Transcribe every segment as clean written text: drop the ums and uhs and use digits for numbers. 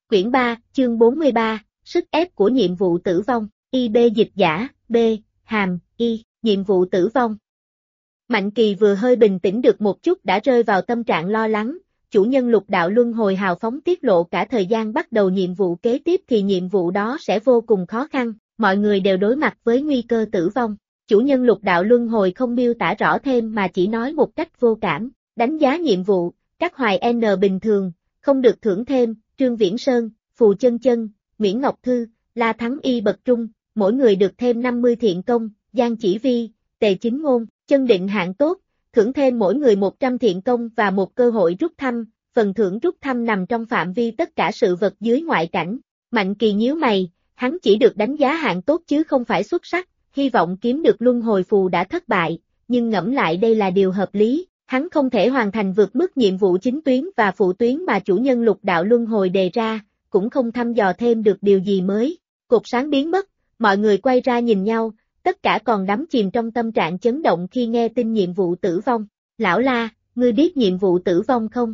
Quyển 3, chương 43, sức ép của nhiệm vụ tử vong, IB dịch giả, B, hàm, Y, nhiệm vụ tử vong. Mạnh Kỳ vừa hơi bình tĩnh được một chút đã rơi vào tâm trạng lo lắng, chủ nhân lục đạo luân hồi hào phóng tiết lộ cả thời gian bắt đầu nhiệm vụ kế tiếp thì nhiệm vụ đó sẽ vô cùng khó khăn, mọi người đều đối mặt với nguy cơ tử vong. Chủ nhân lục đạo luân hồi không miêu tả rõ thêm mà chỉ nói một cách vô cảm, đánh giá nhiệm vụ, các hoài N bình thường, không được thưởng thêm, Trương Viễn Sơn, Phù Chân Chân, Nguyễn Ngọc Thư, La Thắng Y bậc trung, mỗi người được thêm 50 thiện công, Giang Chỉ Vi, Tề Chính Ngôn, Chân Định hạng tốt, thưởng thêm mỗi người 100 thiện công và một cơ hội rút thăm, phần thưởng rút thăm nằm trong phạm vi tất cả sự vật dưới ngoại cảnh. Mạnh Kỳ nhíu mày, hắn chỉ được đánh giá hạng tốt chứ không phải xuất sắc, hy vọng kiếm được luân hồi phù đã thất bại, nhưng ngẫm lại đây là điều hợp lý, hắn không thể hoàn thành vượt mức nhiệm vụ chính tuyến và phụ tuyến mà chủ nhân lục đạo luân hồi đề ra, cũng không thăm dò thêm được điều gì mới. Cột sáng biến mất, mọi người quay ra nhìn nhau, tất cả còn đắm chìm trong tâm trạng chấn động khi nghe tin nhiệm vụ tử vong. Lão La, ngươi biết nhiệm vụ tử vong không?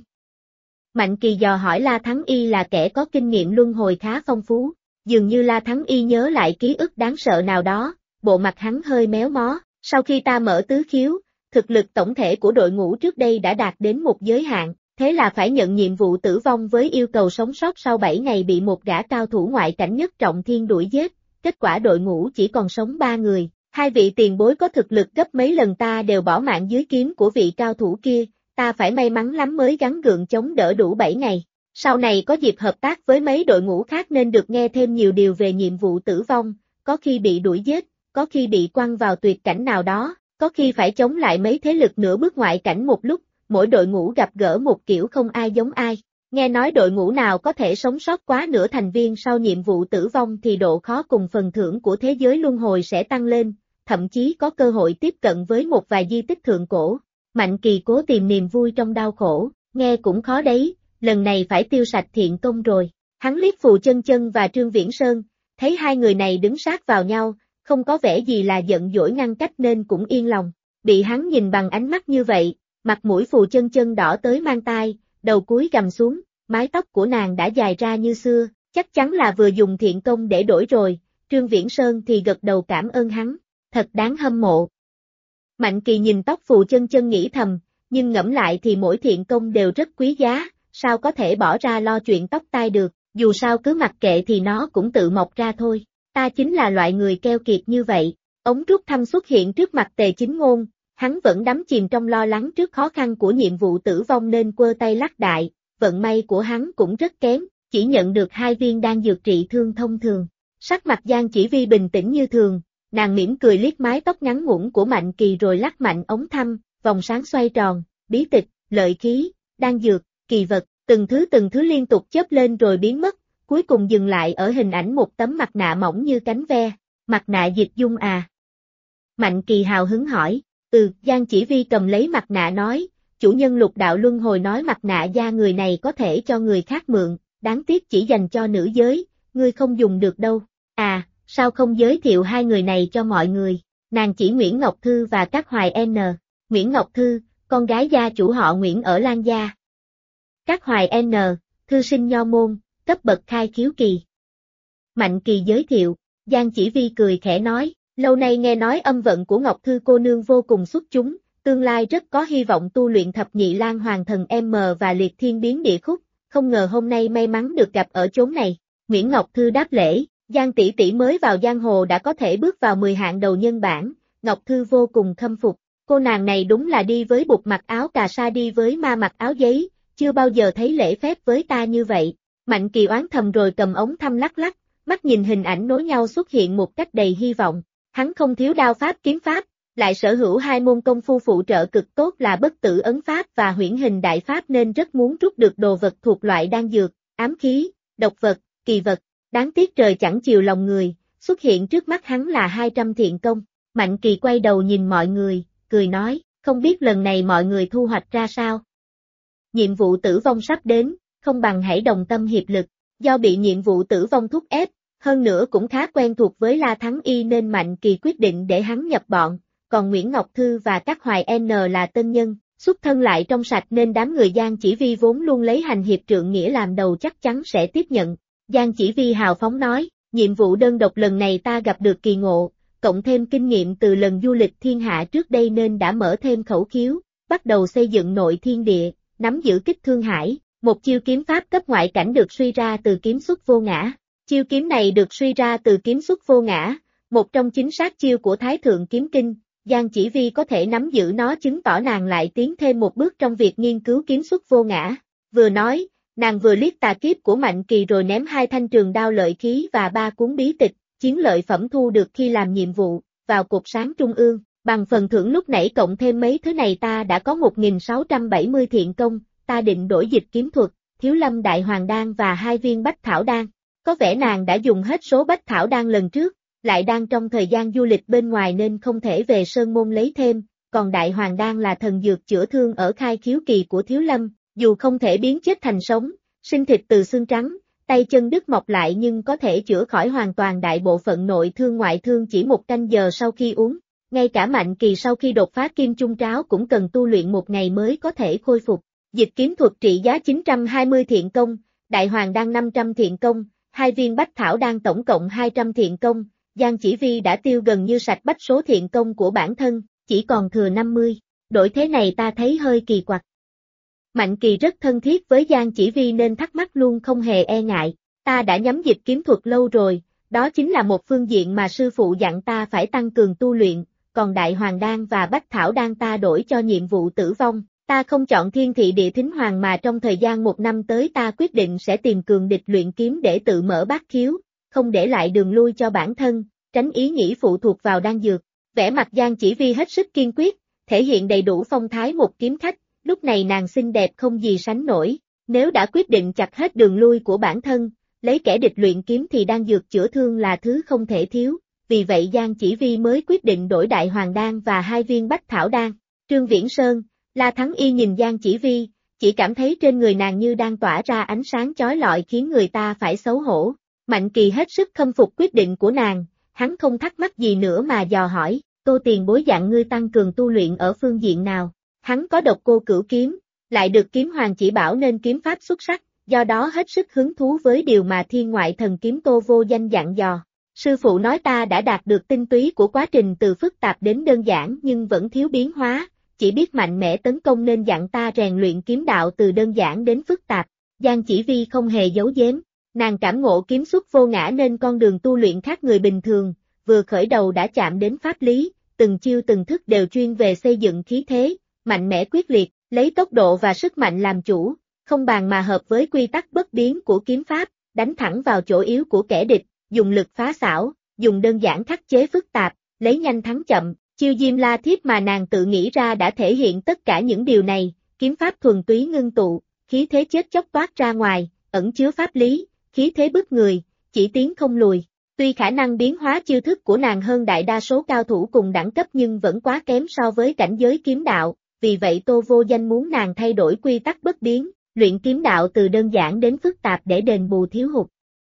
Mạnh Kỳ dò hỏi La Thắng Y là kẻ có kinh nghiệm luân hồi khá phong phú, dường như La Thắng Y nhớ lại ký ức đáng sợ nào đó, bộ mặt hắn hơi méo mó, sau khi ta mở tứ khiếu, thực lực tổng thể của đội ngũ trước đây đã đạt đến một giới hạn, thế là phải nhận nhiệm vụ tử vong với yêu cầu sống sót sau 7 ngày bị một gã cao thủ ngoại cảnh nhất trọng thiên đuổi giết, kết quả đội ngũ chỉ còn sống 3 người, 2 vị tiền bối có thực lực gấp mấy lần ta đều bỏ mạng dưới kiếm của vị cao thủ kia, ta phải may mắn lắm mới gắng gượng chống đỡ đủ 7 ngày. Sau này có dịp hợp tác với mấy đội ngũ khác nên được nghe thêm nhiều điều về nhiệm vụ tử vong, có khi bị đuổi giết, có khi bị quăng vào tuyệt cảnh nào đó, có khi phải chống lại mấy thế lực nửa bước ngoại cảnh một lúc, mỗi đội ngũ gặp gỡ một kiểu không ai giống ai. Nghe nói đội ngũ nào có thể sống sót quá nửa thành viên sau nhiệm vụ tử vong thì độ khó cùng phần thưởng của thế giới luân hồi sẽ tăng lên, thậm chí có cơ hội tiếp cận với một vài di tích thượng cổ. Mạnh Kỳ cố tìm niềm vui trong đau khổ, nghe cũng khó đấy, lần này phải tiêu sạch thiện công rồi. Hắn liếc Phù Chân Chân và Trương Viễn Sơn, thấy hai người này đứng sát vào nhau, không có vẻ gì là giận dỗi ngăn cách nên cũng yên lòng. Bị hắn nhìn bằng ánh mắt như vậy, mặt mũi Phù Chân Chân đỏ tới mang tai, đầu cúi gằm xuống, mái tóc của nàng đã dài ra như xưa, chắc chắn là vừa dùng thiện công để đổi rồi. Trương Viễn Sơn thì gật đầu cảm ơn hắn, thật đáng hâm mộ. Mạnh Kỳ nhìn tóc Phù Chân Chân nghĩ thầm, nhưng ngẫm lại thì mỗi thiện công đều rất quý giá, sao có thể bỏ ra lo chuyện tóc tai được, dù sao cứ mặc kệ thì nó cũng tự mọc ra thôi. Ta chính là loại người keo kiệt như vậy. Ống rút thăm xuất hiện trước mặt Tề Chính Ngôn, hắn vẫn đắm chìm trong lo lắng trước khó khăn của nhiệm vụ tử vong nên quơ tay lắc đại, vận may của hắn cũng rất kém, chỉ nhận được 2 viên đan dược trị thương thông thường. Sắc mặt Giang Chỉ Vi bình tĩnh như thường, nàng mỉm cười liếc mái tóc ngắn ngủn của Mạnh Kỳ rồi lắc mạnh ống thăm, vòng sáng xoay tròn, bí tịch, lợi khí, đan dược, kỳ vật, từng thứ liên tục chớp lên rồi biến mất. Cuối cùng dừng lại ở hình ảnh một tấm mặt nạ mỏng như cánh ve, mặt nạ dịch dung à? Mạnh Kỳ hào hứng hỏi, Giang Chỉ Vi cầm lấy mặt nạ nói, chủ nhân lục đạo luân hồi nói mặt nạ da người này có thể cho người khác mượn, đáng tiếc chỉ dành cho nữ giới, ngươi không dùng được đâu, à, sao không giới thiệu hai người này cho mọi người, nàng chỉ Nguyễn Ngọc Thư và các hoài N, Nguyễn Ngọc Thư, con gái gia chủ họ Nguyễn ở Lan Gia. Các hoài N, thư sinh nho môn, cấp bậc khai khiếu kỳ. Mạnh Kỳ giới thiệu, Giang Chỉ Vi cười khẽ nói, lâu nay nghe nói âm vận của Ngọc Thư cô nương vô cùng xuất chúng, tương lai rất có hy vọng tu luyện thập nhị lan hoàng thần M và liệt thiên biến địa khúc, không ngờ hôm nay may mắn được gặp ở chốn này. Nguyễn Ngọc Thư đáp lễ, Giang tỷ tỷ mới vào giang hồ đã có thể bước vào 10 hạng đầu nhân bảng, Ngọc Thư vô cùng khâm phục, cô nàng này đúng là đi với bụt mặc áo cà sa đi với ma mặc áo giấy, chưa bao giờ thấy lễ phép với ta như vậy. Mạnh Kỳ oán thầm rồi cầm ống thăm lắc lắc, mắt nhìn hình ảnh nối nhau xuất hiện một cách đầy hy vọng. Hắn không thiếu đao pháp kiếm pháp, lại sở hữu 2 môn công phu phụ trợ cực tốt là bất tử ấn pháp và huyễn hình đại pháp nên rất muốn rút được đồ vật thuộc loại đan dược, ám khí, độc vật, kỳ vật. Đáng tiếc trời chẳng chiều lòng người, xuất hiện trước mắt hắn là 200 thiện công. Mạnh Kỳ quay đầu nhìn mọi người, cười nói, không biết lần này mọi người thu hoạch ra sao. Nhiệm vụ tử vong sắp đến, không bằng hãy đồng tâm hiệp lực, do bị nhiệm vụ tử vong thúc ép, hơn nữa cũng khá quen thuộc với La Thắng Y nên Mạnh Kỳ quyết định để hắn nhập bọn, còn Nguyễn Ngọc Thư và các hoài N là tân nhân, xuất thân lại trong sạch nên đám người Giang Chỉ Vi vốn luôn lấy hành hiệp trượng nghĩa làm đầu chắc chắn sẽ tiếp nhận. Giang Chỉ Vi hào phóng nói, nhiệm vụ đơn độc lần này ta gặp được kỳ ngộ, cộng thêm kinh nghiệm từ lần du lịch thiên hạ trước đây nên đã mở thêm khẩu khiếu, bắt đầu xây dựng nội thiên địa, nắm giữ kích thương hải, một chiêu kiếm pháp cấp ngoại cảnh được suy ra từ kiếm xuất vô ngã. Chiêu kiếm này được suy ra từ kiếm xuất vô ngã, một trong chính sát chiêu của Thái Thượng Kiếm Kinh, Giang Chỉ Vi có thể nắm giữ nó chứng tỏ nàng lại tiến thêm một bước trong việc nghiên cứu kiếm xuất vô ngã. Vừa nói, nàng vừa liếc tà kiếp của Mạnh Kỳ rồi ném 2 thanh trường đao lợi khí và 3 cuốn bí tịch, chiến lợi phẩm thu được khi làm nhiệm vụ, vào cột sáng trung ương. Bằng phần thưởng lúc nãy cộng thêm mấy thứ này ta đã có 1670 thiện công, ta định đổi dịch kiếm thuật, Thiếu Lâm Đại Hoàng Đan và 2 viên Bách Thảo Đan. Có vẻ nàng đã dùng hết số Bách Thảo Đan lần trước, lại đang trong thời gian du lịch bên ngoài nên không thể về Sơn Môn lấy thêm, còn Đại Hoàng Đan là thần dược chữa thương ở khai khiếu kỳ của Thiếu Lâm, dù không thể biến chết thành sống, sinh thịt từ xương trắng, tay chân đứt mọc lại nhưng có thể chữa khỏi hoàn toàn đại bộ phận nội thương ngoại thương chỉ 1 canh giờ sau khi uống. Ngay cả Mạnh Kỳ sau khi đột phá kim trung tráo cũng cần tu luyện 1 ngày mới có thể khôi phục. Dịch kiếm thuật trị giá 920 thiện công, Đại Hoàng Đan 500 thiện công, 2 viên Bách Thảo Đan tổng cộng 200 thiện công, Giang Chỉ Vi đã tiêu gần như sạch bách số thiện công của bản thân, chỉ còn thừa 50, đổi thế này ta thấy hơi kỳ quặc. Mạnh Kỳ rất thân thiết với Giang Chỉ Vi nên thắc mắc luôn không hề e ngại, ta đã nhắm dịch kiếm thuật lâu rồi, đó chính là một phương diện mà sư phụ dặn ta phải tăng cường tu luyện, còn Đại Hoàng Đan và Bách Thảo Đan ta đổi cho nhiệm vụ tử vong, ta không chọn Thiên Thị Địa Thính Hoàng mà trong thời gian 1 năm tới ta quyết định sẽ tìm cường địch luyện kiếm để tự mở bát khiếu, không để lại đường lui cho bản thân, tránh ý nghĩ phụ thuộc vào đan dược. Vẻ mặt Giang Chỉ Vi hết sức kiên quyết, thể hiện đầy đủ phong thái một kiếm khách, lúc này nàng xinh đẹp không gì sánh nổi, nếu đã quyết định chặt hết đường lui của bản thân, lấy kẻ địch luyện kiếm thì đan dược chữa thương là thứ không thể thiếu, vì vậy Giang Chỉ Vi mới quyết định đổi Đại Hoàng Đan và 2 viên Bách Thảo Đan. Trương Viễn Sơn, La Thắng Y nhìn Giang Chỉ Vi, chỉ cảm thấy trên người nàng như đang tỏa ra ánh sáng chói lọi khiến người ta phải xấu hổ. Mạnh Kỳ hết sức khâm phục quyết định của nàng, hắn không thắc mắc gì nữa mà dò hỏi, Tô tiền bối dặn ngươi tăng cường tu luyện ở phương diện nào? Hắn có độc cô cửu kiếm, lại được kiếm hoàng chỉ bảo nên kiếm pháp xuất sắc, do đó hết sức hứng thú với điều mà Thiên Ngoại Thần Kiếm Tô Vô Danh dặn dò. Sư phụ nói ta đã đạt được tinh túy của quá trình từ phức tạp đến đơn giản nhưng vẫn thiếu biến hóa, chỉ biết mạnh mẽ tấn công nên dặn ta rèn luyện kiếm đạo từ đơn giản đến phức tạp. Giang Chỉ Vi không hề giấu giếm, nàng cảm ngộ kiếm xuất vô ngã nên con đường tu luyện khác người bình thường, vừa khởi đầu đã chạm đến pháp lý, từng chiêu từng thức đều chuyên về xây dựng khí thế, mạnh mẽ quyết liệt, lấy tốc độ và sức mạnh làm chủ, không bàn mà hợp với quy tắc bất biến của kiếm pháp, đánh thẳng vào chỗ yếu của kẻ địch, dùng lực phá xảo, dùng đơn giản khắc chế phức tạp, lấy nhanh thắng chậm. Chiêu Diêm La Thiếp mà nàng tự nghĩ ra đã thể hiện tất cả những điều này, kiếm pháp thuần túy ngưng tụ, khí thế chết chóc toát ra ngoài, ẩn chứa pháp lý, khí thế bức người, chỉ tiến không lùi. Tuy khả năng biến hóa chiêu thức của nàng hơn đại đa số cao thủ cùng đẳng cấp nhưng vẫn quá kém so với cảnh giới kiếm đạo, vì vậy Tô Vô Danh muốn nàng thay đổi quy tắc bất biến, luyện kiếm đạo từ đơn giản đến phức tạp để đền bù thiếu hụt.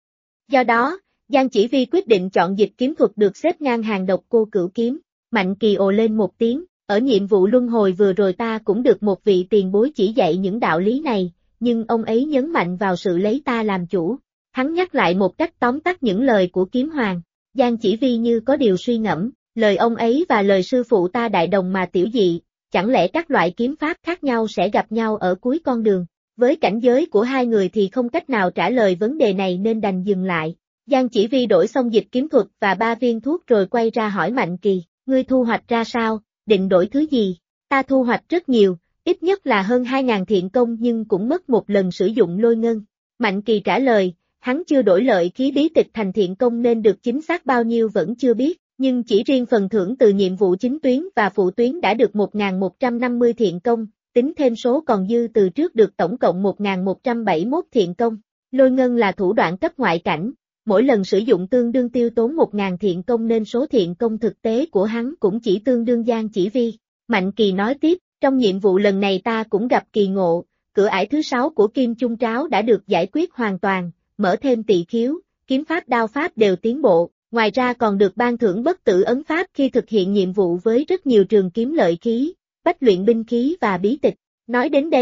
Do đó, Giang Chỉ Vi quyết định chọn dịch kiếm thuật được xếp ngang hàng độc cô cửu kiếm. Mạnh Kỳ ồ lên một tiếng, ở nhiệm vụ luân hồi vừa rồi ta cũng được một vị tiền bối chỉ dạy những đạo lý này, nhưng ông ấy nhấn mạnh vào sự lấy ta làm chủ. Hắn nhắc lại một cách tóm tắt những lời của kiếm hoàng. Giang Chỉ Vi như có điều suy ngẫm, lời ông ấy và lời sư phụ ta đại đồng mà tiểu dị, chẳng lẽ các loại kiếm pháp khác nhau sẽ gặp nhau ở cuối con đường? Với cảnh giới của hai người thì không cách nào trả lời vấn đề này nên đành dừng lại. Giang Chỉ Vi đổi xong dịch kiếm thuật và 3 viên thuốc rồi quay ra hỏi Mạnh Kỳ, ngươi thu hoạch ra sao, định đổi thứ gì? Ta thu hoạch rất nhiều, ít nhất là hơn 2.000 thiện công nhưng cũng mất một lần sử dụng lôi ngân. Mạnh Kỳ trả lời, hắn chưa đổi lợi khí bí tịch thành thiện công nên được chính xác bao nhiêu vẫn chưa biết, nhưng chỉ riêng phần thưởng từ nhiệm vụ chính tuyến và phụ tuyến đã được 1.150 thiện công, tính thêm số còn dư từ trước được tổng cộng 1.171 thiện công. Lôi ngân là thủ đoạn cấp ngoại cảnh, mỗi lần sử dụng tương đương tiêu tốn 1.000 thiện công nên số thiện công thực tế của hắn cũng chỉ tương đương Giang Chỉ Vi. Mạnh Kỳ nói tiếp, trong nhiệm vụ lần này ta cũng gặp kỳ ngộ, cửa ải thứ 6 của Kim Trung Tráo đã được giải quyết hoàn toàn, mở thêm tỳ khiếu, kiếm pháp đao pháp đều tiến bộ, ngoài ra còn được ban thưởng bất tử ấn pháp khi thực hiện nhiệm vụ với rất nhiều trường kiếm lợi khí, bách luyện binh khí và bí tịch. Nói đến đây,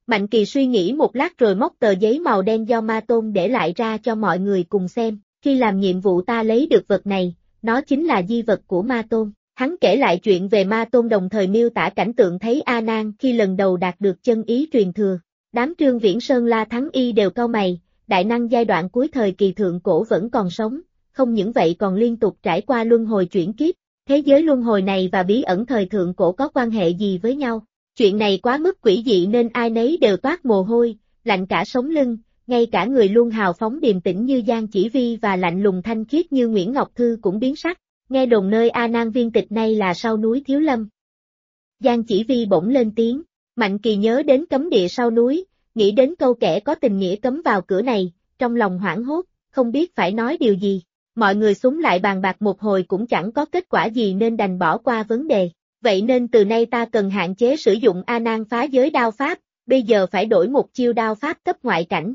Mạnh Kỳ suy nghĩ một lát rồi móc tờ giấy màu đen do Ma Tôn để lại ra cho mọi người cùng xem. Khi làm nhiệm vụ ta lấy được vật này, nó chính là di vật của Ma Tôn. Hắn kể lại chuyện về Ma Tôn đồng thời miêu tả cảnh tượng thấy A Nan khi lần đầu đạt được chân ý truyền thừa. Đám Trương Viễn Sơn La Thắng Y đều cau mày, đại năng giai đoạn cuối thời kỳ thượng cổ vẫn còn sống, không những vậy còn liên tục trải qua luân hồi chuyển kiếp. Thế giới luân hồi này và bí ẩn thời thượng cổ có quan hệ gì với nhau? Chuyện này quá mức quỷ dị nên ai nấy đều toát mồ hôi, lạnh cả sống lưng, ngay cả người luôn hào phóng điềm tĩnh như Giang Chỉ Vi và lạnh lùng thanh khiết như Nguyễn Ngọc Thư cũng biến sắc. Nghe đồn nơi A Nan viên tịch nay là sau núi Thiếu Lâm. Giang Chỉ Vi bỗng lên tiếng, Mạnh Kỳ nhớ đến cấm địa sau núi, nghĩ đến câu kẻ có tình nghĩa cấm vào cửa này, trong lòng hoảng hốt, không biết phải nói điều gì. Mọi người súng lại bàn bạc một hồi cũng chẳng có kết quả gì nên đành bỏ qua vấn đề. Vậy nên từ nay ta cần hạn chế sử dụng A Nan phá giới đao pháp, bây giờ phải đổi một chiêu đao pháp cấp ngoại cảnh.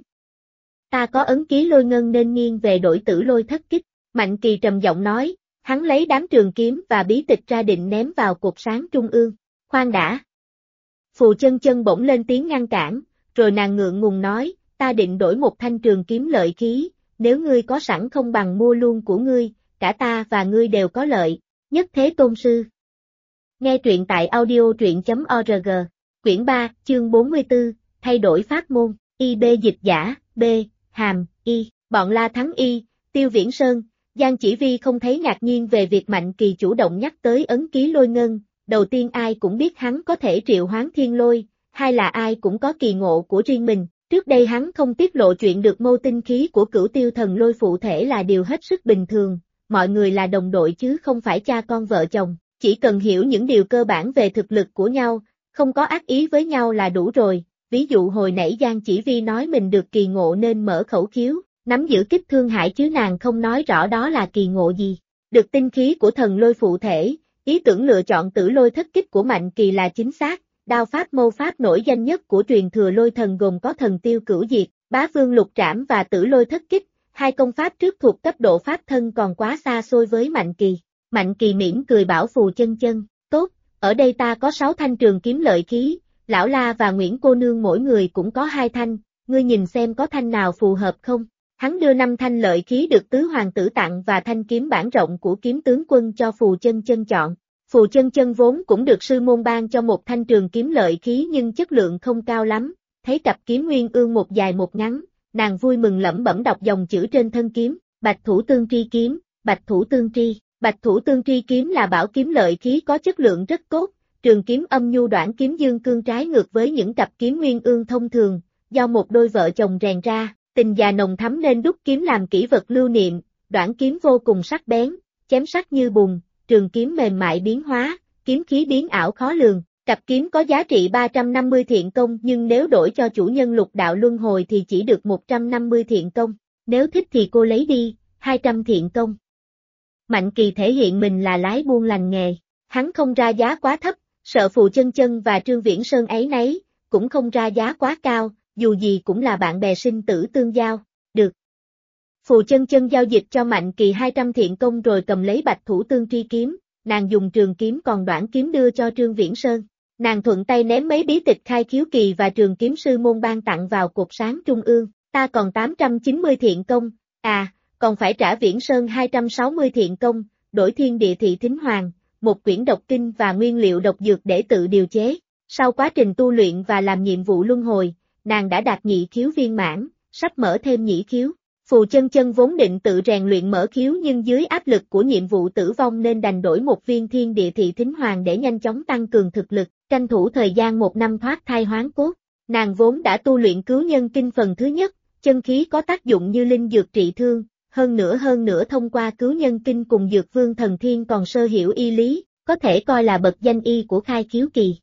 Ta có ấn ký lôi ngân nên nghiêng về đổi tử lôi thất kích. Mạnh Kỳ trầm giọng nói, hắn lấy đám trường kiếm và bí tịch ra định ném vào cột sáng trung ương. Khoan đã. Phù Chân Chân bỗng lên tiếng ngăn cản, rồi nàng ngượng ngùng nói, ta định đổi một thanh trường kiếm lợi khí, nếu ngươi có sẵn không bằng mua luôn của ngươi, cả ta và ngươi đều có lợi. Nhất Thế Tôn Sư. Nghe truyện tại audio.org, quyển 3, chương 44, thay đổi pháp môn, IB dịch giả, B, Hàm, Y, bọn La Thắng Y, Tiêu Viễn Sơn, Giang Chỉ Vi không thấy ngạc nhiên về việc Mạnh Kỳ chủ động nhắc tới ấn ký lôi ngân, đầu tiên ai cũng biết hắn có thể triệu hoán thiên lôi, hai là ai cũng có kỳ ngộ của riêng mình. Trước đây hắn không tiết lộ chuyện được mâu tinh khí của Cửu Tiêu Thần Lôi phụ thể là điều hết sức bình thường, mọi người là đồng đội chứ không phải cha con vợ chồng, chỉ cần hiểu những điều cơ bản về thực lực của nhau, không có ác ý với nhau là đủ rồi. Ví dụ hồi nãy Giang Chỉ Vi nói mình được kỳ ngộ nên mở khẩu khiếu, nắm giữ kích thương hải chứ nàng không nói rõ đó là kỳ ngộ gì. Được tinh khí của thần lôi phụ thể, ý tưởng lựa chọn tử lôi thất kích của Mạnh Kỳ là chính xác. Đao pháp mâu pháp nổi danh nhất của truyền thừa lôi thần gồm có thần tiêu cửu diệt, bá vương lục trảm và tử lôi thất kích, hai công pháp trước thuộc cấp độ pháp thân còn quá xa xôi với Mạnh Kỳ. Mạnh Kỳ mỉm cười bảo Phù Chân Chân, tốt, ở đây ta có 6 thanh trường kiếm lợi khí, Lão La và Nguyễn cô nương mỗi người cũng có 2 thanh, ngươi nhìn xem có thanh nào phù hợp không? Hắn đưa 5 thanh lợi khí được tứ hoàng tử tặng và thanh kiếm bản rộng của kiếm tướng quân cho Phù Chân Chân chọn. Phù Chân Chân vốn cũng được sư môn ban cho một thanh trường kiếm lợi khí nhưng chất lượng không cao lắm, thấy cặp kiếm nguyên ương một dài một ngắn, nàng vui mừng lẩm bẩm đọc dòng chữ trên thân kiếm, Bạch Thủ Tương Tri kiếm, Bạch Thủ Tương Tri. Bạch Thủ Tương Tri kiếm là bảo kiếm lợi khí có chất lượng rất tốt, trường kiếm âm nhu đoạn kiếm dương cương trái ngược với những cặp kiếm nguyên ương thông thường, do một đôi vợ chồng rèn ra, tình già nồng thắm nên đúc kiếm làm kỷ vật lưu niệm, đoạn kiếm vô cùng sắc bén, chém sắc như bùn. Trường kiếm mềm mại biến hóa, kiếm khí biến ảo khó lường, cặp kiếm có giá trị 350 thiện công nhưng nếu đổi cho chủ nhân lục đạo luân hồi thì chỉ được 150 thiện công, nếu thích thì cô lấy đi, 200 thiện công. Mạnh Kỳ thể hiện mình là lái buôn lành nghề, hắn không ra giá quá thấp, sợ Phù Chân Chân và Trương Viễn Sơn ấy nấy, cũng không ra giá quá cao, dù gì cũng là bạn bè sinh tử tương giao, được. Phù Chân Chân giao dịch cho Mạnh Kỳ 200 thiện công rồi cầm lấy Bạch Thủ Tương Tri kiếm, nàng dùng trường kiếm còn đoạn kiếm đưa cho Trương Viễn Sơn. Nàng thuận tay ném mấy bí tịch khai khiếu kỳ và trường kiếm sư môn ban tặng vào cột sáng trung ương, ta còn 890 thiện công, còn phải trả Viễn Sơn 260 thiện công, đổi Thiên Địa Thị Thính Hoàng, một quyển độc kinh và nguyên liệu độc dược để tự điều chế. Sau quá trình tu luyện và làm nhiệm vụ luân hồi, nàng đã đạt nhị khiếu viên mãn, sắp mở thêm nhị khiếu. Phù Chân Chân vốn định tự rèn luyện mở khiếu nhưng dưới áp lực của nhiệm vụ tử vong nên đành đổi một viên Thiên Địa Thị Thính Hoàng để nhanh chóng tăng cường thực lực, tranh thủ thời gian 1 năm thoát thai hoán cốt. Nàng vốn đã tu luyện cứu nhân kinh phần thứ nhất, chân khí có tác dụng như linh dược trị thương, hơn nữa thông qua cứu nhân kinh cùng dược vương thần thiên còn sơ hiểu y lý, có thể coi là bậc danh y của khai khiếu kỳ.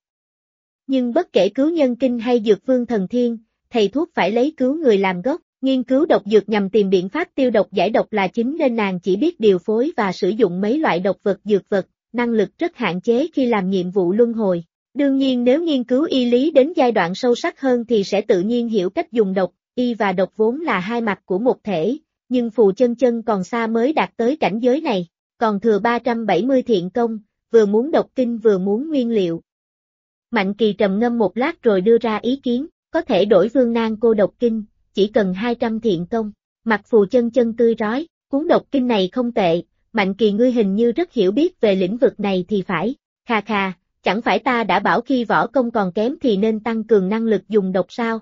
Nhưng bất kể cứu nhân kinh hay dược vương thần thiên, thầy thuốc phải lấy cứu người làm gốc. Nghiên cứu độc dược nhằm tìm biện pháp tiêu độc giải độc là chính nên nàng chỉ biết điều phối và sử dụng mấy loại độc vật dược vật, năng lực rất hạn chế khi làm nhiệm vụ luân hồi. Đương nhiên nếu nghiên cứu y lý đến giai đoạn sâu sắc hơn thì sẽ tự nhiên hiểu cách dùng độc, y và độc vốn là hai mặt của một thể, nhưng Phù Chân Chân còn xa mới đạt tới cảnh giới này, còn thừa 370 thiện công, vừa muốn độc kinh vừa muốn nguyên liệu. Mạnh Kỳ trầm ngâm một lát rồi đưa ra ý kiến. có thể đổi Vương Nang Cô Độc Kinh, chỉ cần 200 thiện công. Mặt Phù Chân Chân tươi rói, cuốn độc kinh này không tệ, Mạnh Kỳ ngươi hình như rất hiểu biết về lĩnh vực này thì phải, khà khà, chẳng phải ta đã bảo khi võ công còn kém thì nên tăng cường năng lực dùng độc sao?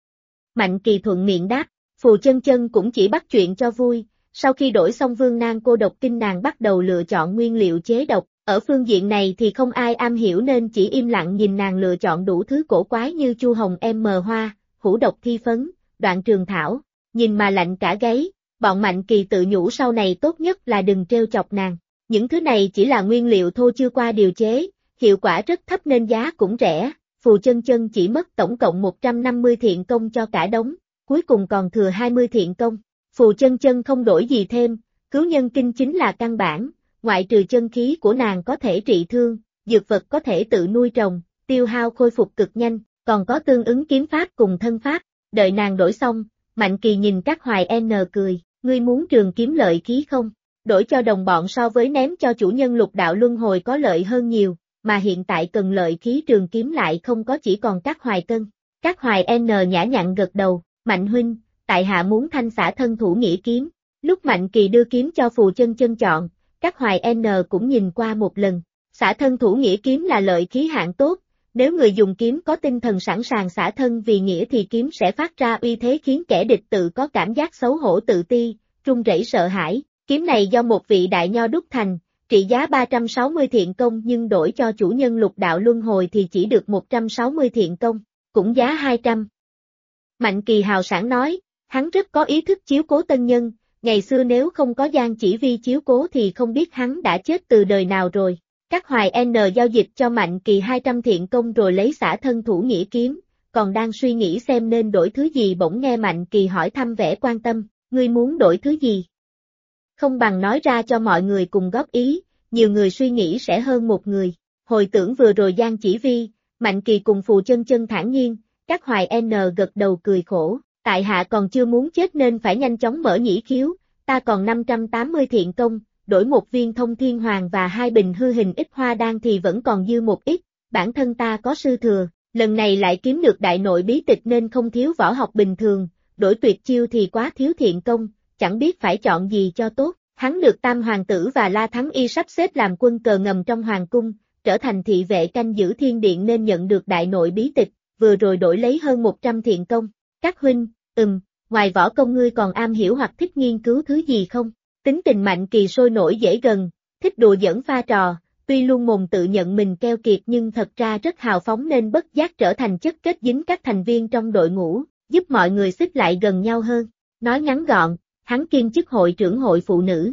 Mạnh Kỳ thuận miệng đáp, Phù Chân Chân cũng chỉ bắt chuyện cho vui, sau khi đổi xong Vương Nang Cô Độc Kinh nàng bắt đầu lựa chọn nguyên liệu chế độc, ở phương diện này thì không ai am hiểu nên chỉ im lặng nhìn nàng lựa chọn đủ thứ cổ quái như chu hồng M hoa, hũ độc thi phấn, đoạn trường thảo, nhìn mà lạnh cả gáy, bọn Mạnh Kỳ tự nhủ sau này tốt nhất là đừng trêu chọc nàng, những thứ này chỉ là nguyên liệu thô chưa qua điều chế, hiệu quả rất thấp nên giá cũng rẻ, Phù Chân Chân chỉ mất tổng cộng 150 thiện công cho cả đống, cuối cùng còn thừa 20 thiện công. Phù Chân Chân không đổi gì thêm, cứu nhân kinh chính là căn bản, ngoại trừ chân khí của nàng có thể trị thương, dược vật có thể tự nuôi trồng, tiêu hao khôi phục cực nhanh, còn có tương ứng kiếm pháp cùng thân pháp, đợi nàng đổi xong, Mạnh Kỳ nhìn Các Hoài N cười, ngươi muốn trường kiếm lợi khí không? Đổi cho đồng bọn so với ném cho chủ nhân lục đạo luân hồi có lợi hơn nhiều, mà hiện tại cần lợi khí trường kiếm lại không có chỉ còn Các Hoài cân. Các Hoài N nhã nhặn gật đầu, Mạnh huynh, tại hạ muốn thanh xả thân thủ nghĩa kiếm. Lúc Mạnh Kỳ đưa kiếm cho Phù Chân Chân chọn, Các Hoài N cũng nhìn qua một lần. Xả thân thủ nghĩa kiếm là lợi khí hạng tốt, nếu người dùng kiếm có tinh thần sẵn sàng xả thân vì nghĩa thì kiếm sẽ phát ra uy thế khiến kẻ địch tự có cảm giác xấu hổ tự ti, run rẩy sợ hãi. Kiếm này do một vị đại nho đúc thành, trị giá 360 thiện công nhưng đổi cho chủ nhân lục đạo luân hồi thì chỉ được 160 thiện công, cũng giá 200. Mạnh Kỳ hào sảng nói, hắn rất có ý thức chiếu cố tân nhân, ngày xưa nếu không có Giang Chỉ Vi chiếu cố thì không biết hắn đã chết từ đời nào rồi. Các Hoài N giao dịch cho Mạnh Kỳ 200 thiện công rồi lấy xả thân thủ nghĩa kiếm, còn đang suy nghĩ xem nên đổi thứ gì bỗng nghe Mạnh Kỳ hỏi thăm vẻ quan tâm, ngươi muốn đổi thứ gì? Không bằng nói ra cho mọi người cùng góp ý, nhiều người suy nghĩ sẽ hơn một người. Hồi tưởng vừa rồi Giang Chỉ Vi, Mạnh Kỳ cùng Phù Chân Chân thản nhiên, Các Hoài N gật đầu cười khổ, tại hạ còn chưa muốn chết nên phải nhanh chóng mở nhĩ khiếu, ta còn 580 thiện công, đổi một viên thông thiên hoàng và 2 bình hư hình ít hoa đan thì vẫn còn dư một ít, bản thân ta có sư thừa, lần này lại kiếm được đại nội bí tịch nên không thiếu võ học bình thường, đổi tuyệt chiêu thì quá thiếu thiện công, chẳng biết phải chọn gì cho tốt. Hắn được Tam Hoàng tử và La Thắng Y sắp xếp làm quân cờ ngầm trong Hoàng cung, trở thành thị vệ canh giữ thiên điện nên nhận được đại nội bí tịch, vừa rồi đổi lấy hơn 100 thiện công. Các huynh, ngoài võ công ngươi còn am hiểu hoặc thích nghiên cứu thứ gì không? Tính tình Mạnh Kỳ sôi nổi dễ gần, thích đùa giỡn pha trò, tuy luôn mồm tự nhận mình keo kiệt nhưng thật ra rất hào phóng nên bất giác trở thành chất kết dính các thành viên trong đội ngũ, giúp mọi người xích lại gần nhau hơn. Nói ngắn gọn, hắn kiêm chức hội trưởng hội phụ nữ.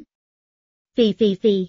Phì phì phì.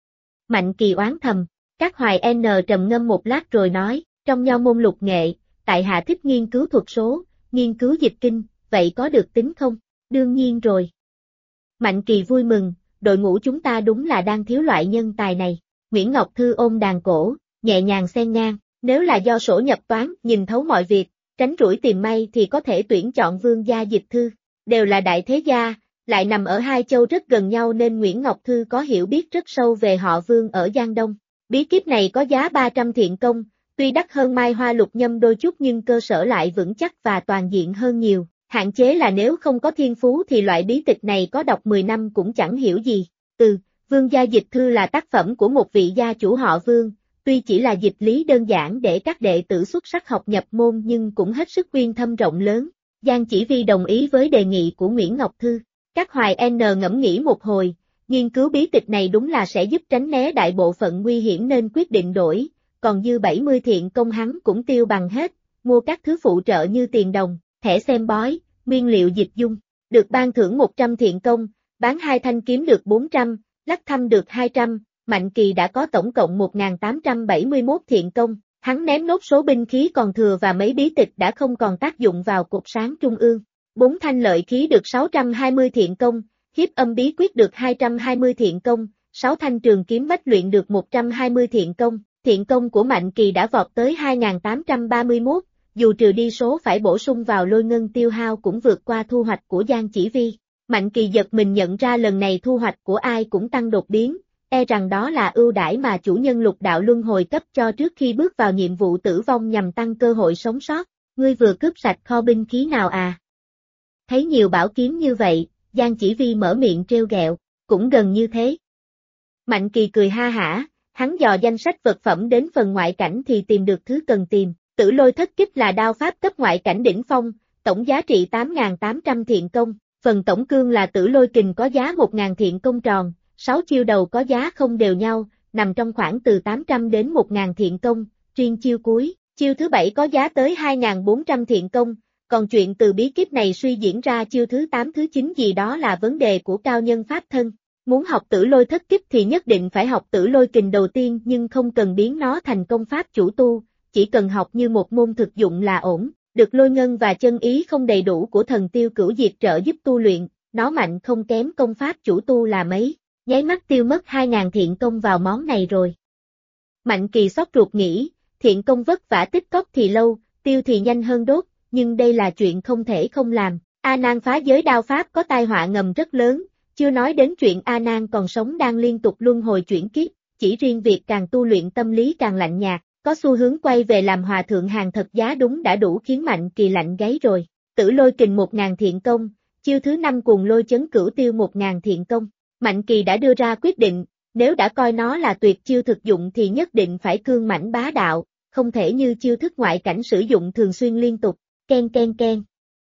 Mạnh Kỳ oán thầm, Các Hoài N trầm ngâm một lát rồi nói, trong nho môn lục nghệ, tại hạ thích nghiên cứu thuật số, nghiên cứu dịch kinh, vậy có được tính không? Đương nhiên rồi. Mạnh Kỳ vui mừng, đội ngũ chúng ta đúng là đang thiếu loại nhân tài này. Nguyễn Ngọc Thư ôm đàn cổ, nhẹ nhàng xen ngang, nếu là do sổ nhập toán, nhìn thấu mọi việc, tránh rủi tìm may thì có thể tuyển chọn Vương gia Dịch Thư. Đều là đại thế gia, lại nằm ở hai châu rất gần nhau nên Nguyễn Ngọc Thư có hiểu biết rất sâu về họ Vương ở Giang Đông. Bí kíp này có giá 300 thiện công, tuy đắt hơn Mai Hoa Lục Nhâm đôi chút nhưng cơ sở lại vững chắc và toàn diện hơn nhiều. Hạn chế là nếu không có thiên phú thì loại bí tịch này có đọc 10 năm cũng chẳng hiểu gì. Vương gia Dịch Thư là tác phẩm của một vị gia chủ họ Vương, tuy chỉ là dịch lý đơn giản để các đệ tử xuất sắc học nhập môn nhưng cũng hết sức uyên thâm rộng lớn. Giang Chỉ Vi đồng ý với đề nghị của Nguyễn Ngọc Thư. Các Hoài N ngẫm nghĩ một hồi, nghiên cứu bí tịch này đúng là sẽ giúp tránh né đại bộ phận nguy hiểm nên quyết định đổi, còn dư 70 thiện công hắn cũng tiêu bằng hết, mua các thứ phụ trợ như tiền đồng, thẻ xem bói, nguyên liệu dịch dung, được ban thưởng 100 thiện công, bán 2 thanh kiếm được 400, lắc thăm được 200, Mạnh Kỳ đã có tổng cộng 1871 thiện công, hắn ném nốt số binh khí còn thừa và mấy bí tịch đã không còn tác dụng vào cột sáng trung ương. 4 thanh lợi khí được 620 thiện công, hiếp âm bí quyết được 220 thiện công, 6 thanh trường kiếm bách luyện được 120 thiện công của Mạnh Kỳ đã vọt tới 2831, dù trừ đi số phải bổ sung vào lôi ngân tiêu hao cũng vượt qua thu hoạch của Giang Chỉ Vi. Mạnh Kỳ giật mình nhận ra lần này thu hoạch của ai cũng tăng đột biến, e rằng đó là ưu đãi mà chủ nhân lục đạo luân hồi cấp cho trước khi bước vào nhiệm vụ tử vong nhằm tăng cơ hội sống sót. ngươi vừa cướp sạch kho binh khí nào à? Thấy nhiều bảo kiếm như vậy, Giang Chỉ Vi mở miệng trêu ghẹo, cũng gần như thế. Mạnh Kỳ cười ha hả, hắn dò danh sách vật phẩm đến phần ngoại cảnh thì tìm được thứ cần tìm, Tử Lôi Thất Kích là đao pháp cấp ngoại cảnh đỉnh phong, tổng giá trị 8.800 thiện công, phần tổng cương là Tử Lôi Kình có giá 1.000 thiện công tròn, 6 chiêu đầu có giá không đều nhau, nằm trong khoảng từ 800 đến 1.000 thiện công, riêng chiêu cuối, chiêu thứ 7 có giá tới 2.400 thiện công, còn chuyện từ bí kíp này suy diễn ra chiêu thứ 8 thứ 9 gì đó là vấn đề của cao nhân pháp thân. Muốn học Tử Lôi Thất Kích thì nhất định phải học Tử Lôi Kình đầu tiên nhưng không cần biến nó thành công pháp chủ tu, chỉ cần học như một môn thực dụng là ổn, được lôi ngân và chân ý không đầy đủ của thần tiêu cửu diệt trợ giúp tu luyện, nó mạnh không kém công pháp chủ tu là mấy, nháy mắt tiêu mất 2.000 thiện công vào món này rồi. Mạnh Kỳ xót ruột nghĩ, thiện công vất vả tích cóp thì lâu, tiêu thì nhanh hơn đốt, nhưng đây là chuyện không thể không làm, A Nan phá giới đao pháp có tai họa ngầm rất lớn. Chưa nói đến chuyện A Nan còn sống đang liên tục luân hồi chuyển kiếp, chỉ riêng việc càng tu luyện tâm lý càng lạnh nhạt, có xu hướng quay về làm hòa thượng hàng thật giá đúng đã đủ khiến Mạnh Kỳ lạnh gáy rồi. Tử Lôi Kình 1.000 thiện công, chiêu thứ 5 Cuồng Lôi Chấn Cửu Tiêu 1.000 thiện công. Mạnh Kỳ đã đưa ra quyết định, nếu đã coi nó là tuyệt chiêu thực dụng thì nhất định phải cương mãnh bá đạo, không thể như chiêu thức ngoại cảnh sử dụng thường xuyên liên tục, ken ken ken.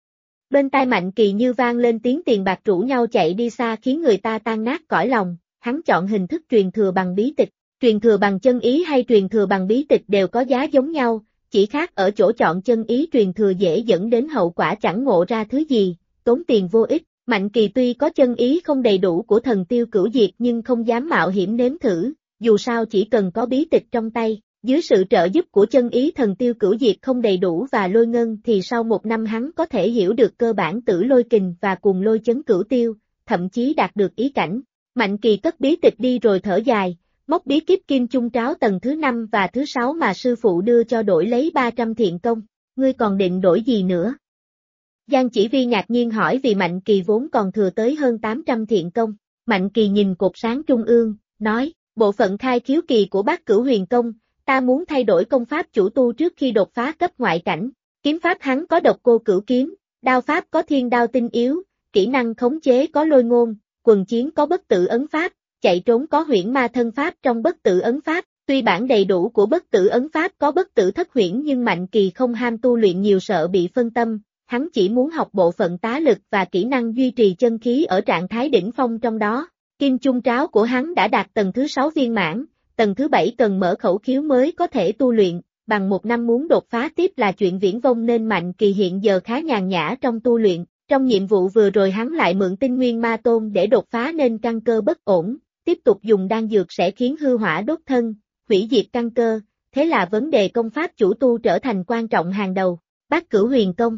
Bên tai Mạnh Kỳ như vang lên tiếng tiền bạc rủ nhau chạy đi xa khiến người ta tan nát cõi lòng, hắn chọn hình thức truyền thừa bằng bí tịch, truyền thừa bằng chân ý hay truyền thừa bằng bí tịch đều có giá giống nhau, chỉ khác ở chỗ chọn chân ý truyền thừa dễ dẫn đến hậu quả chẳng ngộ ra thứ gì, tốn tiền vô ích. Mạnh Kỳ tuy có chân ý không đầy đủ của thần tiêu cửu diệt nhưng không dám mạo hiểm nếm thử, dù sao chỉ cần có bí tịch trong tay. Dưới sự trợ giúp của chân ý thần tiêu cửu diệt không đầy đủ và lôi ngân thì sau 1 năm hắn có thể hiểu được cơ bản Tử Lôi Kình và Cuồng Lôi Chấn Cửu Tiêu, thậm chí đạt được ý cảnh. Mạnh Kỳ cất bí tịch đi rồi thở dài, móc bí kíp Kim Chung Tráo tầng thứ 5 và thứ 6 mà sư phụ đưa cho đổi lấy 300 thiện công, ngươi còn định đổi gì nữa? Giang Chỉ Vi ngạc nhiên hỏi vì Mạnh Kỳ vốn còn thừa tới hơn 800 thiện công. Mạnh Kỳ nhìn cột sáng trung ương, nói, bộ phận khai khiếu kỳ của Bát Cửu Huyền Công, ta muốn thay đổi công pháp chủ tu trước khi đột phá cấp ngoại cảnh. Kiếm pháp hắn có Độc Cô Cửu Kiếm, đao pháp có Thiên Đao Tinh Yếu, kỹ năng khống chế có Lôi Ngôn, quần chiến có Bất Tử Ấn Pháp, chạy trốn có Huyễn Ma Thân Pháp trong Bất Tử Ấn Pháp. Tuy bản đầy đủ của Bất Tử Ấn Pháp có Bất Tử Thất Huyễn nhưng Mạnh Kỳ không ham tu luyện nhiều sợ bị phân tâm, hắn chỉ muốn học bộ phận tá lực và kỹ năng duy trì chân khí ở trạng thái đỉnh phong trong đó. Kim Chung Tráo của hắn đã đạt tầng thứ 6 viên mãn. Tầng thứ 7 cần mở khẩu khiếu mới có thể tu luyện, bằng 1 năm muốn đột phá tiếp là chuyện viển vông nên Mạnh Kỳ hiện giờ khá nhàn nhã trong tu luyện. Trong nhiệm vụ vừa rồi hắn lại mượn tinh nguyên ma tôn để đột phá nên căn cơ bất ổn, tiếp tục dùng đan dược sẽ khiến hư hỏa đốt thân, hủy diệt căn cơ, thế là vấn đề công pháp chủ tu trở thành quan trọng hàng đầu. Bát Cửu Huyền Công.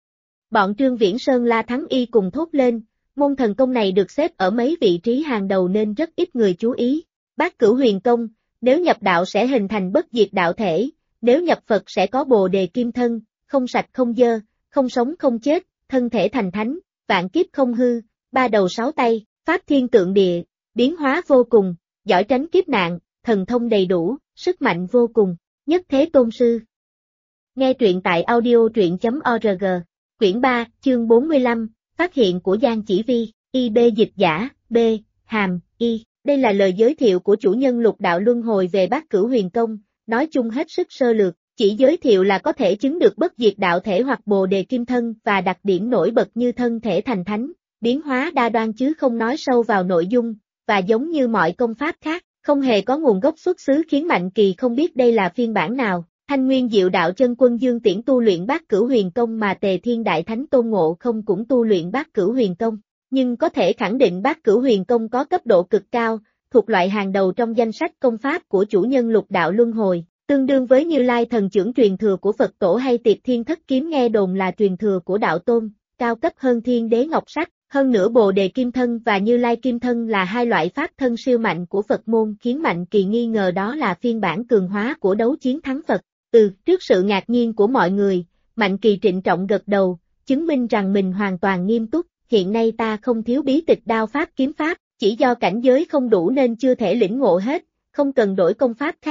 Bọn Trương Viễn Sơn La Thắng Y cùng thốt lên, môn thần công này được xếp ở mấy vị trí hàng đầu nên rất ít người chú ý. Bát Cửu Huyền Công, nếu nhập đạo sẽ hình thành bất diệt đạo thể, nếu nhập Phật sẽ có Bồ Đề Kim Thân, không sạch không dơ, không sống không chết, thân thể thành thánh, vạn kiếp không hư, 3 đầu 6 tay, pháp thiên tượng địa, biến hóa vô cùng, giỏi tránh kiếp nạn, thần thông đầy đủ, sức mạnh vô cùng, nhất thế tôn sư. Nghe truyện tại audio.org, quyển 3, chương 45, phát hiện của Giang Chỉ Vi, IB dịch giả, B, hàm, Y. Đây là lời giới thiệu của chủ nhân Lục Đạo Luân Hồi về Bát Cửu Huyền Công, nói chung hết sức sơ lược, chỉ giới thiệu là có thể chứng được bất diệt đạo thể hoặc Bồ Đề Kim Thân và đặc điểm nổi bật như thân thể thành thánh, biến hóa đa đoan chứ không nói sâu vào nội dung, và giống như mọi công pháp khác, không hề có nguồn gốc xuất xứ khiến Mạnh Kỳ không biết đây là phiên bản nào. Thanh Nguyên Diệu Đạo Chân Quân Dương Tiễn tu luyện Bát Cửu Huyền Công mà Tề Thiên Đại Thánh Tôn Ngộ Không cũng tu luyện Bát Cửu Huyền Công, nhưng có thể khẳng định Bát Cửu Huyền Công có cấp độ cực cao, thuộc loại hàng đầu trong danh sách công pháp của chủ nhân Lục Đạo Luân Hồi, tương đương với Như Lai Thần Chưởng truyền thừa của Phật Tổ hay Tiệt Thiên Thất Kiếm nghe đồn là truyền thừa của Đạo Tôn, cao cấp hơn Thiên Đế Ngọc Sách, hơn nữa Bồ Đề Kim Thân và Như Lai Kim Thân là hai loại pháp thân siêu mạnh của Phật môn khiến Mạnh Kỳ nghi ngờ đó là phiên bản cường hóa của đấu chiến thắng Phật. Trước sự ngạc nhiên của mọi người, Mạnh Kỳ trịnh trọng gật đầu, chứng minh rằng mình hoàn toàn nghiêm túc, hiện nay ta không thiếu bí tịch đao pháp kiếm pháp, chỉ do cảnh giới không đủ nên chưa thể lĩnh ngộ hết, không cần đổi công pháp khác,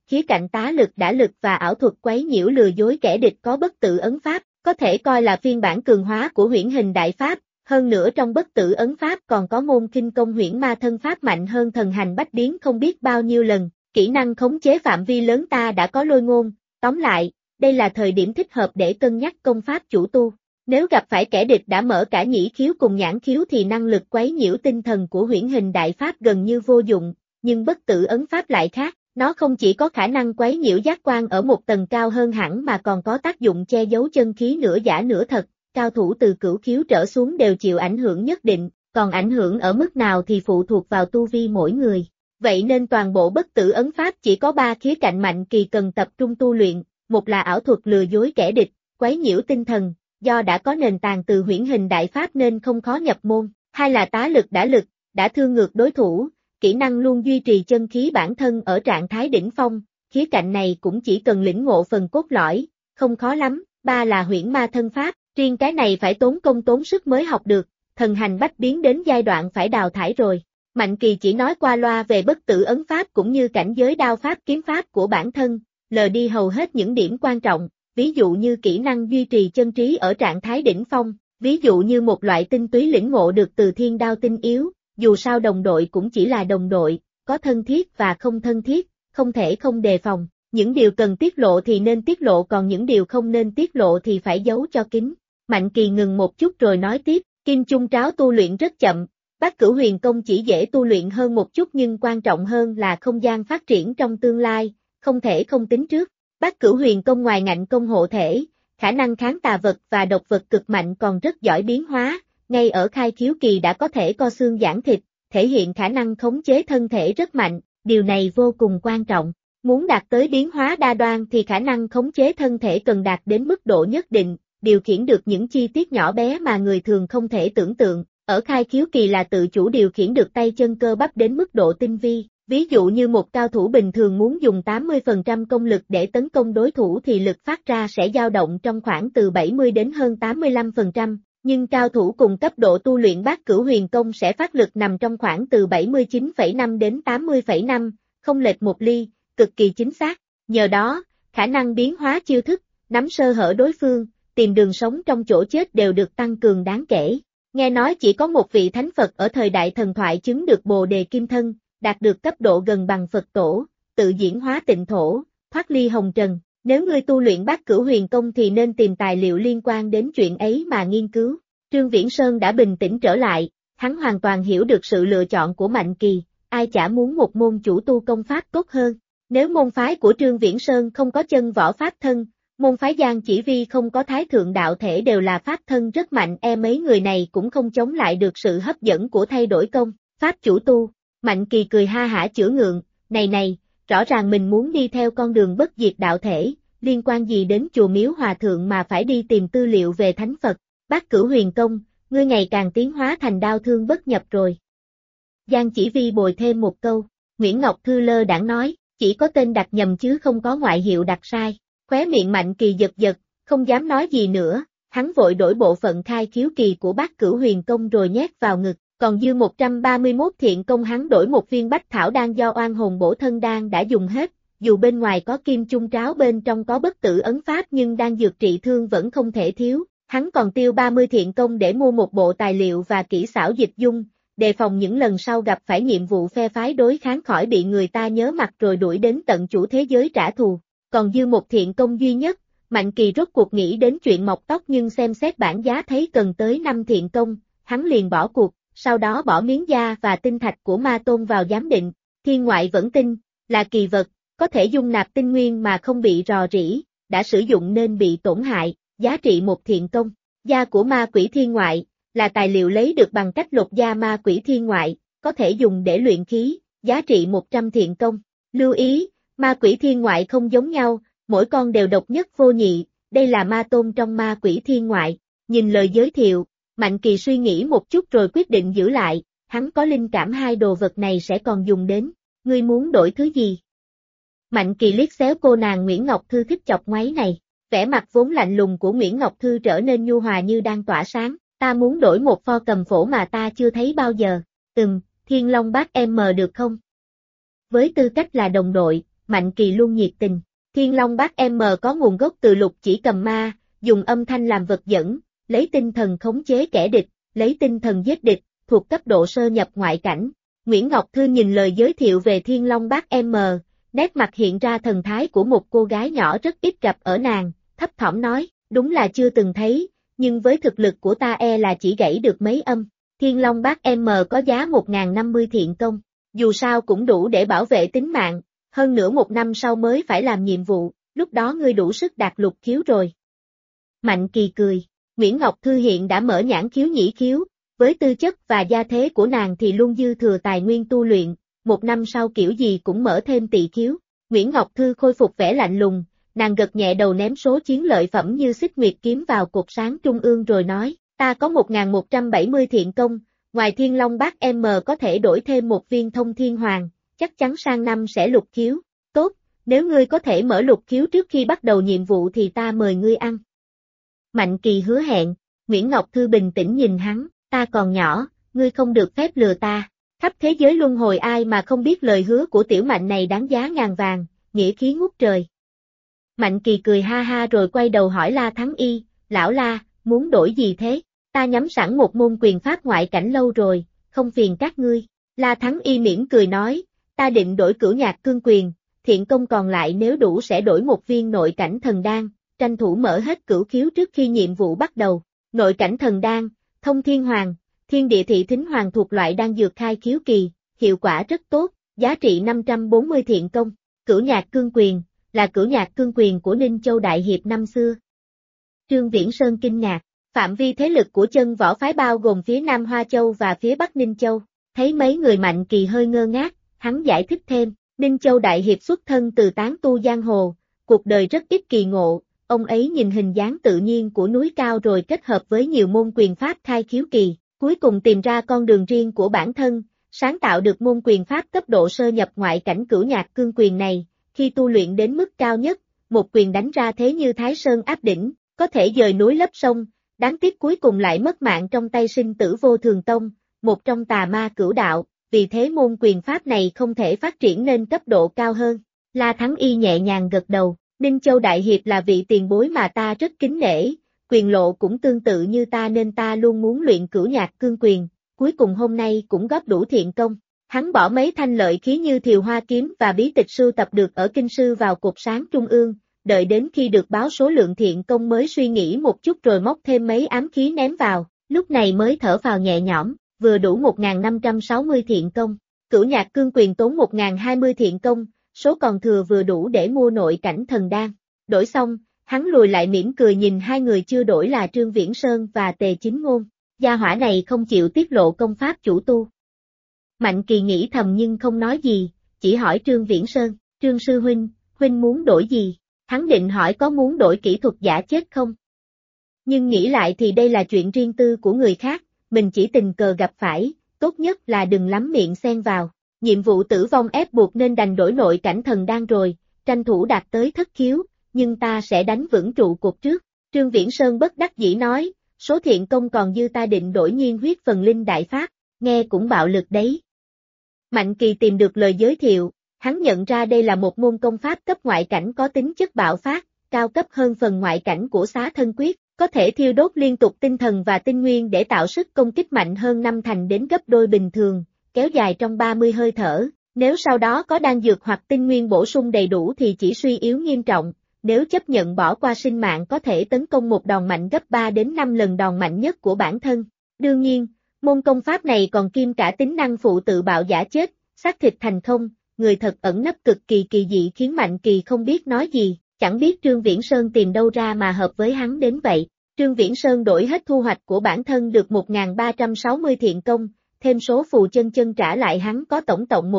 khía cạnh tá lực đả lực và ảo thuật quấy nhiễu lừa dối kẻ địch có bất tử ấn pháp, có thể coi là phiên bản cường hóa của huyễn hình đại pháp, hơn nữa trong bất tử ấn pháp còn có môn kinh công huyễn ma thân pháp mạnh hơn thần hành bách biến không biết bao nhiêu lần, kỹ năng khống chế phạm vi lớn ta đã có lôi ngôn, tóm lại, đây là thời điểm thích hợp để cân nhắc công pháp chủ tu. Nếu gặp phải kẻ địch đã mở cả nhĩ khiếu cùng nhãn khiếu thì năng lực quấy nhiễu tinh thần của huyễn hình đại pháp gần như vô dụng, nhưng bất tử ấn pháp lại khác, nó không chỉ có khả năng quấy nhiễu giác quan ở một tầng cao hơn hẳn mà còn có tác dụng che giấu chân khí nửa giả nửa thật, cao thủ từ cửu khiếu trở xuống đều chịu ảnh hưởng nhất định, còn ảnh hưởng ở mức nào thì phụ thuộc vào tu vi mỗi người. Vậy nên toàn bộ bất tử ấn pháp chỉ có 3 khía cạnh Mạnh Kỳ cần tập trung tu luyện, một là ảo thuật lừa dối kẻ địch, quấy nhiễu tinh thần, do đã có nền tảng từ huyễn hình đại pháp nên không khó nhập môn, hai là tá lực, đã thương ngược đối thủ, kỹ năng luôn duy trì chân khí bản thân ở trạng thái đỉnh phong, khía cạnh này cũng chỉ cần lĩnh ngộ phần cốt lõi, không khó lắm, ba là huyễn ma thân pháp, riêng cái này phải tốn công tốn sức mới học được, thần hành bách biến đến giai đoạn phải đào thải rồi. Mạnh Kỳ chỉ nói qua loa về bất tử ấn pháp cũng như cảnh giới đao pháp kiếm pháp của bản thân, lờ đi hầu hết những điểm quan trọng, ví dụ như kỹ năng duy trì chân trí ở trạng thái đỉnh phong, ví dụ như một loại tinh túy lĩnh ngộ được từ thiên đao tinh yếu, dù sao đồng đội cũng chỉ là đồng đội, có thân thiết và không thân thiết, không thể không đề phòng, những điều cần tiết lộ thì nên tiết lộ còn những điều không nên tiết lộ thì phải giấu cho kín. Mạnh Kỳ ngừng một chút rồi nói tiếp, Kim Chung Tráo tu luyện rất chậm. Bát Cửu Huyền Công chỉ dễ tu luyện hơn một chút nhưng quan trọng hơn là không gian phát triển trong tương lai, không thể không tính trước. Bát Cửu Huyền Công ngoài ngạnh công hộ thể, khả năng kháng tà vật và độc vật cực mạnh còn rất giỏi biến hóa, ngay ở khai khiếu kỳ đã có thể co xương giãn thịt, thể hiện khả năng khống chế thân thể rất mạnh, điều này vô cùng quan trọng. Muốn đạt tới biến hóa đa đoan thì khả năng khống chế thân thể cần đạt đến mức độ nhất định, điều khiển được những chi tiết nhỏ bé mà người thường không thể tưởng tượng. Ở khai khiếu kỳ là tự chủ điều khiển được tay chân cơ bắp đến mức độ tinh vi, ví dụ như một cao thủ bình thường muốn dùng 80% công lực để tấn công đối thủ thì lực phát ra sẽ dao động trong khoảng từ 70 đến hơn 85%, nhưng cao thủ cùng cấp độ tu luyện Bát Cửu Huyền Công sẽ phát lực nằm trong khoảng từ 79,5 đến 80,5, không lệch một ly, cực kỳ chính xác. Nhờ đó, khả năng biến hóa chiêu thức, nắm sơ hở đối phương, tìm đường sống trong chỗ chết đều được tăng cường đáng kể. Nghe nói chỉ có một vị thánh Phật ở thời đại thần thoại chứng được Bồ Đề Kim Thân, đạt được cấp độ gần bằng Phật Tổ, tự diễn hóa tịnh thổ, thoát ly hồng trần. Nếu ngươi tu luyện Bát Cửu Huyền Công thì nên tìm tài liệu liên quan đến chuyện ấy mà nghiên cứu. Trương Viễn Sơn đã bình tĩnh trở lại, hắn hoàn toàn hiểu được sự lựa chọn của Mạnh Kỳ, ai chả muốn một môn chủ tu công pháp tốt hơn. Nếu môn phái của Trương Viễn Sơn không có chân võ pháp thân, môn phái Giang Chỉ Vi không có thái thượng đạo thể đều là pháp thân rất mạnh, mấy người này cũng không chống lại được sự hấp dẫn của thay đổi công, pháp chủ tu. Mạnh Kỳ cười ha hả chữa ngượng, này, rõ ràng mình muốn đi theo con đường bất diệt đạo thể, liên quan gì đến chùa miếu hòa thượng mà phải đi tìm tư liệu về thánh Phật. Bát Cửu Huyền Công, ngươi ngày càng tiến hóa thành đao thương bất nhập rồi. Giang Chỉ Vi bồi thêm một câu, Nguyễn Ngọc Thư lơ đãng nói, chỉ có tên đặt nhầm chứ không có ngoại hiệu đặt sai. Khóe miệng Mạnh Kỳ giật, không dám nói gì nữa, hắn vội đổi bộ phận khai khiếu kỳ của Bát Cửu Huyền Công rồi nhét vào ngực, còn dư 131 thiện công hắn đổi một viên bách thảo đan do oan hồn bổ thân đan đã dùng hết, dù bên ngoài có Kim Chung Tráo bên trong có bất tử ấn pháp nhưng đan dược trị thương vẫn không thể thiếu, hắn còn tiêu 30 thiện công để mua một bộ tài liệu và kỹ xảo dịch dung, đề phòng những lần sau gặp phải nhiệm vụ phe phái đối kháng khỏi bị người ta nhớ mặt rồi đuổi đến tận chủ thế giới trả thù. Còn dư một thiện công duy nhất, Mạnh Kỳ rốt cuộc nghĩ đến chuyện mọc tóc nhưng xem xét bảng giá thấy cần tới 5 thiện công, hắn liền bỏ cuộc, sau đó bỏ miếng da và tinh thạch của ma tôn vào giám định, thiên ngoại vẫn tinh, là kỳ vật, có thể dung nạp tinh nguyên mà không bị rò rỉ, đã sử dụng nên bị tổn hại, giá trị một thiện công. Da của ma quỷ thiên ngoại, là tài liệu lấy được bằng cách lột da ma quỷ thiên ngoại, có thể dùng để luyện khí, giá trị 100 thiện công. Lưu ý, ma quỷ thiên ngoại không giống nhau, mỗi con đều độc nhất vô nhị, đây là ma tôn trong ma quỷ thiên ngoại. Nhìn lời giới thiệu, Mạnh Kỳ suy nghĩ một chút rồi quyết định giữ lại, hắn có linh cảm hai đồ vật này sẽ còn dùng đến, ngươi muốn đổi thứ gì? Mạnh Kỳ liếc xéo cô nàng Nguyễn Ngọc Thư thích chọc ngoáy này, vẻ mặt vốn lạnh lùng của Nguyễn Ngọc Thư trở nên nhu hòa như đang tỏa sáng, ta muốn đổi một pho cầm phổ mà ta chưa thấy bao giờ, Thiên Long Bát M được không? Với tư cách là đồng đội, Mạnh Kỳ luôn nhiệt tình. Thiên Long Bát M có nguồn gốc từ Lục Chỉ Cầm Ma, dùng âm thanh làm vật dẫn, lấy tinh thần khống chế kẻ địch, lấy tinh thần giết địch, thuộc cấp độ sơ nhập ngoại cảnh. Nguyễn Ngọc Thư nhìn lời giới thiệu về Thiên Long Bát M, nét mặt hiện ra thần thái của một cô gái nhỏ rất ít gặp ở nàng, thấp thỏm nói, đúng là chưa từng thấy, nhưng với thực lực của ta là chỉ gãy được mấy âm. Thiên Long Bát M có giá 1050 thiện công, dù sao cũng đủ để bảo vệ tính mạng, hơn nữa 1 năm sau mới phải làm nhiệm vụ, lúc đó ngươi đủ sức đạt lục khiếu rồi. Mạnh Kỳ cười, Nguyễn Ngọc Thư hiện đã mở nhãn khiếu nhĩ khiếu, với tư chất và gia thế của nàng thì luôn dư thừa tài nguyên tu luyện, 1 năm sau kiểu gì cũng mở thêm tỳ khiếu. Nguyễn Ngọc Thư khôi phục vẻ lạnh lùng, nàng gật nhẹ đầu ném số chiến lợi phẩm như xích nguyệt kiếm vào cột sáng trung ương rồi nói, ta có 1170 thiện công, ngoài Thiên Long Bát M có thể đổi thêm một viên Thông Thiên Hoàng, chắc chắn sang năm sẽ lục khiếu. Tốt, nếu ngươi có thể mở lục khiếu trước khi bắt đầu nhiệm vụ thì ta mời ngươi ăn. Mạnh Kỳ hứa hẹn, Nguyễn Ngọc Thư bình tĩnh nhìn hắn, ta còn nhỏ, ngươi không được phép lừa ta. Khắp thế giới luân hồi ai mà không biết lời hứa của tiểu Mạnh này đáng giá ngàn vàng, nghĩa khí ngút trời. Mạnh Kỳ cười ha ha rồi quay đầu hỏi La Thắng Y, lão La, muốn đổi gì thế? Ta nhắm sẵn một môn quyền pháp ngoại cảnh lâu rồi, không phiền các ngươi. La Thắng Y mỉm cười nói, ta định đổi Cửu Nhạc Cương Quyền, thiện công còn lại nếu đủ sẽ đổi một viên nội cảnh thần đan, tranh thủ mở hết cửu khiếu trước khi nhiệm vụ bắt đầu. Nội cảnh thần đan, Thông Thiên Hoàng, Thiên Địa Thị Thính Hoàng thuộc loại đan dược khai khiếu kỳ, hiệu quả rất tốt, giá trị 540 thiện công. Cửu Nhạc Cương Quyền, là Cửu Nhạc Cương Quyền của Ninh Châu Đại Hiệp năm xưa. Trương Viễn Sơn kinh ngạc, phạm vi thế lực của chân võ phái bao gồm phía Nam Hoa Châu và phía Bắc Ninh Châu. Thấy mấy người Mạnh Kỳ hơi ngơ ngác, hắn giải thích thêm, Ninh Châu Đại Hiệp xuất thân từ tán tu giang hồ, cuộc đời rất ít kỳ ngộ, ông ấy nhìn hình dáng tự nhiên của núi cao rồi kết hợp với nhiều môn quyền pháp khai khiếu kỳ, cuối cùng tìm ra con đường riêng của bản thân, sáng tạo được môn quyền pháp cấp độ sơ nhập ngoại cảnh Cửu Nhạc Cương Quyền này, khi tu luyện đến mức cao nhất, một quyền đánh ra thế như Thái Sơn áp đỉnh, có thể dời núi lấp sông, đáng tiếc cuối cùng lại mất mạng trong tay Sinh Tử Vô Thường Tông, một trong tà ma cửu đạo, vì thế môn quyền pháp này không thể phát triển lên cấp độ cao hơn. La Thắng Y nhẹ nhàng gật đầu, Ninh Châu Đại Hiệp là vị tiền bối mà ta rất kính nể, quyền lộ cũng tương tự như ta nên ta luôn muốn luyện Cửu Nhạc Cương Quyền, cuối cùng hôm nay cũng góp đủ thiện công. Hắn bỏ mấy thanh lợi khí như Thiều Hoa Kiếm và bí tịch sưu tập được ở Kinh Sư vào cột sáng trung ương, đợi đến khi được báo số lượng thiện công mới suy nghĩ một chút rồi móc thêm mấy ám khí ném vào, lúc này mới thở phào nhẹ nhõm, vừa đủ 1560 thiện công. Cửu Nhạc Cương Quyền tốn 1020 thiện công, số còn thừa vừa đủ để mua nội cảnh thần đan. Đổi xong, hắn lùi lại mỉm cười nhìn hai người chưa đổi là Trương Viễn Sơn và Tề Chính Ngôn. Gia hỏa này không chịu tiết lộ công pháp chủ tu. Mạnh Kỳ nghĩ thầm nhưng không nói gì, chỉ hỏi Trương Viễn Sơn, Trương Sư Huynh muốn đổi gì? Hắn định hỏi có muốn đổi kỹ thuật giả chết không? Nhưng nghĩ lại thì đây là chuyện riêng tư của người khác, mình chỉ tình cờ gặp phải, tốt nhất là đừng lắm miệng xen vào. Nhiệm vụ tử vong ép buộc nên đành đổi nội cảnh thần đan rồi, tranh thủ đạt tới thất khiếu, nhưng ta sẽ đánh vững trụ cột trước. Trương Viễn Sơn bất đắc dĩ nói, số thiện công còn dư ta định đổi nhiên huyết phần linh đại pháp, nghe cũng bạo lực đấy. Mạnh Kỳ tìm được lời giới thiệu, hắn nhận ra đây là một môn công pháp cấp ngoại cảnh có tính chất bạo phát, cao cấp hơn phần ngoại cảnh của Xá Thân Quyết, có thể thiêu đốt liên tục tinh thần và tinh nguyên để tạo sức công kích mạnh hơn 5 thành đến gấp đôi bình thường, kéo dài trong 30 hơi thở. Nếu sau đó có đan dược hoặc tinh nguyên bổ sung đầy đủ thì chỉ suy yếu nghiêm trọng, nếu chấp nhận bỏ qua sinh mạng có thể tấn công một đòn mạnh gấp 3 đến 5 lần đòn mạnh nhất của bản thân. Đương nhiên, môn công pháp này còn kiêm cả tính năng phụ tự bạo giả chết, xác thịt thành không, người thật ẩn nấp cực kỳ kỳ dị khiến Mạnh Kỳ không biết nói gì, chẳng biết Trương Viễn Sơn tìm đâu ra mà hợp với hắn đến vậy. Trương Viễn Sơn đổi hết thu hoạch của bản thân được 1360 thiện công, thêm số phù chân trả lại hắn có tổng cộng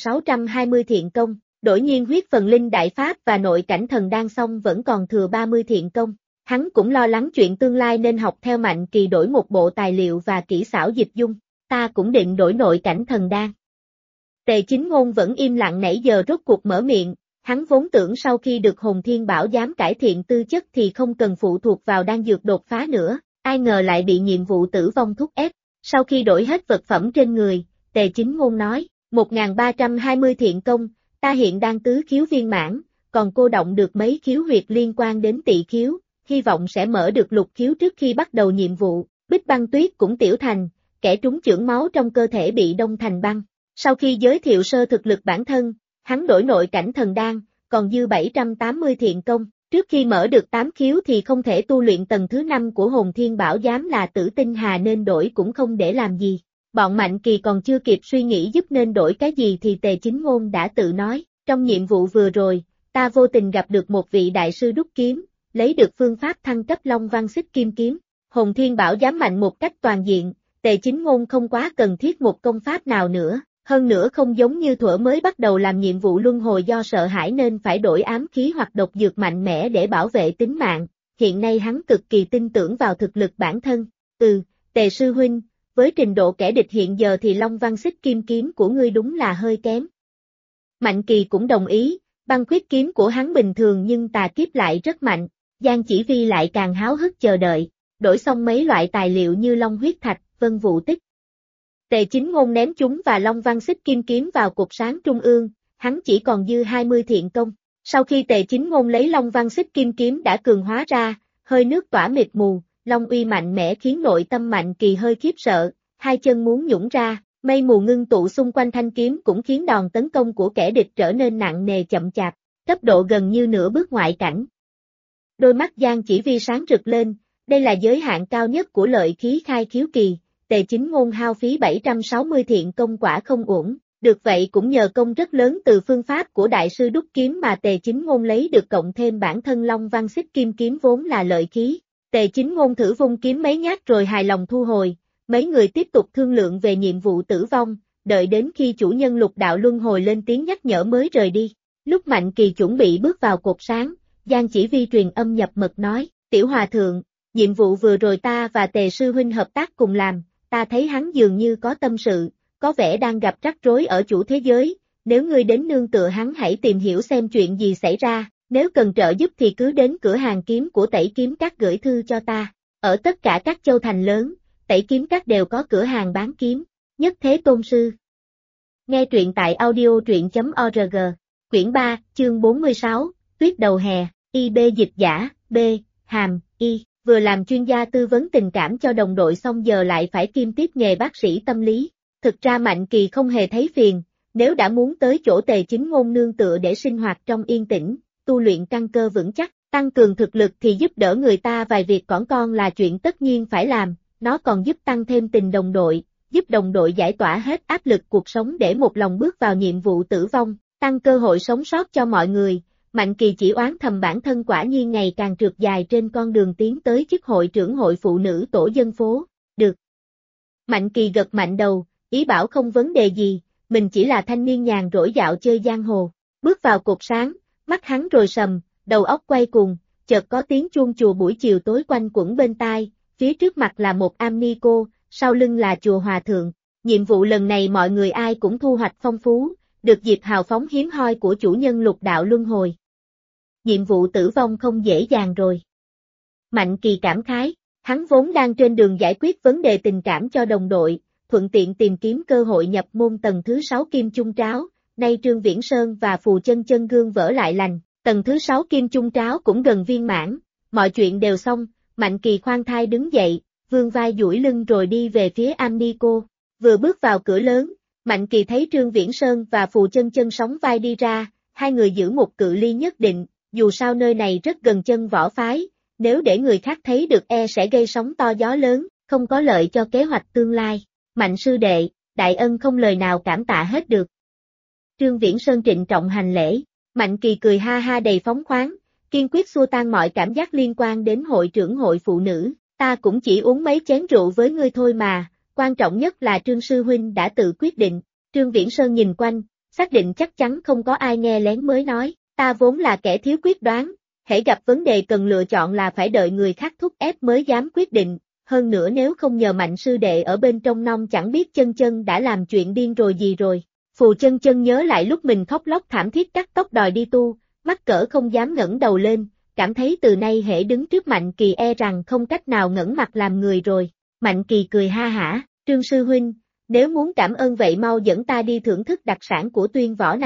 1620 thiện công, đổi nhiên huyết phần linh đại pháp và nội cảnh thần đan xong vẫn còn thừa 30 thiện công. Hắn cũng lo lắng chuyện tương lai nên học theo Mạnh Kỳ đổi một bộ tài liệu và kỹ xảo dịch dung, ta cũng định đổi nội cảnh thần đan. Tề Chính Ngôn vẫn im lặng nãy giờ rốt cuộc mở miệng, hắn vốn tưởng sau khi được Hồn Thiên Bảo giám cải thiện tư chất thì không cần phụ thuộc vào đan dược đột phá nữa, ai ngờ lại bị nhiệm vụ tử vong thúc ép. Sau khi đổi hết vật phẩm trên người, Tề Chính Ngôn nói, 1320 thiện công, ta hiện đang tứ khiếu viên mãn, còn cô động được mấy khiếu huyệt liên quan đến tỵ khiếu, hy vọng sẽ mở được lục khiếu trước khi bắt đầu nhiệm vụ. Bích Băng Tuyết cũng tiểu thành, kẻ trúng chưởng máu trong cơ thể bị đông thành băng. Sau khi giới thiệu sơ thực lực bản thân, hắn đổi nội cảnh thần đan, còn dư 780 thiện công. Trước khi mở được 8 khiếu thì không thể tu luyện tầng thứ 5 của Hồn Thiên Bảo Giám là Tử Tinh Hà nên đổi cũng không để làm gì. Bọn Mạnh Kỳ còn chưa kịp suy nghĩ giúp nên đổi cái gì thì Tề Chính Ngôn đã tự nói, trong nhiệm vụ vừa rồi, ta vô tình gặp được một vị đại sư đúc kiếm, lấy được phương pháp thăng cấp Long Văn Xích Kim Kiếm. Hồn Thiên Bảo Giám mạnh một cách toàn diện, Tề Chính Ngôn không quá cần thiết một công pháp nào nữa. Hơn nữa không giống như thuở mới bắt đầu làm nhiệm vụ luân hồi do sợ hãi nên phải đổi ám khí hoặc độc dược mạnh mẽ để bảo vệ tính mạng, hiện nay hắn cực kỳ tin tưởng vào thực lực bản thân. Tề sư huynh, với trình độ kẻ địch hiện giờ thì Long Văn Xích Kim Kiếm của ngươi đúng là hơi kém. Mạnh Kỳ cũng đồng ý, băng khuyết kiếm của hắn bình thường nhưng tà kiếp lại rất mạnh, Giang Chỉ Vi lại càng háo hức chờ đợi, đổi xong mấy loại tài liệu như long huyết thạch, vân vụ tích. Tề Chính Ngôn ném chúng và Long Văn Xích Kim Kiếm vào cột sáng trung ương, hắn chỉ còn dư 20 thiện công. Sau khi Tề Chính Ngôn lấy Long Văn Xích Kim Kiếm đã cường hóa ra, hơi nước tỏa mịt mù, long uy mạnh mẽ khiến nội tâm Mạnh Kỳ hơi khiếp sợ, hai chân muốn nhũn ra, mây mù ngưng tụ xung quanh thanh kiếm cũng khiến đòn tấn công của kẻ địch trở nên nặng nề chậm chạp, tốc độ gần như nửa bước ngoại cảnh. Đôi mắt Giang Chỉ Vi sáng rực lên, đây là giới hạn cao nhất của lợi khí khai khiếu kỳ. Tề Chính Ngôn hao phí 760 thiện công quả không uổng, được vậy cũng nhờ công rất lớn từ phương pháp của đại sư đúc kiếm mà Tề Chính Ngôn lấy được cộng thêm bản thân Long Văn Xích Kim Kiếm vốn là lợi khí. Tề Chính Ngôn thử vung kiếm mấy nhát rồi hài lòng thu hồi, mấy người tiếp tục thương lượng về nhiệm vụ tử vong, đợi đến khi chủ nhân Lục Đạo Luân Hồi lên tiếng nhắc nhở mới rời đi. Lúc Mạnh Kỳ chuẩn bị bước vào cột sáng, Giang Chỉ Vi truyền âm nhập mật nói, Tiểu Hòa Thượng, nhiệm vụ vừa rồi ta và Tề Sư Huynh hợp tác cùng làm. Ta thấy hắn dường như có tâm sự, có vẻ đang gặp rắc rối ở chủ thế giới, nếu ngươi đến nương tựa hắn hãy tìm hiểu xem chuyện gì xảy ra, nếu cần trợ giúp thì cứ đến cửa hàng kiếm của Tẩy Kiếm Các gửi thư cho ta. Ở tất cả các châu thành lớn, Tẩy Kiếm Các đều có cửa hàng bán kiếm. Nhất Thế Tôn Sư. Nghe truyện tại audio.org, quyển 3, chương 46, Tuyết Đầu Hè, IB dịch giả, B, Hàm, Y. Vừa làm chuyên gia tư vấn tình cảm cho đồng đội xong giờ lại phải kiêm tiếp nghề bác sĩ tâm lý. Thực ra Mạnh Kỳ không hề thấy phiền, nếu đã muốn tới chỗ Tề Chính Ngôn nương tựa để sinh hoạt trong yên tĩnh, tu luyện căn cơ vững chắc, tăng cường thực lực thì giúp đỡ người ta vài việc cỏn con là chuyện tất nhiên phải làm, nó còn giúp tăng thêm tình đồng đội, giúp đồng đội giải tỏa hết áp lực cuộc sống để một lòng bước vào nhiệm vụ tử vong, tăng cơ hội sống sót cho mọi người. Mạnh Kỳ chỉ oán thầm bản thân quả nhiên ngày càng trượt dài trên con đường tiến tới chức hội trưởng hội phụ nữ tổ dân phố. Được. Mạnh Kỳ gật mạnh đầu, ý bảo không vấn đề gì, mình chỉ là thanh niên nhàn rỗi dạo chơi giang hồ. Bước vào cột sáng, mắt hắn rồi sầm, đầu óc quay cuồng, chợt có tiếng chuông chùa buổi chiều tối quanh quẩn bên tai, phía trước mặt là một am ni cô, sau lưng là chùa hòa thượng. Nhiệm vụ lần này mọi người ai cũng thu hoạch phong phú, được dịp hào phóng hiếm hoi của chủ nhân Lục Đạo Luân Hồi. Nhiệm vụ tử vong không dễ dàng rồi. Mạnh Kỳ cảm khái, hắn vốn đang trên đường giải quyết vấn đề tình cảm cho đồng đội, thuận tiện tìm kiếm cơ hội nhập môn tầng thứ 6 Kim Chung Tráo, nay Trương Viễn Sơn và Phù Chân Chân gương vỡ lại lành, tầng thứ 6 Kim Chung Tráo cũng gần viên mãn, mọi chuyện đều xong, Mạnh Kỳ khoan thai đứng dậy, vươn vai duỗi lưng rồi đi về phía am ni cô, vừa bước vào cửa lớn, Mạnh Kỳ thấy Trương Viễn Sơn và Phù Chân Chân sóng vai đi ra, hai người giữ một cự ly nhất định. Dù sao nơi này rất gần chân võ phái, nếu để người khác thấy được sẽ gây sóng to gió lớn, không có lợi cho kế hoạch tương lai. Mạnh sư đệ, đại ân không lời nào cảm tạ hết được. Trương Viễn Sơn trịnh trọng hành lễ, Mạnh Kỳ cười ha ha đầy phóng khoáng, kiên quyết xua tan mọi cảm giác liên quan đến hội trưởng hội phụ nữ, ta cũng chỉ uống mấy chén rượu với ngươi thôi mà, quan trọng nhất là Trương sư huynh đã tự quyết định. Trương Viễn Sơn nhìn quanh, xác định chắc chắn không có ai nghe lén mới nói. Ta vốn là kẻ thiếu quyết đoán, hễ gặp vấn đề cần lựa chọn là phải đợi người khác thúc ép mới dám quyết định, hơn nữa nếu không nhờ Mạnh sư đệ ở bên trong nong chẳng biết Chân Chân đã làm chuyện điên rồi gì rồi. Phù Chân Chân nhớ lại lúc mình khóc lóc thảm thiết cắt tóc đòi đi tu, mắc cỡ không dám ngẩng đầu lên, cảm thấy từ nay hễ đứng trước Mạnh Kỳ rằng không cách nào ngẩng mặt làm người rồi. Mạnh Kỳ cười ha hả, Trương sư huynh, nếu muốn cảm ơn vậy mau dẫn ta đi thưởng thức đặc sản của Tuyên Võ nào.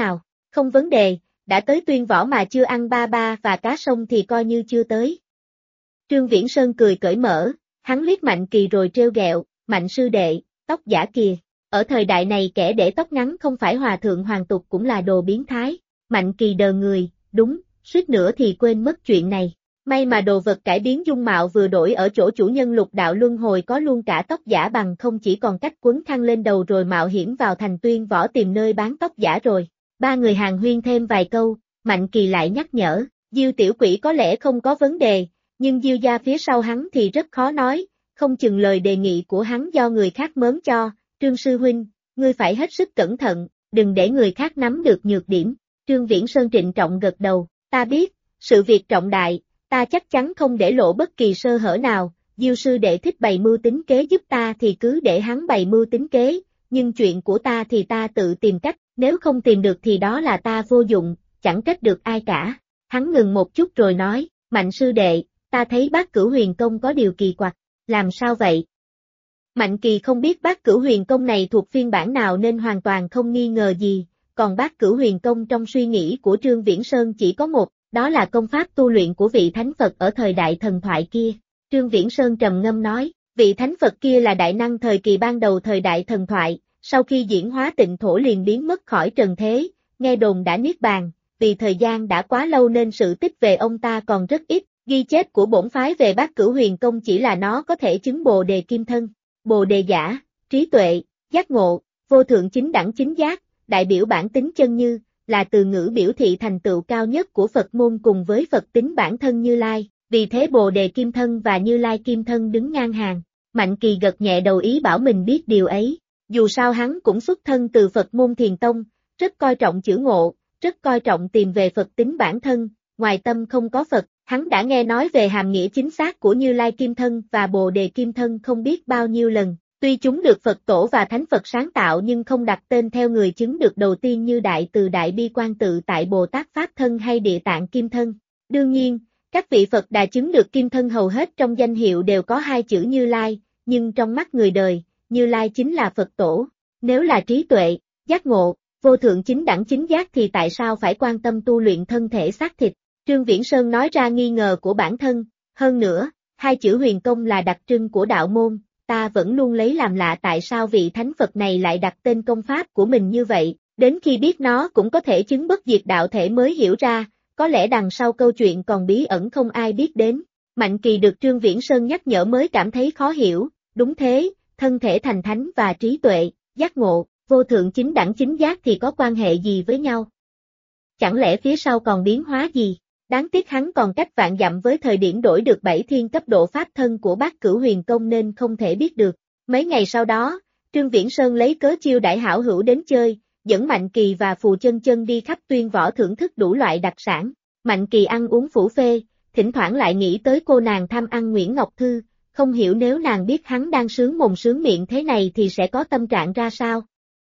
Không vấn đề, đã tới Tuyên Võ mà chưa ăn ba ba và cá sông thì coi như chưa tới. Trương Viễn Sơn cười cởi mở, hắn liếc Mạnh Kỳ rồi trêu ghẹo, Mạnh sư đệ, tóc giả kìa. Ở thời đại này kẻ để tóc ngắn không phải hòa thượng hoàng tục cũng là đồ biến thái. Mạnh Kỳ đờ người, đúng, suýt nữa thì quên mất chuyện này. May mà đồ vật cải biến dung mạo vừa đổi ở chỗ chủ nhân Lục Đạo Luân Hồi có luôn cả tóc giả, bằng không chỉ còn cách quấn khăn lên đầu rồi mạo hiểm vào thành Tuyên Võ tìm nơi bán tóc giả rồi. Ba người hàn huyên thêm vài câu, Mạnh Kỳ lại nhắc nhở, Diêu tiểu quỷ có lẽ không có vấn đề, nhưng Diêu gia phía sau hắn thì rất khó nói, không chừng lời đề nghị của hắn do người khác mớm cho. Trương sư huynh, ngươi phải hết sức cẩn thận, đừng để người khác nắm được nhược điểm. Trương Viễn Sơn trịnh trọng gật đầu, ta biết, sự việc trọng đại, ta chắc chắn không để lộ bất kỳ sơ hở nào. Diêu sư đệ thích bày mưu tính kế giúp ta thì cứ để hắn bày mưu tính kế, nhưng chuyện của ta thì ta tự tìm cách, nếu không tìm được thì đó là ta vô dụng, chẳng trách được ai cả. Hắn ngừng một chút rồi nói, Mạnh sư đệ, ta thấy Bát Cửu Huyền Công có điều kỳ quặc, làm sao vậy? Mạnh Kỳ không biết Bát Cửu Huyền Công này thuộc phiên bản nào nên hoàn toàn không nghi ngờ gì, còn Bát Cửu Huyền Công trong suy nghĩ của Trương Viễn Sơn chỉ có một, đó là công pháp tu luyện của vị thánh Phật ở thời đại thần thoại kia. Trương Viễn Sơn trầm ngâm nói, vị thánh Phật kia là đại năng thời kỳ ban đầu thời đại thần thoại, sau khi diễn hóa tịnh thổ liền biến mất khỏi trần thế, nghe đồn đã niết bàn, vì thời gian đã quá lâu nên sự tích về ông ta còn rất ít, ghi chép của bổn phái về Bát Cửu Huyền Công chỉ là nó có thể chứng Bồ Đề Kim Thân. Bồ Đề giả, trí tuệ, giác ngộ, vô thượng chính đẳng chính giác, đại biểu bản tính chân như, là từ ngữ biểu thị thành tựu cao nhất của Phật môn cùng với Phật tính bản thân Như Lai, vì thế Bồ Đề Kim Thân và Như Lai Kim Thân đứng ngang hàng. Mạnh Kỳ gật nhẹ đầu ý bảo mình biết điều ấy, dù sao hắn cũng xuất thân từ Phật môn Thiền Tông, rất coi trọng chữ ngộ, rất coi trọng tìm về Phật tính bản thân, ngoài tâm không có Phật. Hắn đã nghe nói về hàm nghĩa chính xác của Như Lai Kim Thân và Bồ Đề Kim Thân không biết bao nhiêu lần, tuy chúng được Phật Tổ và Thánh Phật sáng tạo nhưng không đặt tên theo người chứng được đầu tiên như Đại Từ Đại Bi Quan Tự Tại Bồ Tát Pháp Thân hay Địa Tạng Kim Thân. Đương nhiên, các vị Phật Đà chứng được Kim Thân hầu hết trong danh hiệu đều có hai chữ Như Lai, nhưng trong mắt người đời, Như Lai chính là Phật Tổ. Nếu là trí tuệ, giác ngộ, vô thượng chính đẳng chính giác thì tại sao phải quan tâm tu luyện thân thể xác thịt? Trương Viễn Sơn nói ra nghi ngờ của bản thân, hơn nữa, hai chữ huyền công là đặc trưng của đạo môn, ta vẫn luôn lấy làm lạ tại sao vị thánh Phật này lại đặt tên công pháp của mình như vậy, đến khi biết nó cũng có thể chứng bất diệt đạo thể mới hiểu ra, có lẽ đằng sau câu chuyện còn bí ẩn không ai biết đến. Mạnh Kỳ được Trương Viễn Sơn nhắc nhở mới cảm thấy khó hiểu, đúng thế, thân thể thành thánh và trí tuệ, giác ngộ, vô thượng chính đẳng chính giác thì có quan hệ gì với nhau? Chẳng lẽ phía sau còn biến hóa gì? Đáng tiếc hắn còn cách vạn dặm với thời điểm đổi được 7 thiên cấp độ pháp thân của Bát Cửu Huyền Công nên không thể biết được. Mấy ngày sau đó, Trương Viễn Sơn lấy cớ chiêu đãi hảo hữu đến chơi, dẫn Mạnh Kỳ và Phù Chân Chân đi khắp Tuyên Võ thưởng thức đủ loại đặc sản. Mạnh Kỳ ăn uống phủ phê, thỉnh thoảng lại nghĩ tới cô nàng tham ăn Nguyễn Ngọc Thư, không hiểu nếu nàng biết hắn đang sướng mồm sướng miệng thế này thì sẽ có tâm trạng ra sao.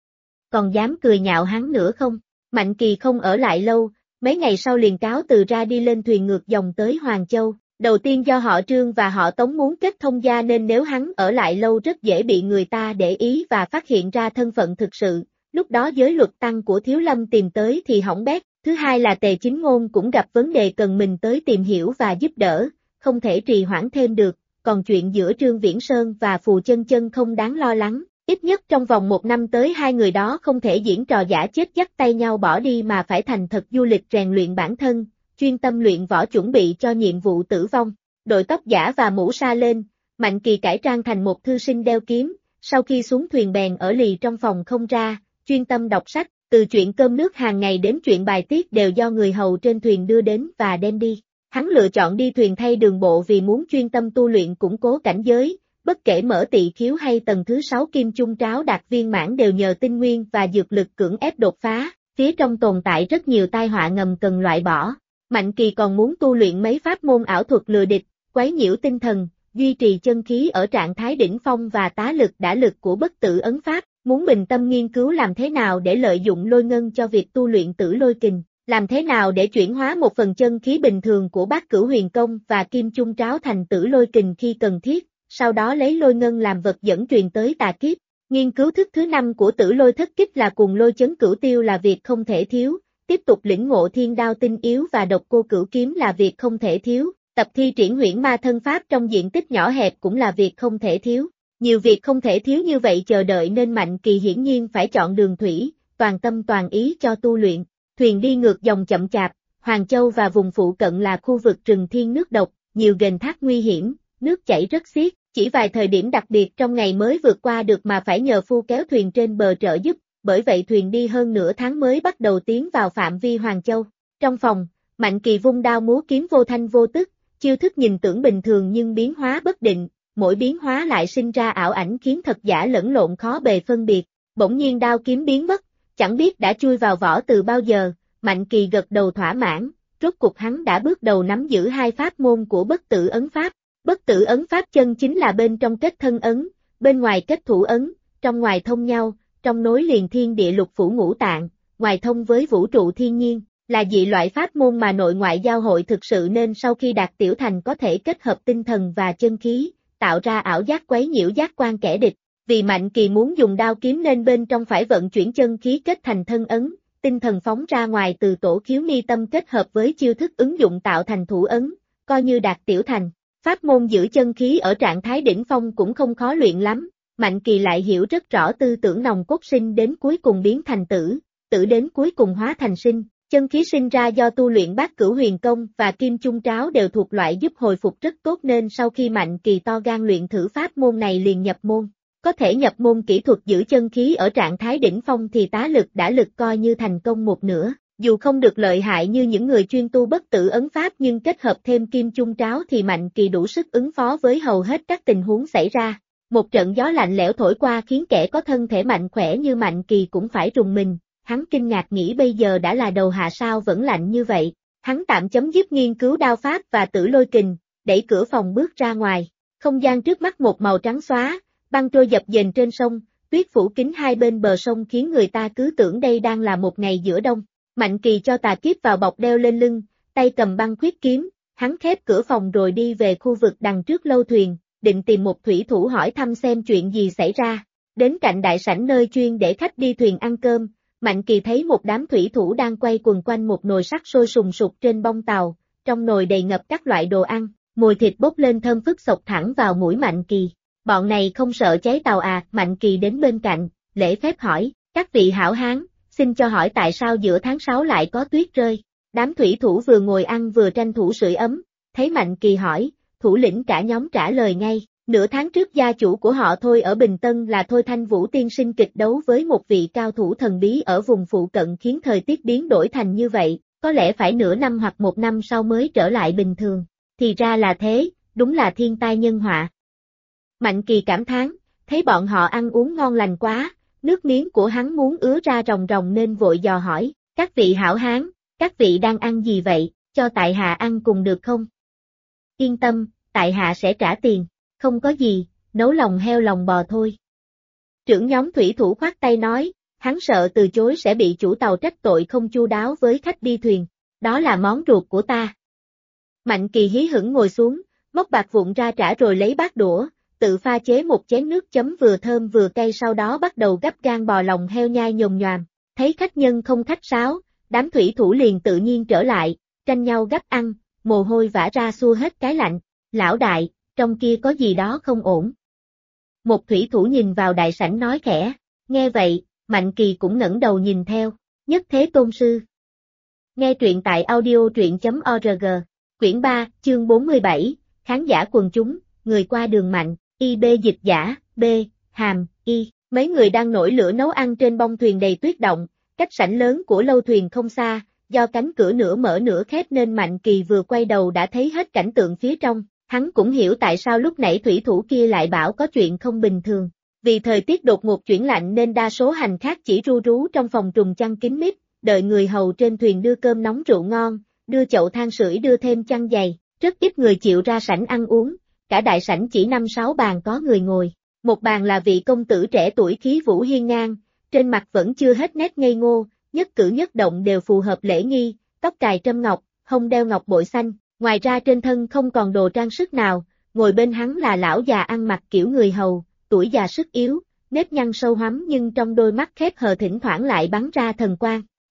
Còn dám cười nhạo hắn nữa không? Mạnh Kỳ không ở lại lâu. Mấy ngày sau liền cáo từ ra đi lên thuyền ngược dòng tới Hoàng Châu, đầu tiên do họ Trương và họ Tống muốn kết thông gia nên nếu hắn ở lại lâu rất dễ bị người ta để ý và phát hiện ra thân phận thực sự, lúc đó giới luật tăng của Thiếu Lâm tìm tới thì hỏng bét, thứ hai là Tề Chính Ngôn cũng gặp vấn đề cần mình tới tìm hiểu và giúp đỡ, không thể trì hoãn thêm được, còn chuyện giữa Trương Viễn Sơn và Phù Chân Chân không đáng lo lắng. Ít nhất trong vòng 1 năm tới hai người đó không thể diễn trò giả chết dắt tay nhau bỏ đi mà phải thành thật du lịch rèn luyện bản thân, chuyên tâm luyện võ chuẩn bị cho nhiệm vụ tử vong. Đội tóc giả và mũ sa lên, Mạnh Kỳ cải trang thành một thư sinh đeo kiếm, sau khi xuống thuyền bèn ở lì trong phòng không ra, chuyên tâm đọc sách, từ chuyện cơm nước hàng ngày đến chuyện bài tiết đều do người hầu trên thuyền đưa đến và đem đi. Hắn lựa chọn đi thuyền thay đường bộ vì muốn chuyên tâm tu luyện củng cố cảnh giới. Bất kể mở tỳ khiếu hay tầng thứ 6 kim chung tráo đạt viên mãn đều nhờ tinh nguyên và dược lực cưỡng ép đột phá, phía trong tồn tại rất nhiều tai họa ngầm cần loại bỏ. Mạnh Kỳ còn muốn tu luyện mấy pháp môn ảo thuật lừa địch, quấy nhiễu tinh thần, duy trì chân khí ở trạng thái đỉnh phong và tá lực đả lực của bất tử ấn pháp, muốn bình tâm nghiên cứu làm thế nào để lợi dụng lôi ngân cho việc tu luyện tử lôi kình, làm thế nào để chuyển hóa một phần chân khí bình thường của Bát Cửu Huyền Công và kim chung tráo thành tử lôi kình khi cần thiết. Sau đó lấy lôi ngân làm vật dẫn truyền tới tà kiếp. Nghiên cứu thức thứ 5 của tử lôi thất kích là cùng lôi chấn cửu tiêu là việc không thể thiếu, tiếp tục lĩnh ngộ thiên đao tinh yếu và độc cô cửu kiếm là việc không thể thiếu, tập thi triển huyễn ma thân pháp trong diện tích nhỏ hẹp cũng là việc không thể thiếu. Nhiều việc không thể thiếu như vậy chờ đợi nên Mạnh Kỳ hiển nhiên phải chọn đường thủy, toàn tâm toàn ý cho tu luyện. Thuyền đi ngược dòng chậm chạp, Hoàng Châu và vùng phụ cận là khu vực rừng thiên nước độc, nhiều ghềnh thác nguy hiểm, nước chảy rất xiết, chỉ vài thời điểm đặc biệt trong ngày mới vượt qua được mà phải nhờ phu kéo thuyền trên bờ trợ giúp, bởi vậy thuyền đi hơn nửa tháng mới bắt đầu tiến vào phạm vi Hoàng Châu. Trong phòng, Mạnh Kỳ vung đao múa kiếm vô thanh vô tức, chiêu thức nhìn tưởng bình thường nhưng biến hóa bất định, mỗi biến hóa lại sinh ra ảo ảnh khiến thật giả lẫn lộn khó bề phân biệt. Bỗng nhiên đao kiếm biến mất, chẳng biết đã chui vào vỏ từ bao giờ, Mạnh Kỳ gật đầu thỏa mãn, rốt cục hắn đã bước đầu nắm giữ hai pháp môn của bất tử ấn pháp. Bất tử ấn pháp chân chính là bên trong kết thân ấn, bên ngoài kết thủ ấn, trong ngoài thông nhau, trong nối liền thiên địa lục phủ ngũ tạng, ngoài thông với vũ trụ thiên nhiên, là dị loại pháp môn mà nội ngoại giao hội thực sự nên sau khi đạt tiểu thành có thể kết hợp tinh thần và chân khí, tạo ra ảo giác quấy nhiễu giác quan kẻ địch. Vì Mạnh Kỳ muốn dùng đao kiếm nên bên trong phải vận chuyển chân khí kết thành thân ấn, tinh thần phóng ra ngoài từ tổ khiếu mi tâm kết hợp với chiêu thức ứng dụng tạo thành thủ ấn, coi như đạt tiểu thành. Pháp môn giữ chân khí ở trạng thái đỉnh phong cũng không khó luyện lắm, Mạnh Kỳ lại hiểu rất rõ tư tưởng nòng cốt sinh đến cuối cùng biến thành tử, tử đến cuối cùng hóa thành sinh, chân khí sinh ra do tu luyện Bát Cửu Huyền Công và Kim Chung Tráo đều thuộc loại giúp hồi phục rất tốt nên sau khi Mạnh Kỳ to gan luyện thử pháp môn này liền nhập môn. Có thể nhập môn kỹ thuật giữ chân khí ở trạng thái đỉnh phong thì tá lực đã lực coi như thành công một nửa. Dù không được lợi hại như những người chuyên tu bất tử ấn pháp nhưng kết hợp thêm kim chung tráo thì Mạnh Kỳ đủ sức ứng phó với hầu hết các tình huống xảy ra. Một trận gió lạnh lẽo thổi qua khiến kẻ có thân thể mạnh khỏe như Mạnh Kỳ cũng phải rùng mình, hắn kinh ngạc nghĩ bây giờ đã là đầu hạ sao vẫn lạnh như vậy. Hắn tạm chấm dứt nghiên cứu đao pháp và tử lôi kình, đẩy cửa phòng bước ra ngoài. Không gian trước mắt một màu trắng xóa, băng trôi dập dềnh trên sông, tuyết phủ kín hai bên bờ sông khiến người ta cứ tưởng đây đang là một ngày giữa đông. Mạnh Kỳ cho tà kiếp vào bọc đeo lên lưng, tay cầm băng khuyết kiếm, hắn khép cửa phòng rồi đi về khu vực đằng trước lâu thuyền, định tìm một thủy thủ hỏi thăm xem chuyện gì xảy ra. Đến cạnh đại sảnh nơi chuyên để khách đi thuyền ăn cơm, Mạnh Kỳ thấy một đám thủy thủ đang quay quần quanh một nồi sắt sôi sùng sục trên bông tàu, trong nồi đầy ngập các loại đồ ăn, mùi thịt bốc lên thơm phức xộc thẳng vào mũi Mạnh Kỳ. Bọn này không sợ cháy tàu à? Mạnh Kỳ đến bên cạnh, lễ phép hỏi, các vị hảo hán, xin cho hỏi tại sao giữa tháng 6 lại có tuyết rơi? Đám thủy thủ vừa ngồi ăn vừa tranh thủ sưởi ấm, thấy Mạnh Kỳ hỏi, thủ lĩnh cả nhóm trả lời ngay, nửa tháng trước gia chủ của họ Thôi ở Bình Tân là Thôi Thanh Vũ tiên sinh kịch đấu với một vị cao thủ thần bí ở vùng phụ cận khiến thời tiết biến đổi thành như vậy, có lẽ phải nửa năm hoặc một năm sau mới trở lại bình thường. Thì ra là thế, đúng là thiên tai nhân họa. Mạnh Kỳ cảm thán, thấy bọn họ ăn uống ngon lành quá, nước miếng của hắn muốn ứa ra ròng ròng nên vội dò hỏi, các vị hảo hán, các vị đang ăn gì vậy, cho tại hạ ăn cùng được không? Yên tâm, tại hạ sẽ trả tiền, không có gì, nấu lòng heo lòng bò thôi. Trưởng nhóm thủy thủ khoát tay nói, hắn sợ từ chối sẽ bị chủ tàu trách tội không chu đáo với khách đi thuyền, đó là món ruột của ta. Mạnh Kỳ hí hửng ngồi xuống, móc bạc vụn ra trả rồi lấy bát đũa, tự pha chế một chén nước chấm vừa thơm vừa cay sau đó bắt đầu gắp gan bò lòng heo nhai nhồm nhoàm. Thấy khách nhân không khách sáo, đám thủy thủ liền tự nhiên trở lại, tranh nhau gắp ăn, mồ hôi vã ra xua hết cái lạnh. Lão đại, trong kia có gì đó không ổn. Một thủy thủ nhìn vào đại sảnh nói khẽ, nghe vậy, Mạnh Kỳ cũng ngẩng đầu nhìn theo, Nhất Thế Tôn Sư. Nghe truyện tại audio.truyện.org, quyển 3, chương 47, khán giả quần chúng, người qua đường Mạnh, IB dịch giả, B, hàm, Y. Mấy người đang nổi lửa nấu ăn trên bông thuyền đầy tuyết động, cách sảnh lớn của lâu thuyền không xa, do cánh cửa nửa mở nửa khép nên Mạnh Kỳ vừa quay đầu đã thấy hết cảnh tượng phía trong, hắn cũng hiểu tại sao lúc nãy thủy thủ kia lại bảo có chuyện không bình thường. Vì thời tiết đột ngột chuyển lạnh nên đa số hành khách chỉ ru rú trong phòng trùng chăn kín mít, đợi người hầu trên thuyền đưa cơm nóng rượu ngon, đưa chậu than sưởi đưa thêm chăn dày, rất ít người chịu ra sảnh ăn uống, cả đại sảnh chỉ 5-6 bàn có người ngồi. Một bàn là vị công tử trẻ tuổi khí vũ hiên ngang, trên mặt vẫn chưa hết nét ngây ngô, nhất cử nhất động đều phù hợp lễ nghi, tóc cài trâm ngọc, hông đeo ngọc bội xanh, ngoài ra trên thân không còn đồ trang sức nào, ngồi bên hắn là lão già ăn mặc kiểu người hầu, tuổi già sức yếu, nếp nhăn sâu hoắm nhưng trong đôi mắt khép hờ thỉnh thoảng lại bắn ra thần quang.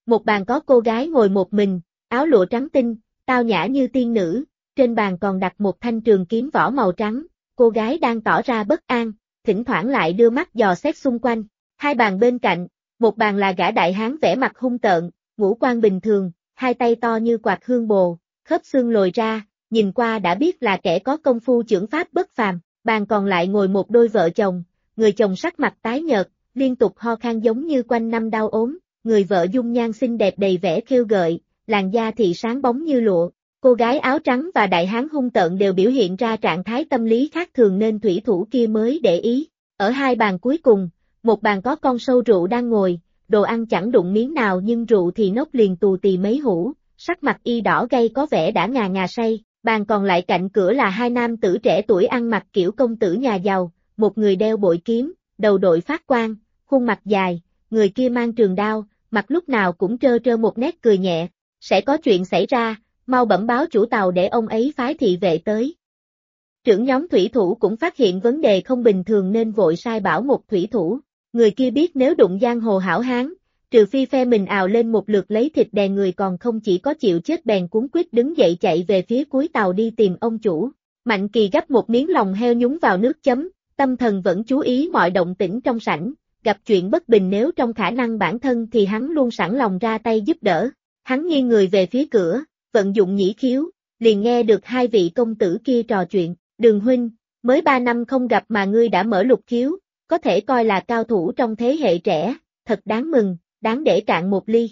Một bàn có cô gái ngồi một mình, áo lụa trắng tinh, tao nhã như tiên nữ, trên bàn còn đặt một thanh trường kiếm vỏ màu trắng, cô gái đang tỏ ra bất an, thỉnh thoảng lại đưa mắt dò xét xung quanh. Hai bàn bên cạnh, một bàn là gã đại hán vẻ mặt hung tợn, ngũ quan bình thường, hai tay to như quạt hương bồ, khớp xương lồi ra, nhìn qua đã biết là kẻ có công phu chưởng pháp bất phàm. Bàn còn lại ngồi một đôi vợ chồng, người chồng sắc mặt tái nhợt, liên tục ho khan giống như quanh năm đau ốm, người vợ dung nhan xinh đẹp đầy vẻ khêu gợi, làn da thì sáng bóng như lụa. Cô gái áo trắng và đại hán hung tợn đều biểu hiện ra trạng thái tâm lý khác thường nên thủy thủ kia mới để ý. Ở hai bàn cuối cùng, một bàn có con sâu rượu đang ngồi, đồ ăn chẳng đụng miếng nào nhưng rượu thì nốc liền tù tì mấy hũ, sắc mặt y đỏ gay có vẻ đã ngà ngà say. Bàn còn lại cạnh cửa là hai nam tử trẻ tuổi ăn mặc kiểu công tử nhà giàu, một người đeo bội kiếm, đầu đội phát quang, khuôn mặt dài, người kia mang trường đao, mặt lúc nào cũng trơ trơ một nét cười nhẹ. Sẽ có chuyện xảy ra, mau bẩm báo chủ tàu để ông ấy phái thị vệ tới. Trưởng nhóm thủy thủ cũng phát hiện vấn đề không bình thường nên vội sai bảo một thủy thủ. Người kia biết nếu đụng giang hồ hảo hán, trừ phi phe mình ào lên một lượt lấy thịt đè người còn không chỉ có chịu chết bèn cuống quýt đứng dậy chạy về phía cuối tàu đi tìm ông chủ. Mạnh Kỳ gắp một miếng lòng heo nhúng vào nước chấm, tâm thần vẫn chú ý mọi động tĩnh trong sảnh, gặp chuyện bất bình nếu trong khả năng bản thân thì hắn luôn sẵn lòng ra tay giúp đỡ. Hắn nghiêng người về phía cửa, vận dụng nhĩ khiếu, liền nghe được hai vị công tử kia trò chuyện. Đường huynh, mới 3 năm không gặp mà ngươi đã mở lục khiếu, có thể coi là cao thủ trong thế hệ trẻ, thật đáng mừng, đáng để cạn một ly.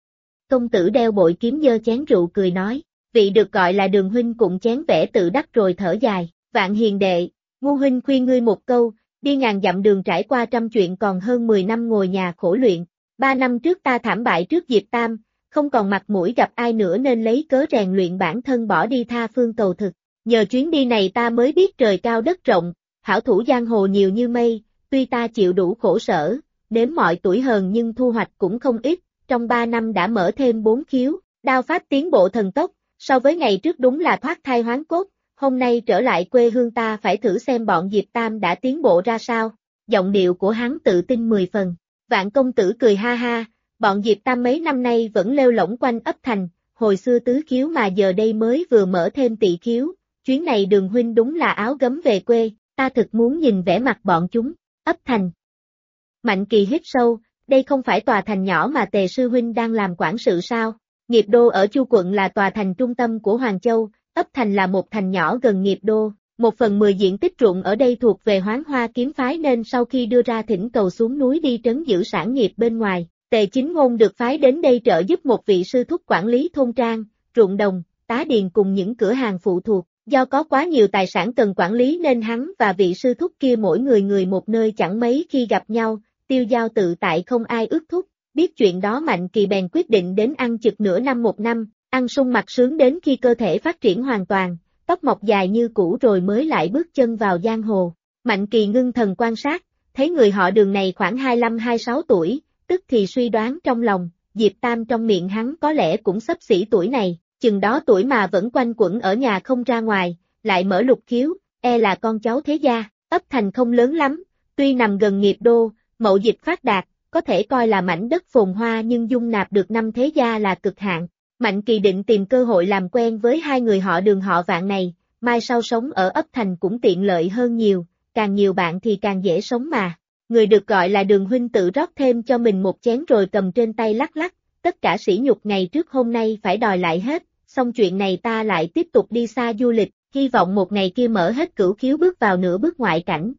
Công tử đeo bội kiếm giơ chén rượu cười nói, vị được gọi là Đường huynh cũng chén vẻ tự đắc rồi thở dài. Vạn hiền đệ, ngu huynh khuyên ngươi một câu, đi ngàn dặm đường trải qua trăm chuyện còn hơn 10 năm ngồi nhà khổ luyện. 3 năm trước ta thảm bại trước Diệp Tam, không còn mặt mũi gặp ai nữa nên lấy cớ rèn luyện bản thân bỏ đi tha phương cầu thực. Nhờ chuyến đi này ta mới biết trời cao đất rộng, hảo thủ giang hồ nhiều như mây, tuy ta chịu đủ khổ sở, nếm mọi tuổi hờn nhưng thu hoạch cũng không ít, trong 3 năm đã mở thêm 4 khiếu, đao pháp tiến bộ thần tốc, so với ngày trước đúng là thoát thai hoán cốt, hôm nay trở lại quê hương ta phải thử xem bọn Diệp Tam đã tiến bộ ra sao. Giọng điệu của hắn tự tin 10 phần. Vạn công tử cười ha ha, bọn Diệp Tam mấy năm nay vẫn lêu lổng quanh ấp thành, hồi xưa tứ khiếu mà giờ đây mới vừa mở thêm tỵ khiếu, chuyến này Đường huynh đúng là áo gấm về quê, ta thực muốn nhìn vẻ mặt bọn chúng. Ấp thành. Mạnh Kỳ hít sâu, đây không phải tòa thành nhỏ mà Tề sư huynh đang làm quản sự sao? Nghiệp Đô ở Chu quận là tòa thành trung tâm của Hoàng Châu, ấp thành là một thành nhỏ gần Nghiệp Đô. 1/10 diện tích ruộng ở đây thuộc về Hoán Hoa kiếm phái nên sau khi đưa ra thỉnh cầu xuống núi đi trấn giữ sản nghiệp bên ngoài, Tề Chính Ngôn được phái đến đây trợ giúp một vị sư thúc quản lý thôn trang, ruộng đồng, tá điền cùng những cửa hàng phụ thuộc. Do có quá nhiều tài sản cần quản lý nên hắn và vị sư thúc kia mỗi người một nơi chẳng mấy khi gặp nhau, tiêu giao tự tại không ai ước thúc. Biết chuyện đó Mạnh Kỳ bèn quyết định đến ăn chực nửa năm một năm, ăn sung mặc sướng đến khi cơ thể phát triển hoàn toàn, tóc mọc dài như cũ rồi mới lại bước chân vào giang hồ. Mạnh Kỳ ngưng thần quan sát, thấy người họ Đường này khoảng 25-26 tuổi, tức thì suy đoán trong lòng, Diệp Tam trong miệng hắn có lẽ cũng xấp xỉ tuổi này, chừng đó tuổi mà vẫn quanh quẩn ở nhà không ra ngoài, lại mở lục khiếu, là con cháu thế gia. Ấp thành không lớn lắm, tuy nằm gần Nghiệp Đô, mậu dịch phát đạt, có thể coi là mảnh đất phồn hoa nhưng dung nạp được 5 thế gia là cực hạn. Mạnh Kỳ định tìm cơ hội làm quen với hai người họ Đường họ Vạn này, mai sau sống ở ấp thành cũng tiện lợi hơn nhiều, càng nhiều bạn thì càng dễ sống mà. Người được gọi là Đường huynh tự rót thêm cho mình một chén rồi cầm trên tay lắc lắc, tất cả sỉ nhục ngày trước hôm nay phải đòi lại hết, xong chuyện này ta lại tiếp tục đi xa du lịch, hy vọng một ngày kia mở hết cửu khiếu bước vào nửa bước ngoại cảnh.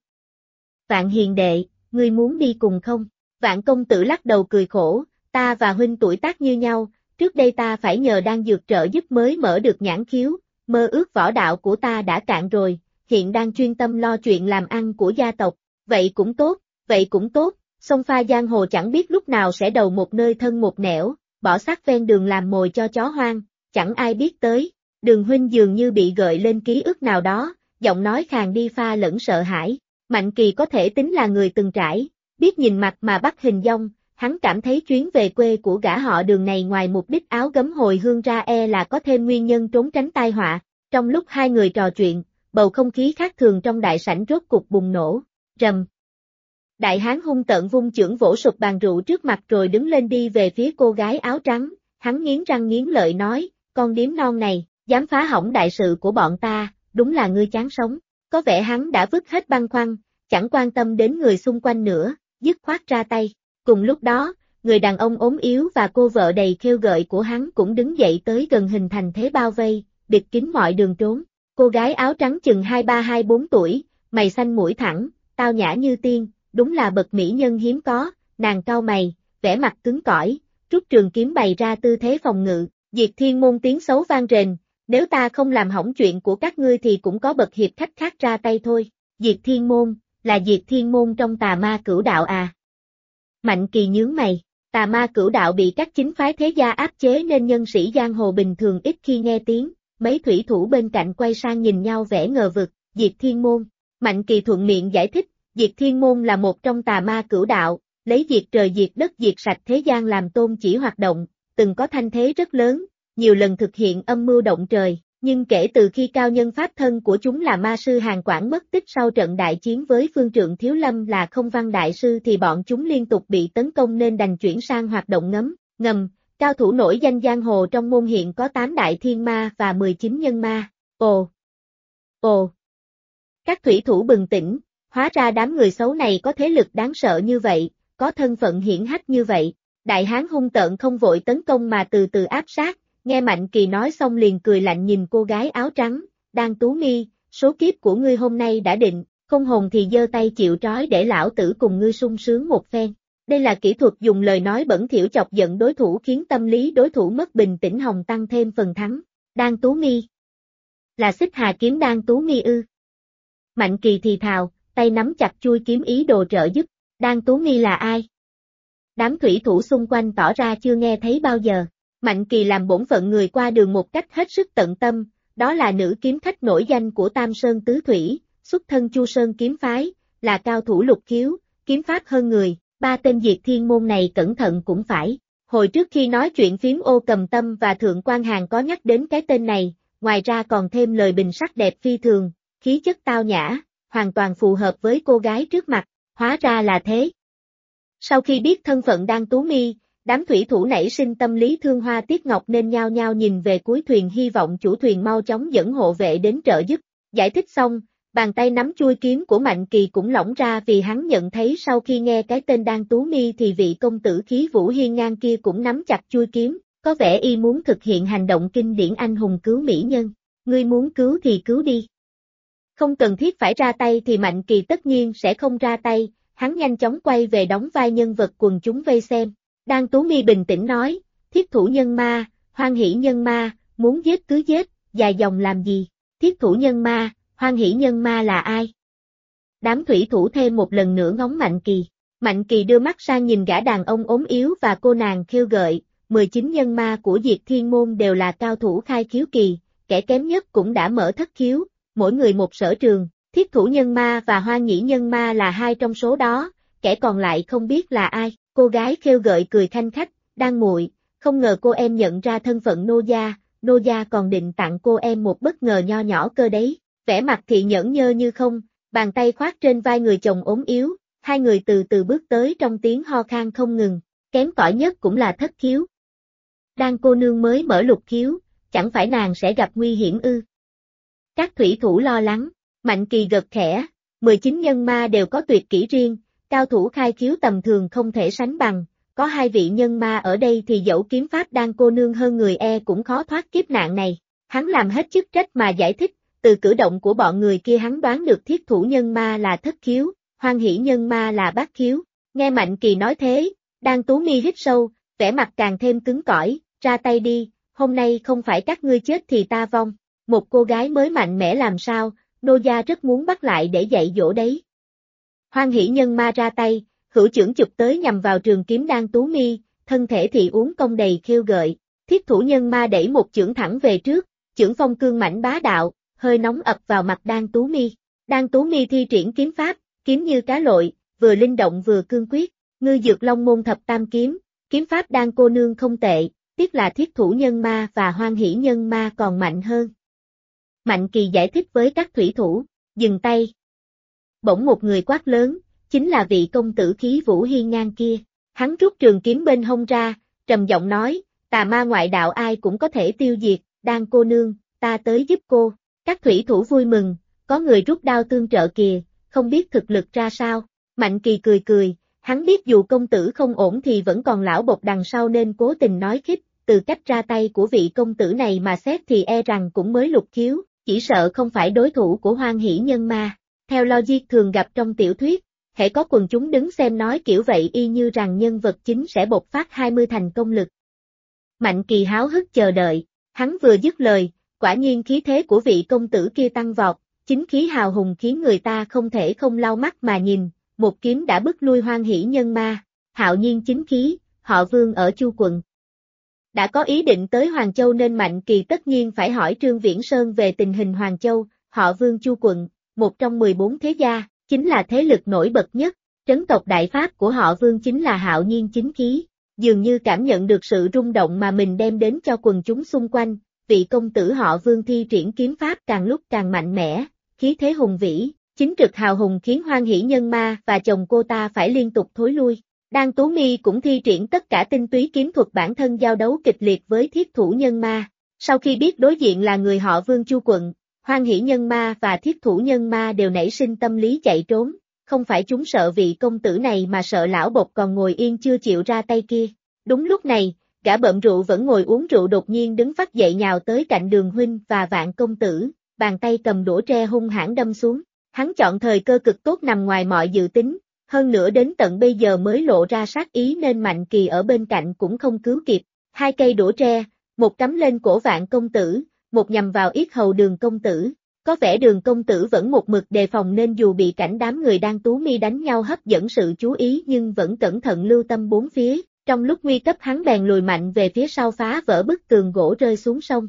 Vạn hiền đệ, ngươi muốn đi cùng không? Vạn công tử lắc đầu cười khổ, ta và huynh tuổi tác như nhau, trước đây ta phải nhờ đan dược trợ giúp mới mở được nhãn khiếu, mơ ước võ đạo của ta đã cạn rồi, hiện đang chuyên tâm lo chuyện làm ăn của gia tộc, vậy cũng tốt, sông pha giang hồ chẳng biết lúc nào sẽ đầu một nơi thân một nẻo, bỏ xác ven đường làm mồi cho chó hoang, chẳng ai biết tới. Đường huynh dường như bị gợi lên ký ức nào đó, giọng nói khàn đi pha lẫn sợ hãi. Mạnh Kỳ có thể tính là người từng trải, biết nhìn mặt mà bắt hình dong, hắn cảm thấy chuyến về quê của gã họ Đường này ngoài mục đích áo gấm hồi hương ra là có thêm nguyên nhân trốn tránh tai họa. Trong lúc hai người trò chuyện, bầu không khí khác thường trong đại sảnh rốt cục bùng nổ, rầm. Đại hán hung tợn vung chưởng vỗ sụp bàn rượu trước mặt rồi đứng lên đi về phía cô gái áo trắng, hắn nghiến răng nghiến lợi nói, con điếm non này, dám phá hỏng đại sự của bọn ta, đúng là ngươi chán sống. Có vẻ hắn đã vứt hết băn khoăn, chẳng quan tâm đến người xung quanh nữa, dứt khoát ra tay. Cùng lúc đó, người đàn ông ốm yếu và cô vợ đầy khêu gợi của hắn cũng đứng dậy tới gần hình thành thế bao vây, bịt kín mọi đường trốn. Cô gái áo trắng chừng 23-24 tuổi, mày xanh mũi thẳng, tao nhã như tiên, đúng là bậc mỹ nhân hiếm có, nàng cau mày, vẻ mặt cứng cỏi, rút trường kiếm bày ra tư thế phòng ngự. Diệt Thiên Môn tiếng xấu vang rền, nếu ta không làm hỏng chuyện của các ngươi thì cũng có bậc hiệp khách khác ra tay thôi. Diệt Thiên Môn, là Diệt Thiên Môn trong Tà Ma Cửu Đạo à? Mạnh Kỳ nhướng mày, Tà Ma Cửu Đạo bị các chính phái thế gia áp chế nên nhân sĩ giang hồ bình thường ít khi nghe tiếng, mấy thủy thủ bên cạnh quay sang nhìn nhau vẻ ngờ vực, Diệt Thiên Môn. Mạnh Kỳ thuận miệng giải thích, Diệt Thiên Môn là một trong Tà Ma Cửu Đạo, lấy diệt trời diệt đất diệt sạch thế gian làm tôn chỉ hoạt động, từng có thanh thế rất lớn, nhiều lần thực hiện âm mưu động trời, nhưng kể từ khi cao nhân pháp thân của chúng là ma sư Hàn Quảng mất tích sau trận đại chiến với phương trượng Thiếu Lâm là Không Văn Đại Sư thì bọn chúng liên tục bị tấn công nên đành chuyển sang hoạt động ngầm, cao thủ nổi danh giang hồ trong môn hiện có 8 đại thiên ma và 19 nhân ma. Ồ. Các thủy thủ bừng tỉnh, hóa ra đám người xấu này có thế lực đáng sợ như vậy, có thân phận hiển hách như vậy. Đại hán hung tợn không vội tấn công mà từ từ áp sát, nghe Mạnh Kỳ nói xong liền cười lạnh nhìn cô gái áo trắng, Đan Tú Mi, số kiếp của ngươi hôm nay đã định, không hồn thì giơ tay chịu trói để lão tử cùng ngươi sung sướng một phen. Đây là kỹ thuật dùng lời nói bẩn thỉu chọc giận đối thủ khiến tâm lý đối thủ mất bình tĩnh hòng tăng thêm phần thắng. Đan Tú Mi. Là Xích Hà kiếm Đan Tú Mi ư? Mạnh Kỳ thì thào, tay nắm chặt chuôi kiếm ý đồ trợ giúp. Đan Tú Mi là ai? Đám thủy thủ xung quanh tỏ ra chưa nghe thấy bao giờ. Mạnh Kỳ làm bổn phận người qua đường một cách hết sức tận tâm, đó là nữ kiếm khách nổi danh của Tam Sơn Tứ Thủy, xuất thân Chu Sơn kiếm phái, là cao thủ lục khiếu, kiếm pháp hơn người, 3 tên Diệt Thiên Môn này cẩn thận cũng phải. Hồi trước khi nói chuyện phím Ô Cầm Tâm và Thượng Quan Hàn có nhắc đến cái tên này, ngoài ra còn thêm lời bình sắc đẹp phi thường, khí chất tao nhã, hoàn toàn phù hợp với cô gái trước mặt, hóa ra là thế. Sau khi biết thân phận Đan Tú Mi, đám thủy thủ nảy sinh tâm lý thương Hoa Tiết Ngọc nên nhao nhao nhìn về cuối thuyền hy vọng chủ thuyền mau chóng dẫn hộ vệ đến trợ giúp. Giải thích xong, bàn tay nắm chuôi kiếm của Mạnh Kỳ cũng lỏng ra vì hắn nhận thấy sau khi nghe cái tên Đan Tú Mi thì vị công tử khí vũ hiên ngang kia cũng nắm chặt chuôi kiếm, có vẻ y muốn thực hiện hành động kinh điển anh hùng cứu mỹ nhân. Ngươi muốn cứu thì cứu đi. Không cần thiết phải ra tay thì Mạnh Kỳ tất nhiên sẽ không ra tay, hắn nhanh chóng quay về đóng vai nhân vật quần chúng vây xem. Đan Tú Mi bình tĩnh nói, thiết thủ nhân ma, hoan hỷ nhân ma, muốn giết cứ giết, dài dòng làm gì, thiết thủ nhân ma, hoan hỷ nhân ma là ai? Đám thủy thủ thêm một lần nữa ngóng Mạnh Kỳ. Mạnh Kỳ đưa mắt sang nhìn gã đàn ông ốm yếu và cô nàng khêu gợi, 19 nhân ma của Diệt Thiên Môn đều là cao thủ khai khiếu kỳ, kẻ kém nhất cũng đã mở thất khiếu, mỗi người một sở trường, thiết thủ nhân ma và hoan nhĩ nhân ma là 2 trong số đó, kẻ còn lại không biết là ai. Cô gái khêu gợi cười khanh khách, Đan muội, không ngờ cô em nhận ra thân phận nô gia còn định tặng cô em một bất ngờ nho nhỏ cơ đấy. Vẻ mặt thì nhẫn nhơ như không, bàn tay khoác trên vai người chồng ốm yếu, hai người từ từ bước tới trong tiếng ho khan không ngừng, kém cỏi nhất cũng là thất khiếu. Đan cô nương mới mở lục khiếu, chẳng phải nàng sẽ gặp nguy hiểm ư? Các thủy thủ lo lắng, Mạnh Kỳ gật khẽ, 19 nhân ma đều có tuyệt kỹ riêng, cao thủ khai khiếu tầm thường không thể sánh bằng, có 2 vị nhân ma ở đây thì dẫu kiếm pháp Đan cô nương hơn người cũng khó thoát kiếp nạn này. Hắn làm hết chức trách mà giải thích, từ cử động của bọn người kia hắn đoán được thiết thủ nhân ma là thất khiếu, hoan hỷ nhân ma là bát khiếu. Nghe Mạnh Kỳ nói thế, Đan Tú Mi hít sâu, vẻ mặt càng thêm cứng cỏi, ra tay đi, hôm nay không phải các ngươi chết thì ta vong. Một cô gái mới mạnh mẽ làm sao, nô gia rất muốn bắt lại để dạy dỗ đấy. Hoan hỷ nhân ma ra tay, hữu chưởng chụp tới nhằm vào trường kiếm Đan Tú Mi, thân thể thì uốn cong đầy khêu gợi. Thiết thủ nhân ma đẩy một chưởng thẳng về trước, chưởng phong cương mãnh bá đạo, hơi nóng ập vào mặt Đan Tú Mi. Đan Tú Mi thi triển kiếm pháp, kiếm như cá lội, vừa linh động vừa cương quyết. Ngư Dược Long môn thập tam kiếm, kiếm pháp Đan cô nương không tệ, tiếc là thiết thủ nhân ma và hoan hỷ nhân ma còn mạnh hơn. Mạnh Kỳ giải thích với các thủy thủ, dừng tay. Bỗng một người quát lớn, chính là vị công tử khí vũ hiên ngang kia. Hắn rút trường kiếm bên hông ra, trầm giọng nói, tà ma ngoại đạo ai cũng có thể tiêu diệt, Đan cô nương, ta tới giúp cô. Các thủy thủ vui mừng, có người rút đao tương trợ kìa, không biết thực lực ra sao. Mạnh Kỳ cười cười, hắn biết dù công tử không ổn thì vẫn còn lão bộc đằng sau nên cố tình nói khích, từ cách ra tay của vị công tử này mà xét thì e rằng cũng mới lục khiếu, chỉ sợ không phải đối thủ của Hoan Hỷ Nhân Ma. Theo logic thường gặp trong tiểu thuyết, hễ có quần chúng đứng xem nói kiểu vậy y như rằng nhân vật chính sẽ bộc phát 20 thành công lực. Mạnh Kỳ háo hức chờ đợi, hắn vừa dứt lời, quả nhiên khí thế của vị công tử kia tăng vọt, chính khí hào hùng khiến người ta không thể không lau mắt mà nhìn, một kiếm đã bức lui Hoan Hỷ Nhân Ma. Hạo nhiên chính khí, họ Vương ở Chu quận. Đã có ý định tới Hoàng Châu nên Mạnh Kỳ tất nhiên phải hỏi Trương Viễn Sơn về tình hình Hoàng Châu. Họ Vương Chu quận, một trong 14 thế gia, chính là thế lực nổi bật nhất, trấn tộc đại pháp của họ Vương chính là hạo nhiên chính khí. Dường như cảm nhận được sự rung động mà mình đem đến cho quần chúng xung quanh, vị công tử họ Vương thi triển kiếm pháp càng lúc càng mạnh mẽ, khí thế hùng vĩ, chính trực hào hùng khiến Hoan Hỷ Nhân Ma và chồng cô ta phải liên tục thối lui. Đan Tú Mi cũng thi triển tất cả tinh túy kiếm thuật bản thân giao đấu kịch liệt với Thiết Thủ Nhân Ma. Sau khi biết đối diện là người họ Vương Chu quận, Hoan Hỷ Nhân Ma và Thiết Thủ Nhân Ma đều nảy sinh tâm lý chạy trốn, không phải chúng sợ vị công tử này mà sợ lão bộc còn ngồi yên chưa chịu ra tay kia. Đúng lúc này, gã bợm rượu vẫn ngồi uống rượu đột nhiên đứng phắt dậy nhào tới cạnh Đường huynh và Vạn công tử, bàn tay cầm đũa tre hung hãn đâm xuống. Hắn chọn thời cơ cực tốt nằm ngoài mọi dự tính, hơn nữa đến tận bây giờ mới lộ ra sát ý nên Mạnh Kỳ ở bên cạnh cũng không cứu kịp. Hai cây đũa tre, một cắm lên cổ Vạn công tử, một nhằm vào yết hầu Đường công tử. Có vẻ Đường công tử vẫn một mực đề phòng nên dù bị cảnh đám người đang Tú Mi đánh nhau hấp dẫn sự chú ý nhưng vẫn cẩn thận lưu tâm bốn phía. Trong lúc nguy cấp hắn bèn lùi mạnh về phía sau phá vỡ bức tường gỗ rơi xuống sông.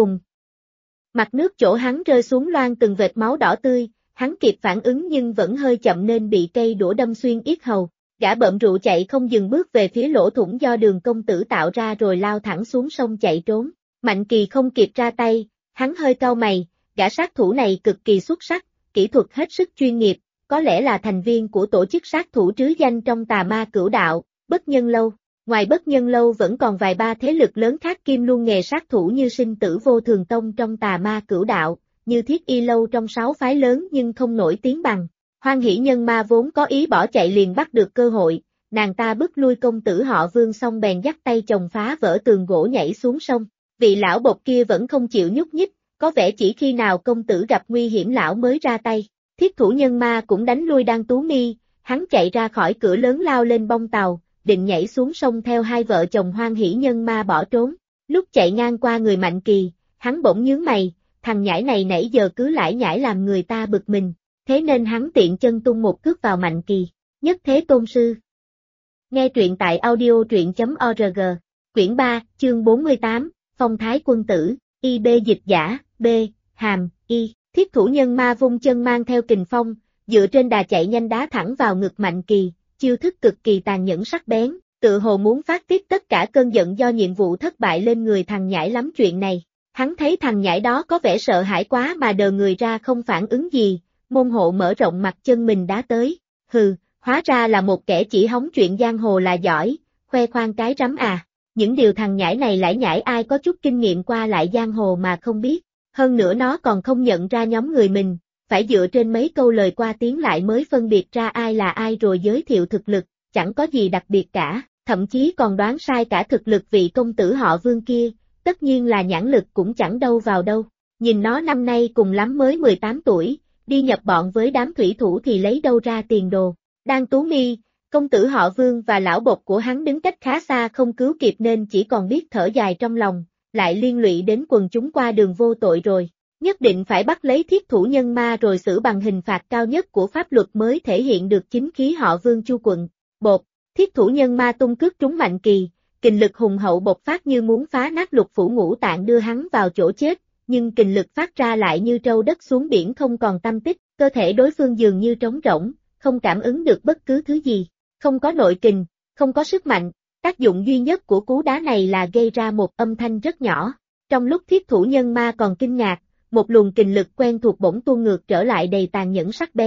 Mặt nước chỗ hắn rơi xuống loang từng vệt máu đỏ tươi. Hắn kịp phản ứng nhưng vẫn hơi chậm nên bị cây đũa đâm xuyên yết hầu. Gã bợm rượu chạy không dừng bước về phía lỗ thủng do Đường công tử tạo ra rồi lao thẳng xuống sông chạy trốn. Mạnh Kỳ không kịp ra tay, hắn hơi cau mày, gã sát thủ này cực kỳ xuất sắc, kỹ thuật hết sức chuyên nghiệp, có lẽ là thành viên của tổ chức sát thủ trứ danh trong Tà Ma Cửu Đạo, Bất Nhân Lâu. Ngoài Bất Nhân Lâu vẫn còn vài ba thế lực lớn khác kiêm luôn nghề sát thủ như Sinh Tử Vô Thường Tông trong Tà Ma Cửu Đạo, như Thiết Y Lâu trong 6 phái lớn nhưng không nổi tiếng bằng. Hoan Hỷ Nhân Ma vốn có ý bỏ chạy liền bắt được cơ hội, nàng ta bức lui công tử họ Vương xong bèn dắt tay chồng phá vỡ tường gỗ nhảy xuống sông. Vị lão bộc kia vẫn không chịu nhúc nhích, có vẻ chỉ khi nào công tử gặp nguy hiểm lão mới ra tay. Thiết Thủ Nhân Ma cũng đánh lui Đan Tú Mi, hắn chạy ra khỏi cửa lớn lao lên bông tàu, định nhảy xuống sông theo hai vợ chồng Hoan Hỷ Nhân Ma bỏ trốn. Lúc chạy ngang qua người Mạnh Kỳ, hắn bỗng nhướng mày, thằng nhãi này nãy giờ cứ lải nhải làm người ta bực mình, thế nên hắn tiện chân tung một cước vào Mạnh Kỳ. Nhất Thế Tôn Sư. Nghe truyện tại audio truyện.org, quyển 3, chương 48, Phong Thái Quân Tử, IB dịch giả, B, hàm, Y. Thiết Thủ Nhân Ma vung chân mang theo kình phong, dựa trên đà chạy nhanh đá thẳng vào ngực Mạnh Kỳ, chiêu thức cực kỳ tàn nhẫn sắc bén, tự hồ muốn phát tiết tất cả cơn giận do nhiệm vụ thất bại lên người thằng nhãi lắm chuyện này. Hắn thấy thằng nhãi đó có vẻ sợ hãi quá mà đờ người ra không phản ứng gì, môn hộ mở rộng mặt chân mình đá tới. Hừ, hóa ra là một kẻ chỉ hóng chuyện giang hồ là giỏi, khoe khoang cái rắm à. Những điều thằng nhãi này lải nhải ai có chút kinh nghiệm qua lại giang hồ mà không biết. Hơn nữa nó còn không nhận ra nhóm người mình, phải dựa trên mấy câu lời qua tiếng lại mới phân biệt ra ai là ai rồi giới thiệu thực lực, chẳng có gì đặc biệt cả, thậm chí còn đoán sai cả thực lực vị công tử họ Vương kia. Tất nhiên là nhãn lực cũng chẳng đâu vào đâu. Nhìn nó năm nay cùng lắm mới 18 tuổi, đi nhập bọn với đám thủy thủ thì lấy đâu ra tiền đồ. Đan Tú Mi, công tử họ Vương và lão bộc của hắn đứng cách khá xa không cứu kịp nên chỉ còn biết thở dài trong lòng, lại liên lụy đến quần chúng qua đường vô tội rồi. Nhất định phải bắt lấy Thiết Thủ Nhân Ma rồi xử bằng hình phạt cao nhất của pháp luật mới thể hiện được chính khí họ Vương Chu quận. Bột, Thiết Thủ Nhân Ma tung cước trúng Mạnh Kỳ. Kình lực hùng hậu bộc phát như muốn phá nát lục phủ ngũ tạng đưa hắn vào chỗ chết, nhưng kình lực phát ra lại như trâu đất xuống biển không còn tăm tích, cơ thể đối phương dường như trống rỗng, không cảm ứng được bất cứ thứ gì, không có nội kình, không có sức mạnh, tác dụng duy nhất của cú đá này là gây ra một âm thanh rất nhỏ. Trong lúc Thiết Thủ Nhân Ma còn kinh ngạc, một luồng kình lực quen thuộc bỗng tuôn ngược trở lại đầy tàn nhẫn sắc bén,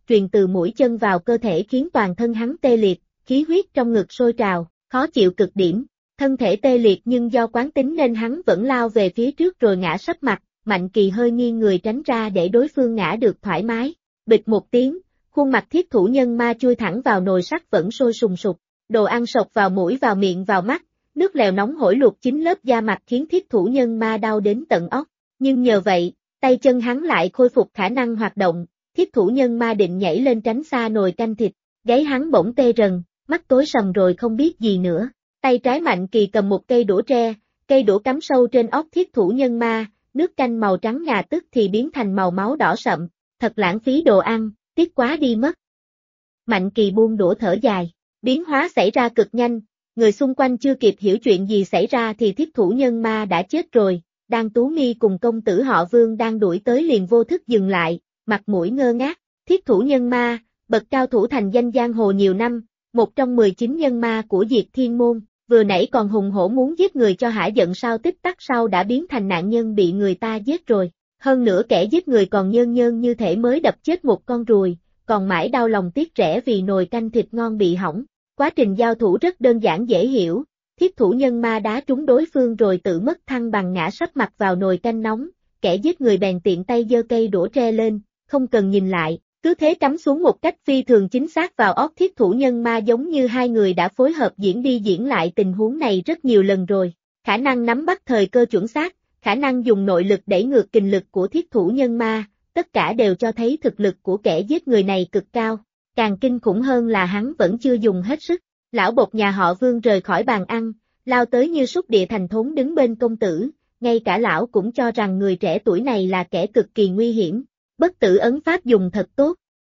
truyền từ mũi chân vào cơ thể khiến toàn thân hắn tê liệt, khí huyết trong ngực sôi trào, khó chịu cực điểm. Thân thể tê liệt nhưng do quán tính nên hắn vẫn lao về phía trước rồi ngã sấp mặt, Mạnh Kỳ hơi nghiêng người tránh ra để đối phương ngã được thoải mái. Bịch một tiếng, khuôn mặt thiết thủ nhân ma chui thẳng vào nồi sắt vẫn sôi sùng sục, đồ ăn sộc vào mũi vào miệng vào mắt, nước lèo nóng hổi luộc chín lớp da mặt khiến thiết thủ nhân ma đau đến tận óc. Nhưng nhờ vậy, tay chân hắn lại khôi phục khả năng hoạt động, thiết thủ nhân ma định nhảy lên tránh xa nồi canh thịt, gáy hắn bỗng tê rần, mắt tối sầm rồi không biết gì nữa. Tay trái Mạnh Kỳ cầm một cây đũa tre, cây đũa cắm sâu trên óc thiết thủ nhân ma, nước canh màu trắng ngà tức thì biến thành màu máu đỏ sậm, thật lãng phí đồ ăn, tiếc quá đi mất. Mạnh Kỳ buông đũa thở dài, biến hóa xảy ra cực nhanh, người xung quanh chưa kịp hiểu chuyện gì xảy ra thì thiết thủ nhân ma đã chết rồi, Đan Tú Mi cùng công tử họ Vương đang đuổi tới liền vô thức dừng lại, mặt mũi ngơ ngác, thiết thủ nhân ma, bậc cao thủ thành danh giang hồ nhiều năm, một trong 19 nhân ma của Diệt Thiên Môn. Vừa nãy còn hùng hổ muốn giết người cho hả giận sao tích tắc sau đã biến thành nạn nhân bị người ta giết rồi. Hơn nữa kẻ giết người còn nhơn nhơn như thể mới đập chết một con ruồi, còn mãi đau lòng tiếc rẻ vì nồi canh thịt ngon bị hỏng. Quá trình giao thủ rất đơn giản dễ hiểu, thiết thủ nhân ma đá trúng đối phương rồi tự mất thăng bằng ngã sấp mặt vào nồi canh nóng, kẻ giết người bèn tiện tay giơ cây đũa tre lên, không cần nhìn lại. Cứ thế cắm xuống một cách phi thường chính xác vào óc thiết thủ nhân ma giống như hai người đã phối hợp diễn đi diễn lại tình huống này rất nhiều lần rồi. Khả năng nắm bắt thời cơ chuẩn xác, khả năng dùng nội lực đẩy ngược kình lực của thiết thủ nhân ma, tất cả đều cho thấy thực lực của kẻ giết người này cực cao. Càng kinh khủng hơn là hắn vẫn chưa dùng hết sức. Lão bộc nhà họ Vương rời khỏi bàn ăn, lao tới như súc địa thành thốn đứng bên công tử, ngay cả lão cũng cho rằng người trẻ tuổi này là kẻ cực kỳ nguy hiểm. Bất tử ấn pháp dùng thật tốt.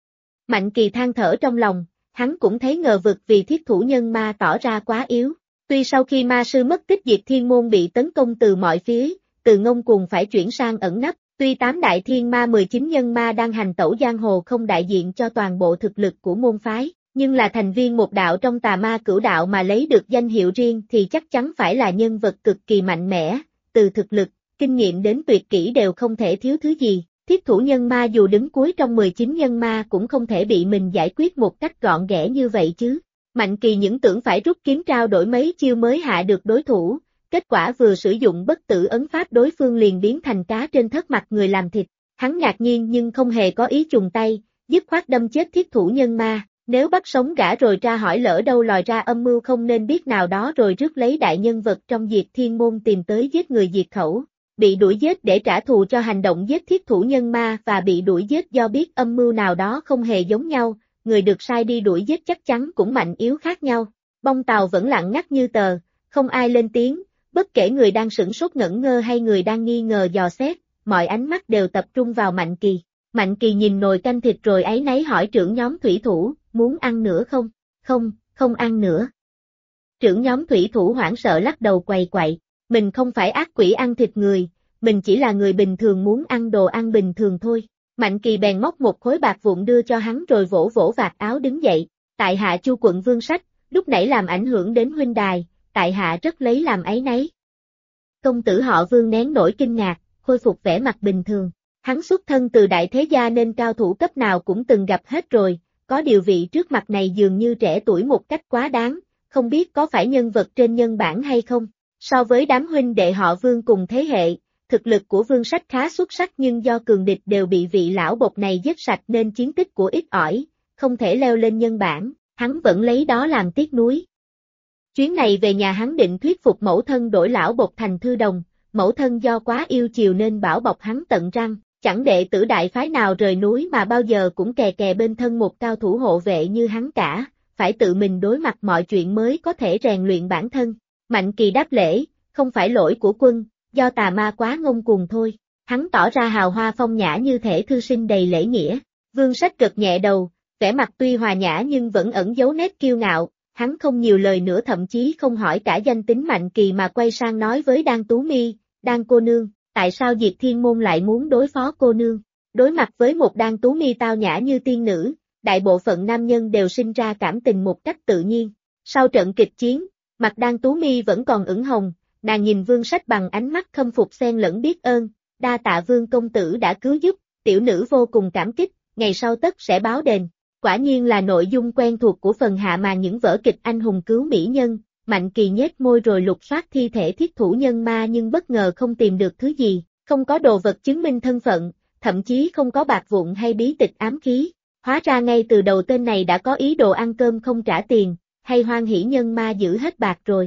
Mạnh Kỳ than thở trong lòng, hắn cũng thấy ngờ vực vì thiết thủ nhân ma tỏ ra quá yếu. Tuy sau khi ma sư mất tích Diệt Thiên Môn bị tấn công từ mọi phía, từ ngông cuồng phải chuyển sang ẩn nấp, tuy 8 đại thiên ma 19 nhân ma đang hành tẩu giang hồ không đại diện cho toàn bộ thực lực của môn phái, nhưng là thành viên một đạo trong tà ma cửu đạo mà lấy được danh hiệu riêng thì chắc chắn phải là nhân vật cực kỳ mạnh mẽ, từ thực lực, kinh nghiệm đến tuyệt kỹ đều không thể thiếu thứ gì. Thiết thủ nhân ma dù đứng cuối trong 19 nhân ma cũng không thể bị mình giải quyết một cách gọn ghẽ như vậy chứ. Mạnh Kỳ những tưởng phải rút kiếm trao đổi mấy chiêu mới hạ được đối thủ, kết quả vừa sử dụng bất tử ấn pháp đối phương liền biến thành cá trên thớt mặt người làm thịt. Hắn ngạc nhiên nhưng không hề có ý trùng tay, dứt khoát đâm chết thiết thủ nhân ma, nếu bắt sống gã rồi tra hỏi lỡ đâu lòi ra âm mưu không nên biết nào đó rồi rước lấy đại nhân vật trong Diệt Thiên Môn tìm tới giết người diệt khẩu. Bị đuổi giết để trả thù cho hành động giết thiết thủ nhân ma và bị đuổi giết do biết âm mưu nào đó không hề giống nhau, người được sai đi đuổi giết chắc chắn cũng mạnh yếu khác nhau. Bong tàu vẫn lặng ngắt như tờ, không ai lên tiếng, bất kể người đang sửng sốt ngẩn ngơ hay người đang nghi ngờ dò xét, mọi ánh mắt đều tập trung vào Mạnh Kỳ. Mạnh Kỳ nhìn nồi canh thịt rồi áy náy hỏi trưởng nhóm thủy thủ, muốn ăn nữa không? Không, không ăn nữa. Trưởng nhóm thủy thủ hoảng sợ lắc đầu quầy quậy. Mình không phải ác quỷ ăn thịt người, mình chỉ là người bình thường muốn ăn đồ ăn bình thường thôi. Mạnh Kỳ bèn móc một khối bạc vụn đưa cho hắn rồi vỗ vỗ vạt áo đứng dậy. Tại hạ Chu quận Vương Sách, lúc nãy làm ảnh hưởng đến huynh đài, tại hạ rất lấy làm áy náy. Công tử họ Vương nén nỗi kinh ngạc, khôi phục vẻ mặt bình thường. Hắn xuất thân từ đại thế gia nên cao thủ cấp nào cũng từng gặp hết rồi, có điều vị trước mặt này dường như trẻ tuổi một cách quá đáng, không biết có phải nhân vật trên nhân bản hay không. So với đám huynh đệ họ Vương cùng thế hệ, thực lực của Vương Sách khá xuất sắc nhưng do cường địch đều bị vị lão bộc này giết sạch nên chiến tích của ít ỏi, không thể leo lên nhân bản, hắn vẫn lấy đó làm tiếc nuối. Chuyến này về nhà hắn định thuyết phục mẫu thân đổi lão bộc thành thư đồng, mẫu thân do quá yêu chiều nên bảo bọc hắn tận răng, chẳng đệ tử đại phái nào rời núi mà bao giờ cũng kè kè bên thân một cao thủ hộ vệ như hắn cả, phải tự mình đối mặt mọi chuyện mới có thể rèn luyện bản thân. Mạnh Kỳ đáp lễ, không phải lỗi của quân, do tà ma quá ngông cuồng thôi. Hắn tỏ ra hào hoa phong nhã như thể thư sinh đầy lễ nghĩa. Vương Sách gật nhẹ đầu, vẻ mặt tuy hòa nhã nhưng vẫn ẩn giấu nét kiêu ngạo. Hắn không nhiều lời nữa thậm chí không hỏi cả danh tính Mạnh Kỳ mà quay sang nói với Đan Tú Mi, Đan cô nương, tại sao Diệt Thiên Môn lại muốn đối phó cô nương? Đối mặt với một Đan Tú Mi tao nhã như tiên nữ, đại bộ phận nam nhân đều sinh ra cảm tình một cách tự nhiên. Sau trận kịch chiến, mặt Đan Tú Mi vẫn còn ửng hồng, nàng nhìn Vương Sách bằng ánh mắt khâm phục xen lẫn biết ơn, đa tạ Vương công tử đã cứu giúp, tiểu nữ vô cùng cảm kích, ngày sau tất sẽ báo đền. Quả nhiên là nội dung quen thuộc của phần hạ màn những vở kịch anh hùng cứu mỹ nhân. Mạnh Kỳ nhếch môi rồi lục soát thi thể thiết thủ nhân ma nhưng bất ngờ không tìm được thứ gì, không có đồ vật chứng minh thân phận, thậm chí không có bạc vụn hay bí tịch ám khí. Hóa ra ngay từ đầu tên này đã có ý đồ ăn cơm không trả tiền, hay hoan hỷ nhân ma giữ hết bạc rồi.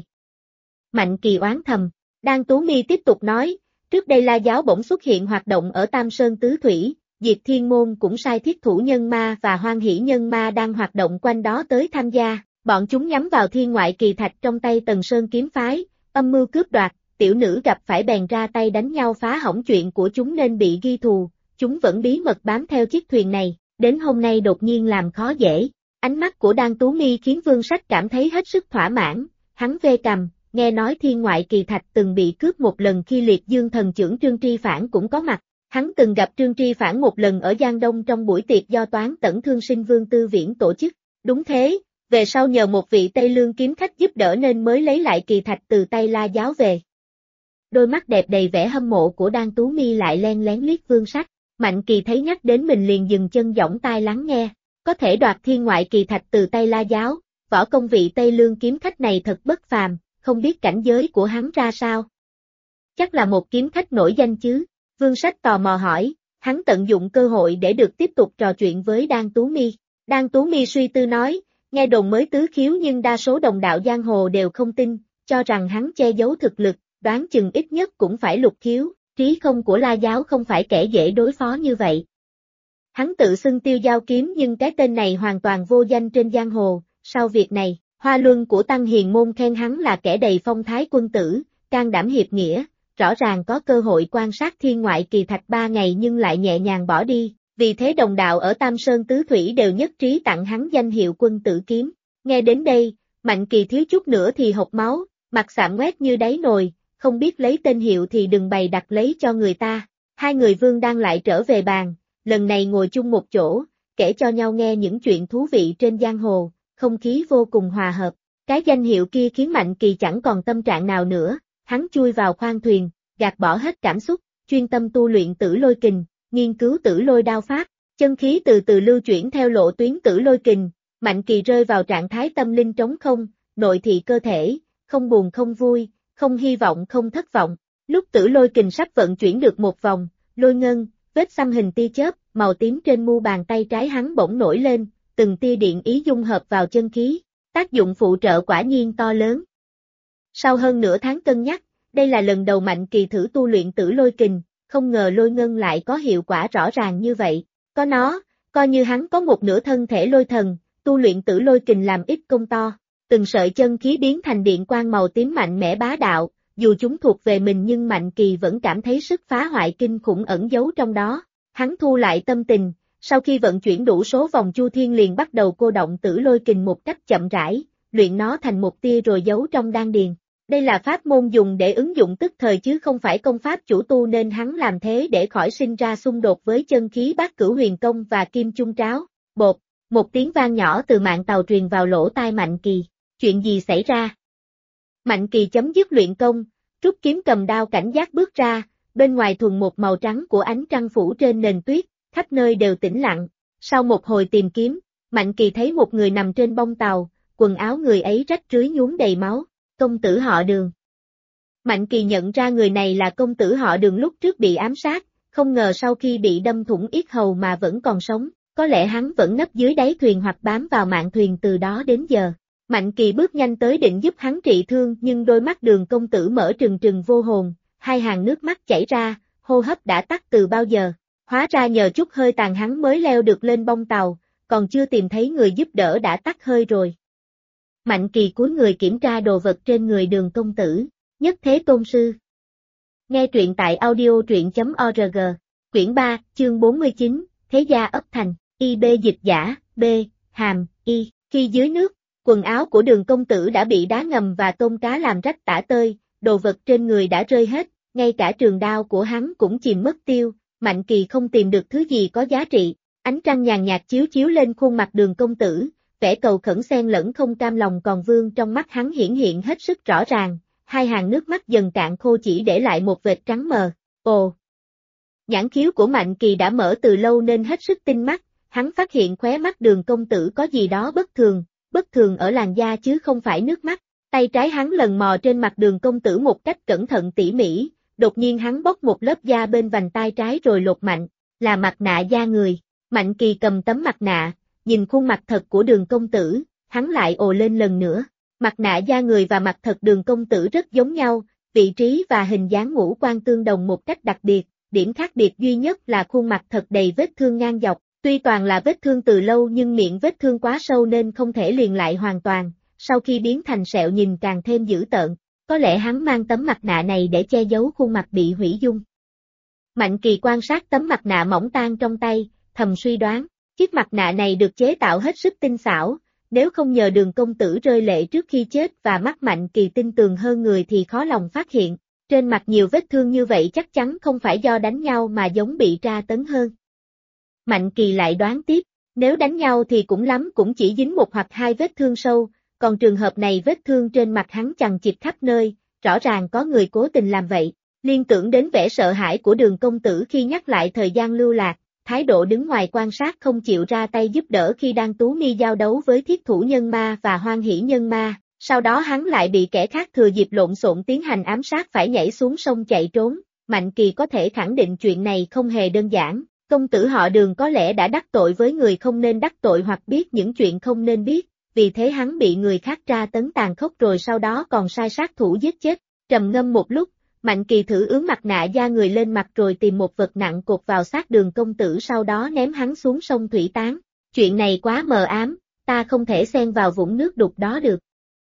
Mạnh Kỳ oán thầm. Đan Tú Mi tiếp tục nói, trước đây La Giáo bỗng xuất hiện hoạt động ở Tam Sơn Tứ Thủy, Diệt Thiên Môn cũng sai thiết thủ nhân ma và hoan hỷ nhân ma đang hoạt động quanh đó tới tham gia. Bọn chúng nhắm vào thiên ngoại kỳ thạch trong tay Tần Sơn kiếm phái, âm mưu cướp đoạt, tiểu nữ gặp phải bèn ra tay đánh nhau phá hỏng chuyện của chúng nên bị ghi thù, chúng vẫn bí mật bám theo chiếc thuyền này, đến hôm nay đột nhiên làm khó dễ. Ánh mắt của Đan Tú Mi khiến Vương Sách cảm thấy hết sức thỏa mãn, hắn vê cằm, nghe nói thiên ngoại kỳ thạch từng bị cướp một lần khi Liệt Dương thần trưởng Trương Tri Phản cũng có mặt, hắn từng gặp Trương Tri Phản một lần ở Giang Đông trong buổi tiệc do Toán Tẩn Thương Sinh Vương Tư Viễn tổ chức, đúng thế. Về sau nhờ một vị Tây Lương kiếm khách giúp đỡ nên mới lấy lại kỳ thạch từ tay La Giáo về. Đôi mắt đẹp đầy vẻ hâm mộ của Đan Tú Mi lại len lén liếc Vương Sách, Mạnh Kỳ thấy nhắc đến mình liền dừng chân dõng tai lắng nghe, có thể đoạt thiên ngoại kỳ thạch từ tay La Giáo, võ công vị Tây Lương kiếm khách này thật bất phàm, không biết cảnh giới của hắn ra sao. Chắc là một kiếm khách nổi danh chứ, Vương Sách tò mò hỏi, hắn tận dụng cơ hội để được tiếp tục trò chuyện với Đan Tú Mi. Đan Tú Mi suy tư nói, nghe đồn mới tứ khiếu nhưng đa số đồng đạo giang hồ đều không tin, cho rằng hắn che giấu thực lực, đoán chừng ít nhất cũng phải lục khiếu, trí không của La Giáo không phải kẻ dễ đối phó như vậy. Hắn tự xưng Tiêu Giao Kiếm nhưng cái tên này hoàn toàn vô danh trên giang hồ, sau việc này, Hoa Luân của Tăng Hiền Môn khen hắn là kẻ đầy phong thái quân tử, can đảm hiệp nghĩa, rõ ràng có cơ hội quan sát thiên ngoại kỳ thạch 3 ngày nhưng lại nhẹ nhàng bỏ đi. Vì thế đồng đạo ở Tam Sơn Tứ Thủy đều nhất trí tặng hắn danh hiệu quân tử kiếm. Nghe đến đây, Mạnh Kỳ thiếu chút nữa thì hộc máu, mặt sạm ngoét như đáy nồi, không biết lấy tên hiệu thì đừng bày đặt lấy cho người ta. Hai người Vương đang lại trở về bàn, lần này ngồi chung một chỗ, kể cho nhau nghe những chuyện thú vị trên giang hồ, không khí vô cùng hòa hợp. Cái danh hiệu kia khiến Mạnh Kỳ chẳng còn tâm trạng nào nữa, hắn chui vào khoang thuyền, gạt bỏ hết cảm xúc, chuyên tâm tu luyện Tử Lôi Kình. Nghiên cứu Tử Lôi đao pháp, chân khí từ từ lưu chuyển theo lộ tuyến Tử Lôi Kình, Mạnh Kỳ rơi vào trạng thái tâm linh trống không, nội thị cơ thể, không buồn không vui, không hy vọng không thất vọng. Lúc Tử Lôi Kình sắp vận chuyển được một vòng, lôi ngân, vết xăm hình tia chớp, màu tím trên mu bàn tay trái hắn bỗng nổi lên, từng tia điện ý dung hợp vào chân khí, tác dụng phụ trợ quả nhiên to lớn. Sau hơn nửa tháng cân nhắc, đây là lần đầu Mạnh Kỳ thử tu luyện Tử Lôi Kình. Không ngờ lôi ngân lại có hiệu quả rõ ràng như vậy, có nó, coi như hắn có một nửa thân thể lôi thần, tu luyện Tử Lôi Kình làm ít công to, từng sợi chân khí biến thành điện quang màu tím mạnh mẽ bá đạo, dù chúng thuộc về mình nhưng Mạnh Kỳ vẫn cảm thấy sức phá hoại kinh khủng ẩn giấu trong đó, hắn thu lại tâm tình, sau khi vận chuyển đủ số vòng Chu Thiên liền bắt đầu cô động Tử Lôi Kình một cách chậm rãi, luyện nó thành một tia rồi giấu trong đan điền. Đây là pháp môn dùng để ứng dụng tức thời chứ không phải công pháp chủ tu nên hắn làm thế để khỏi sinh ra xung đột với chân khí Bát Cửu Huyền Công và Kim Chung Tráo. Bột, một tiếng vang nhỏ từ mạn tàu truyền vào lỗ tai Mạnh Kỳ. Chuyện gì xảy ra? Mạnh Kỳ chấm dứt luyện công, rút kiếm cầm đao cảnh giác bước ra, bên ngoài thuần một màu trắng của ánh trăng phủ trên nền tuyết, khắp nơi đều tĩnh lặng. Sau một hồi tìm kiếm, Mạnh Kỳ thấy một người nằm trên bông tàu, quần áo người ấy rách rưới nhuốm đầy máu. Công tử họ Đường. Mạnh Kỳ nhận ra người này là công tử họ Đường lúc trước bị ám sát, không ngờ sau khi bị đâm thủng yết hầu mà vẫn còn sống, có lẽ hắn vẫn nấp dưới đáy thuyền hoặc bám vào mạn thuyền từ đó đến giờ. Mạnh Kỳ bước nhanh tới định giúp hắn trị thương nhưng đôi mắt Đường công tử mở trừng trừng vô hồn, hai hàng nước mắt chảy ra, hô hấp đã tắt từ bao giờ. Hóa ra nhờ chút hơi tàn hắn mới leo được lên bông tàu, còn chưa tìm thấy người giúp đỡ đã tắt hơi rồi. Mạnh Kỳ cúi người kiểm tra đồ vật trên người Đường công tử, Nhất Thế Tôn Sư. Nghe truyện tại audio.org, quyển 3, chương 49, Thế gia ấp thành, IB dịch giả, B, hàm, Y, khi dưới nước, quần áo của Đường công tử đã bị đá ngầm và tôm cá làm rách tả tơi, đồ vật trên người đã rơi hết, ngay cả trường đao của hắn cũng chìm mất tiêu, Mạnh Kỳ không tìm được thứ gì có giá trị, ánh trăng nhàn nhạt chiếu chiếu lên khuôn mặt Đường công tử. Vẻ cầu khẩn xen lẫn không cam lòng còn vương trong mắt hắn hiển hiện hết sức rõ ràng, hai hàng nước mắt dần cạn khô chỉ để lại một vệt trắng mờ. Ồ! Nhãn khiếu của Mạnh Kỳ đã mở từ lâu nên hết sức tinh mắt, hắn phát hiện khóe mắt Đường công tử có gì đó bất thường ở làn da chứ không phải nước mắt. Tay trái hắn lần mò trên mặt Đường công tử một cách cẩn thận tỉ mỉ, đột nhiên hắn bóc một lớp da bên vành tai trái rồi lột mạnh, là mặt nạ da người. Mạnh Kỳ cầm tấm mặt nạ, nhìn khuôn mặt thật của Đường công tử, hắn lại ồ lên lần nữa. Mặt nạ da người và mặt thật Đường công tử rất giống nhau, vị trí và hình dáng ngũ quan tương đồng một cách đặc biệt, điểm khác biệt duy nhất là khuôn mặt thật đầy vết thương ngang dọc, tuy toàn là vết thương từ lâu nhưng miệng vết thương quá sâu nên không thể liền lại hoàn toàn, sau khi biến thành sẹo nhìn càng thêm dữ tợn, có lẽ hắn mang tấm mặt nạ này để che giấu khuôn mặt bị hủy dung. Mạnh Kỳ quan sát tấm mặt nạ mỏng tang trong tay, thầm suy đoán, chiếc mặt nạ này được chế tạo hết sức tinh xảo, nếu không nhờ Đường công tử rơi lệ trước khi chết và mắt Mạnh Kỳ tinh tường hơn người thì khó lòng phát hiện, trên mặt nhiều vết thương như vậy chắc chắn không phải do đánh nhau mà giống bị tra tấn hơn. Mạnh Kỳ lại đoán tiếp, nếu đánh nhau thì cũng lắm cũng chỉ dính một hoặc hai vết thương sâu, còn trường hợp này vết thương trên mặt hắn chằng chịt khắp nơi, rõ ràng có người cố tình làm vậy. Liên tưởng đến vẻ sợ hãi của Đường công tử khi nhắc lại thời gian lưu lạc, thái độ đứng ngoài quan sát không chịu ra tay giúp đỡ khi đang tú mi giao đấu với thiết thủ nhân ma và hoan hỷ nhân ma, sau đó hắn lại bị kẻ khác thừa dịp lộn xộn tiến hành ám sát phải nhảy xuống sông chạy trốn. Mạnh Kỳ có thể khẳng định chuyện này không hề đơn giản, công tử họ Đường có lẽ đã đắc tội với người không nên đắc tội hoặc biết những chuyện không nên biết, vì thế hắn bị người khác tra tấn tàn khốc rồi sau đó còn sai sát thủ giết chết. Trầm ngâm một lúc, Mạnh Kỳ thử ướm mặt nạ da người lên mặt rồi tìm một vật nặng cột vào xác Đường công tử sau đó ném hắn xuống sông thủy tán. Chuyện này quá mờ ám, ta không thể xen vào vũng nước đục đó được.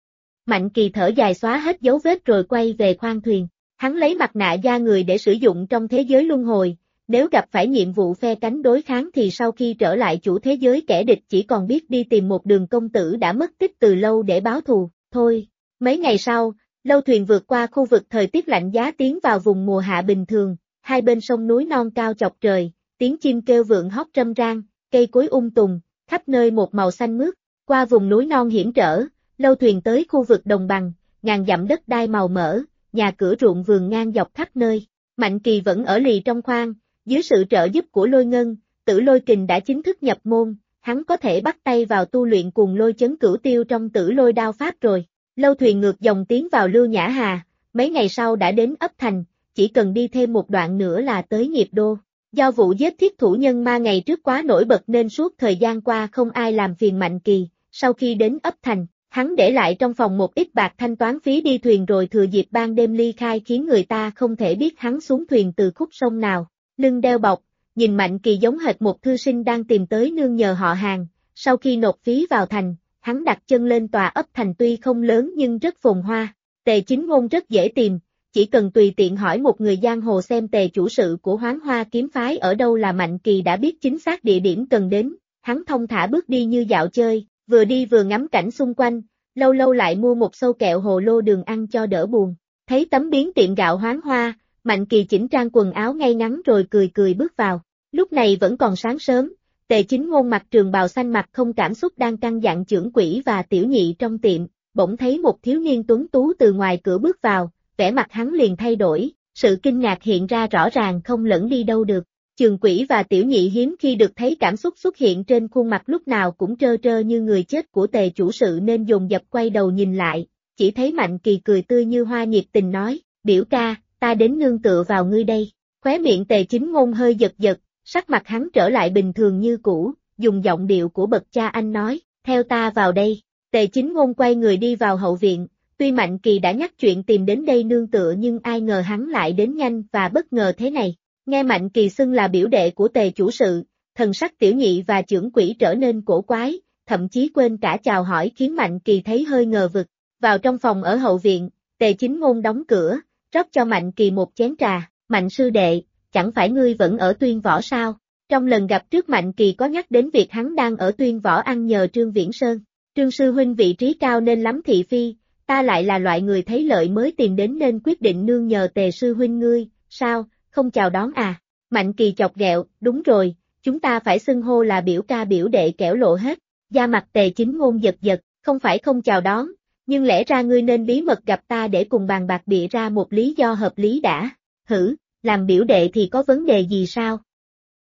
Mạnh Kỳ thở dài xóa hết dấu vết rồi quay về khoang thuyền. Hắn lấy mặt nạ da người để sử dụng trong thế giới luân hồi, nếu gặp phải nhiệm vụ phe cánh đối kháng thì sau khi trở lại chủ thế giới kẻ địch chỉ còn biết đi tìm một Đường công tử đã mất tích từ lâu để báo thù, thôi. Mấy ngày sau, lâu thuyền vượt qua khu vực thời tiết lạnh giá tiến vào vùng mùa hạ bình thường, hai bên sông núi non cao chọc trời, tiếng chim kêu vượng hót râm ran, cây cối tùng, khắp nơi một màu xanh mướt, qua vùng núi non hiểm trở, lâu thuyền tới khu vực đồng bằng, ngàn dặm đất đai màu mỡ, nhà cửa ruộng vườn ngang dọc khắp nơi. Mạnh Kỳ vẫn ở lì trong khoang, dưới sự trợ giúp của Lôi Ngân, Tử Lôi Kình đã chính thức nhập môn, hắn có thể bắt tay vào tu luyện Cuồng Lôi Chấn Cửu Tiêu trong Tử Lôi Đao Pháp rồi. Lâu thuyền ngược dòng tiến vào Lưu Nhã Hà, mấy ngày sau đã đến ấp Thành, chỉ cần đi thêm một đoạn nữa là tới Nghiệp Đô. Do vụ giết thiết thủ nhân ma ngày trước quá nổi bật nên suốt thời gian qua không ai làm phiền Mạnh Kỳ, sau khi đến ấp Thành, hắn để lại trong phòng một ít bạc thanh toán phí đi thuyền rồi thừa dịp ban đêm ly khai khiến người ta không thể biết hắn xuống thuyền từ khúc sông nào, lưng đeo bọc, nhìn Mạnh Kỳ giống hệt một thư sinh đang tìm tới nương nhờ họ hàng, sau khi nộp phí vào thành. Hắn đặt chân lên tòa ấp Thành tuy không lớn nhưng rất phồn hoa, Tề Chính Ngôn rất dễ tìm, chỉ cần tùy tiện hỏi một người giang hồ xem Tề chủ sự của Hoán Hoa kiếm phái ở đâu là Mạnh Kỳ đã biết chính xác địa điểm cần đến, hắn thong thả bước đi như dạo chơi, vừa đi vừa ngắm cảnh xung quanh, lâu lâu lại mua một xâu kẹo hồ lô đường ăn cho đỡ buồn, thấy tấm biến tiệm gạo Hoán Hoa, Mạnh Kỳ chỉnh trang quần áo ngay ngắn rồi cười cười bước vào, lúc này vẫn còn sáng sớm. Tề Chính Ngôn mặc trường bào xanh mặt không cảm xúc đang căn dặn trưởng quỹ và tiểu nhị trong tiệm, bỗng thấy một thiếu niên tuấn tú từ ngoài cửa bước vào, vẻ mặt hắn liền thay đổi, sự kinh ngạc hiện ra rõ ràng không lẫn đi đâu được. Trưởng quỹ và tiểu nhị hiếm khi được thấy cảm xúc xuất hiện trên khuôn mặt lúc nào cũng trơ trơ như người chết của Tề chủ sự nên dồn dập quay đầu nhìn lại, chỉ thấy Mạnh Kỳ cười tươi như hoa nhiệt tình nói, biểu ca, ta đến nương tựa vào ngươi đây. Khóe miệng Tề Chính Ngôn hơi giật giật. Sắc mặt hắn trở lại bình thường như cũ, dùng giọng điệu của bậc cha anh nói, theo ta vào đây. Tề Chính Ngôn quay người đi vào hậu viện, tuy Mạnh Kỳ đã nhắc chuyện tìm đến đây nương tựa nhưng ai ngờ hắn lại đến nhanh và bất ngờ thế này. Nghe Mạnh Kỳ xưng là biểu đệ của Tề chủ sự, thần sắc tiểu nhị và trưởng quỹ trở nên cổ quái, thậm chí quên cả chào hỏi khiến Mạnh Kỳ thấy hơi ngờ vực. Vào trong phòng ở hậu viện, Tề Chính Ngôn đóng cửa, rót cho Mạnh Kỳ một chén trà, Mạnh sư đệ. Chẳng phải ngươi vẫn ở Tuyên Võ sao? Trong lần gặp trước Mạnh Kỳ có nhắc đến việc hắn đang ở Tuyên Võ ăn nhờ Trương Viễn Sơn. Trương sư huynh vị trí cao nên lắm thị phi, ta lại là loại người thấy lợi mới tìm đến nên quyết định nương nhờ Tề sư huynh ngươi, sao, không chào đón à? Mạnh Kỳ chọc ghẹo, đúng rồi, chúng ta phải xưng hô là biểu ca biểu đệ kẻo lộ hết. Da mặt Tề Chính Ngôn giật giật, không phải không chào đón, nhưng lẽ ra ngươi nên bí mật gặp ta để cùng bàn bạc bịa ra một lý do hợp lý đã. Hử, làm biểu đệ thì có vấn đề gì sao?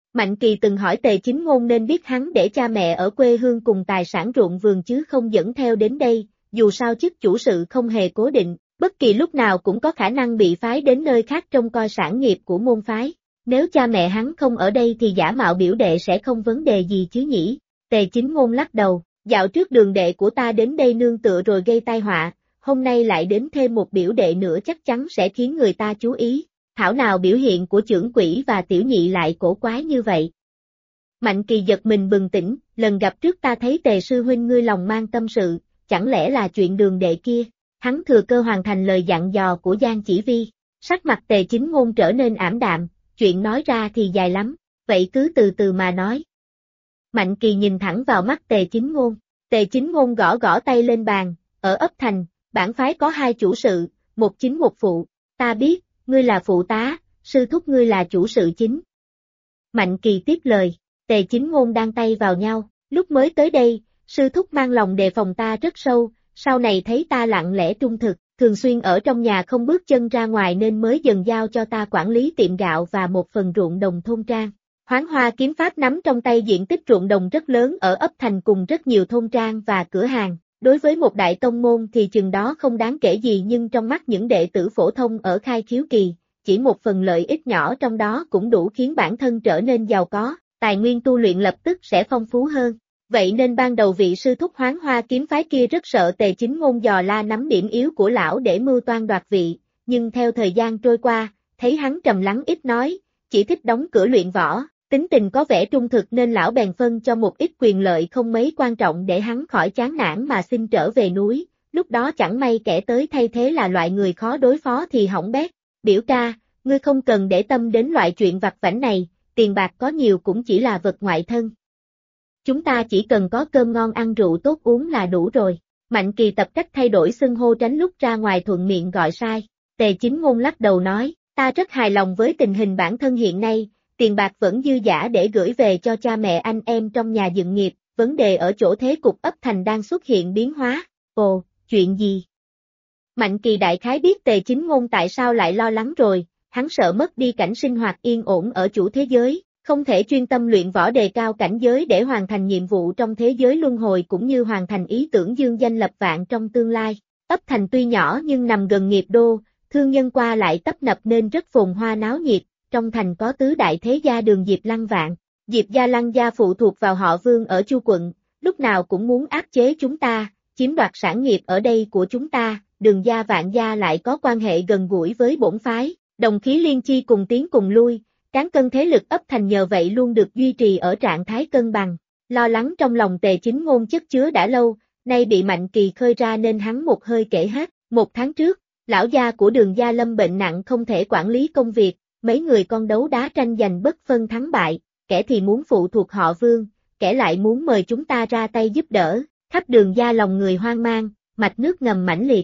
Mạnh Kỳ từng hỏi Tề Chính Ngôn nên biết hắn để cha mẹ ở quê hương cùng tài sản ruộng vườn chứ không dẫn theo đến đây, dù sao chức chủ sự không hề cố định, bất kỳ lúc nào cũng có khả năng bị phái đến nơi khác trông coi sản nghiệp của môn phái. Nếu cha mẹ hắn không ở đây thì giả mạo biểu đệ sẽ không vấn đề gì chứ nhỉ? Tề Chính Ngôn lắc đầu, dạo trước đường đệ của ta đến đây nương tựa rồi gây tai họa, hôm nay lại đến thêm một biểu đệ nữa chắc chắn sẽ khiến người ta chú ý. Thảo nào biểu hiện của trưởng quỹ và tiểu nhị lại cổ quái như vậy. Mạnh Kỳ giật mình bừng tỉnh, lần gặp trước ta thấy Tề sư huynh ngươi lòng mang tâm sự, chẳng lẽ là chuyện đường đệ kia? Hắn thừa cơ hoàn thành lời dặn dò của Giang Chỉ Vi. Sắc mặt Tề Chính Ngôn trở nên ảm đạm, chuyện nói ra thì dài lắm, vậy cứ từ từ mà nói. Mạnh Kỳ nhìn thẳng vào mắt Tề Chính Ngôn. Tề Chính Ngôn gõ gõ tay lên bàn, ở ấp thành, bản phái có 2 chủ sự, một chính một phụ, ta biết, ngươi là phụ tá, sư thúc ngươi là chủ sự chính. Mạnh Kỳ tiếp lời, Tề Chính Ngôn đang tay vào nhau, lúc mới tới đây, sư thúc mang lòng đề phòng ta rất sâu, sau này thấy ta lặng lẽ trung thực, thường xuyên ở trong nhà không bước chân ra ngoài nên mới dần giao cho ta quản lý tiệm gạo và một phần ruộng đồng thôn trang. Hoán Hoa kiếm pháp nắm trong tay diện tích ruộng đồng rất lớn ở ấp thành cùng rất nhiều thôn trang và cửa hàng. Đối với một đại tông môn thì chừng đó không đáng kể gì nhưng trong mắt những đệ tử phổ thông ở khai khiếu kỳ, chỉ một phần lợi ích nhỏ trong đó cũng đủ khiến bản thân trở nên giàu có, tài nguyên tu luyện lập tức sẽ phong phú hơn. Vậy nên ban đầu vị sư thúc Hoán Hoa kiếm phái kia rất sợ Tề Chính Ngôn dò la nắm điểm yếu của lão để mưu toan đoạt vị, nhưng theo thời gian trôi qua, thấy hắn trầm lắng ít nói, chỉ thích đóng cửa luyện võ. Tính tình có vẻ trung thực nên lão bèn phân cho một ít quyền lợi không mấy quan trọng để hắn khỏi chán nản mà xin trở về núi, lúc đó chẳng may kẻ tới thay thế là loại người khó đối phó thì hỏng bét. Biểu ca, ngươi không cần để tâm đến loại chuyện vặt vãnh này, tiền bạc có nhiều cũng chỉ là vật ngoại thân. Chúng ta chỉ cần có cơm ngon ăn rượu tốt uống là đủ rồi. Mạnh Kỳ tập cách thay đổi xưng hô tránh lúc ra ngoài thuận miệng gọi sai. Tề Chính Ngôn lắc đầu nói, ta rất hài lòng với tình hình bản thân hiện nay. Tiền bạc vẫn dư dả để gửi về cho cha mẹ anh em trong nhà dựng nghiệp, vấn đề ở chỗ thế cục ấp thành đang xuất hiện biến hóa. Ồ, chuyện gì? Mạnh Kỳ đại khái biết Tề Chính Ngôn tại sao lại lo lắng rồi, hắn sợ mất đi cảnh sinh hoạt yên ổn ở chủ thế giới, không thể chuyên tâm luyện võ đề cao cảnh giới để hoàn thành nhiệm vụ trong thế giới luân hồi cũng như hoàn thành ý tưởng dương danh lập vạn trong tương lai. Ấp thành tuy nhỏ nhưng nằm gần nghiệp đô, thương nhân qua lại tấp nập nên rất phồn hoa náo nhiệt. Trong thành có tứ đại thế gia Đường Diệp Lăng Vạn, Diệp gia Lăng gia phụ thuộc vào họ Vương ở Chu quận, lúc nào cũng muốn áp chế chúng ta, chiếm đoạt sản nghiệp ở đây của chúng ta, Đường gia Vạn gia lại có quan hệ gần gũi với bổn phái, đồng khí liên chi cùng tiến cùng lui, cán cân thế lực ấp thành nhờ vậy luôn được duy trì ở trạng thái cân bằng. Lo lắng trong lòng Tề Chính Ngôn chất chứa đã lâu, nay bị Mạnh Kỳ khơi ra nên hắn một hơi kể hết. 1 tháng trước, lão gia của Đường gia lâm bệnh nặng không thể quản lý công việc. Mấy người con đấu đá tranh giành bất phân thắng bại, kẻ thì muốn phụ thuộc họ Vương, kẻ lại muốn mời chúng ta ra tay giúp đỡ, khắp Đường gia lòng người hoang mang, mạch nước ngầm mãnh liệt.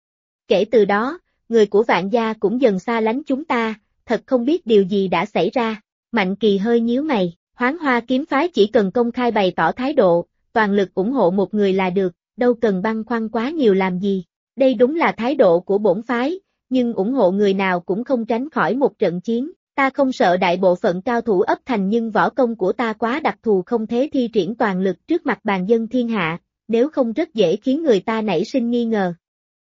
Kể từ đó, người của Vạn gia cũng dần xa lánh chúng ta, thật không biết điều gì đã xảy ra. Mạnh Kỳ hơi nhíu mày, Hoán Hoa kiếm phái chỉ cần công khai bày tỏ thái độ, toàn lực ủng hộ một người là được, đâu cần băn khoăn quá nhiều làm gì. Đây đúng là thái độ của bổn phái. Nhưng ủng hộ người nào cũng không tránh khỏi một trận chiến, ta không sợ đại bộ phận cao thủ ấp thành nhưng võ công của ta quá đặc thù không thể thi triển toàn lực trước mặt bàn dân thiên hạ, nếu không rất dễ khiến người ta nảy sinh nghi ngờ.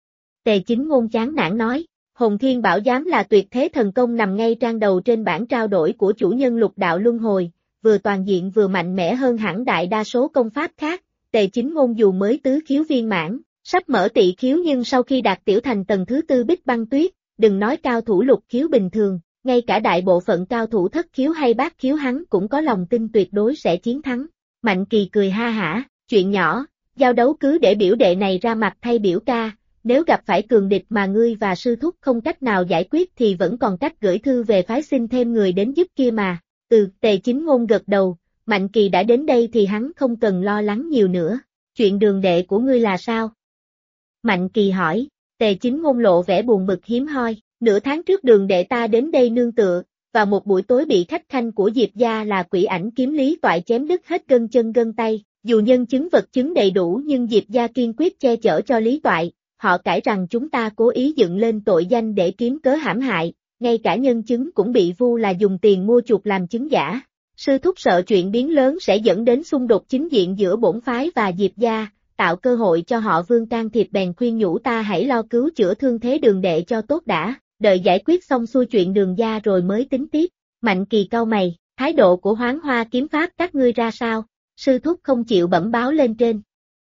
Tề Chính Ngôn chán nản nói, Hồn Thiên Bảo Giám là tuyệt thế thần công nằm ngay trang đầu trên bảng trao đổi của chủ nhân lục đạo luân hồi, vừa toàn diện vừa mạnh mẽ hơn hẳn đại đa số công pháp khác, Tề Chính Ngôn dù mới tứ khiếu viên mãn. Sắp mở tỵ khiếu nhưng sau khi đạt tiểu thành tầng thứ 4 Bích Băng Tuyết, đừng nói cao thủ lục khiếu bình thường, ngay cả đại bộ phận cao thủ thất khiếu hay bát khiếu hắn cũng có lòng tin tuyệt đối sẽ chiến thắng. Mạnh Kỳ cười ha hả, chuyện nhỏ, giao đấu cứ để biểu đệ này ra mặt thay biểu ca, nếu gặp phải cường địch mà ngươi và sư thúc không cách nào giải quyết thì vẫn còn cách gửi thư về phái xin thêm người đến giúp kia mà. Tề Chính Ngôn gật đầu, Mạnh Kỳ đã đến đây thì hắn không cần lo lắng nhiều nữa. Chuyện đường đệ của ngươi là sao? Mạnh Kỳ hỏi, Tề Chính Ngôn lộ vẻ buồn bực hiếm hoi, nửa tháng trước đường đệ ta đến đây nương tựa, vào một buổi tối bị khách khanh của Diệp gia là Quỷ Ảnh kiếm lý toại chém đứt hết gân chân gân tay, dù nhân chứng vật chứng đầy đủ nhưng Diệp gia kiên quyết che chở cho lý toại, họ cãi rằng chúng ta cố ý dựng lên tội danh để kiếm cớ hãm hại, ngay cả nhân chứng cũng bị vu là dùng tiền mua chuộc làm chứng giả. Sư thúc sợ chuyện biến lớn sẽ dẫn đến xung đột chính diện giữa bổn phái và Diệp gia, tạo cơ hội cho họ Vương can thiệp bèn khuyên nhủ ta hãy lo cứu chữa thương thế Đường đệ cho tốt đã, đợi giải quyết xong xuôi chuyện Đường gia rồi mới tính tiếp. Mạnh Kỳ cau mày, thái độ của Hoán Hoa kiếm pháp các ngươi ra sao? Sư thúc không chịu bẩm báo lên trên.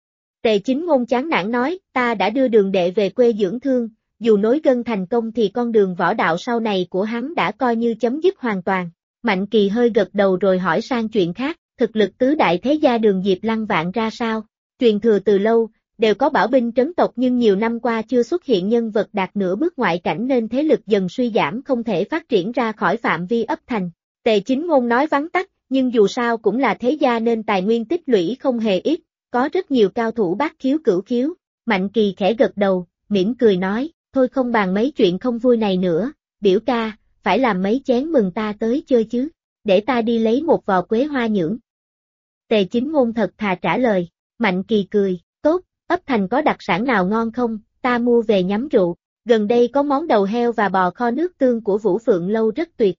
Tề Chính Ngôn chán nản nói, ta đã đưa Đường đệ về quê dưỡng thương, dù nối gân thành công thì con đường võ đạo sau này của hắn đã coi như chấm dứt hoàn toàn. Mạnh Kỳ hơi gật đầu rồi hỏi sang chuyện khác, thực lực tứ đại thế gia Đường Diệp Lăng Vạn ra sao? Truyền thừa từ lâu, đều có bảo binh trấn tộc nhưng nhiều năm qua chưa xuất hiện nhân vật đạt nửa bước ngoại cảnh nên thế lực dần suy giảm không thể phát triển ra khỏi phạm vi ấp thành. Tề Chính Ngôn nói vắn tắt, nhưng dù sao cũng là thế gia nên tài nguyên tích lũy không hề ít, có rất nhiều cao thủ bát khiếu cửu khiếu. Mạnh Kỳ khẽ gật đầu, mỉm cười nói, thôi không bàn mấy chuyện không vui này nữa, biểu ca, phải làm mấy chén mừng ta tới chơi chứ, để ta đi lấy một vò quế hoa nhưỡng. Tề Chính Ngôn thật thà trả lời. Mạnh Kỳ cười, tốt, ấp thành có đặc sản nào ngon không, ta mua về nhắm rượu, gần đây có món đầu heo và bò kho nước tương của Vũ Phượng Lâu rất tuyệt.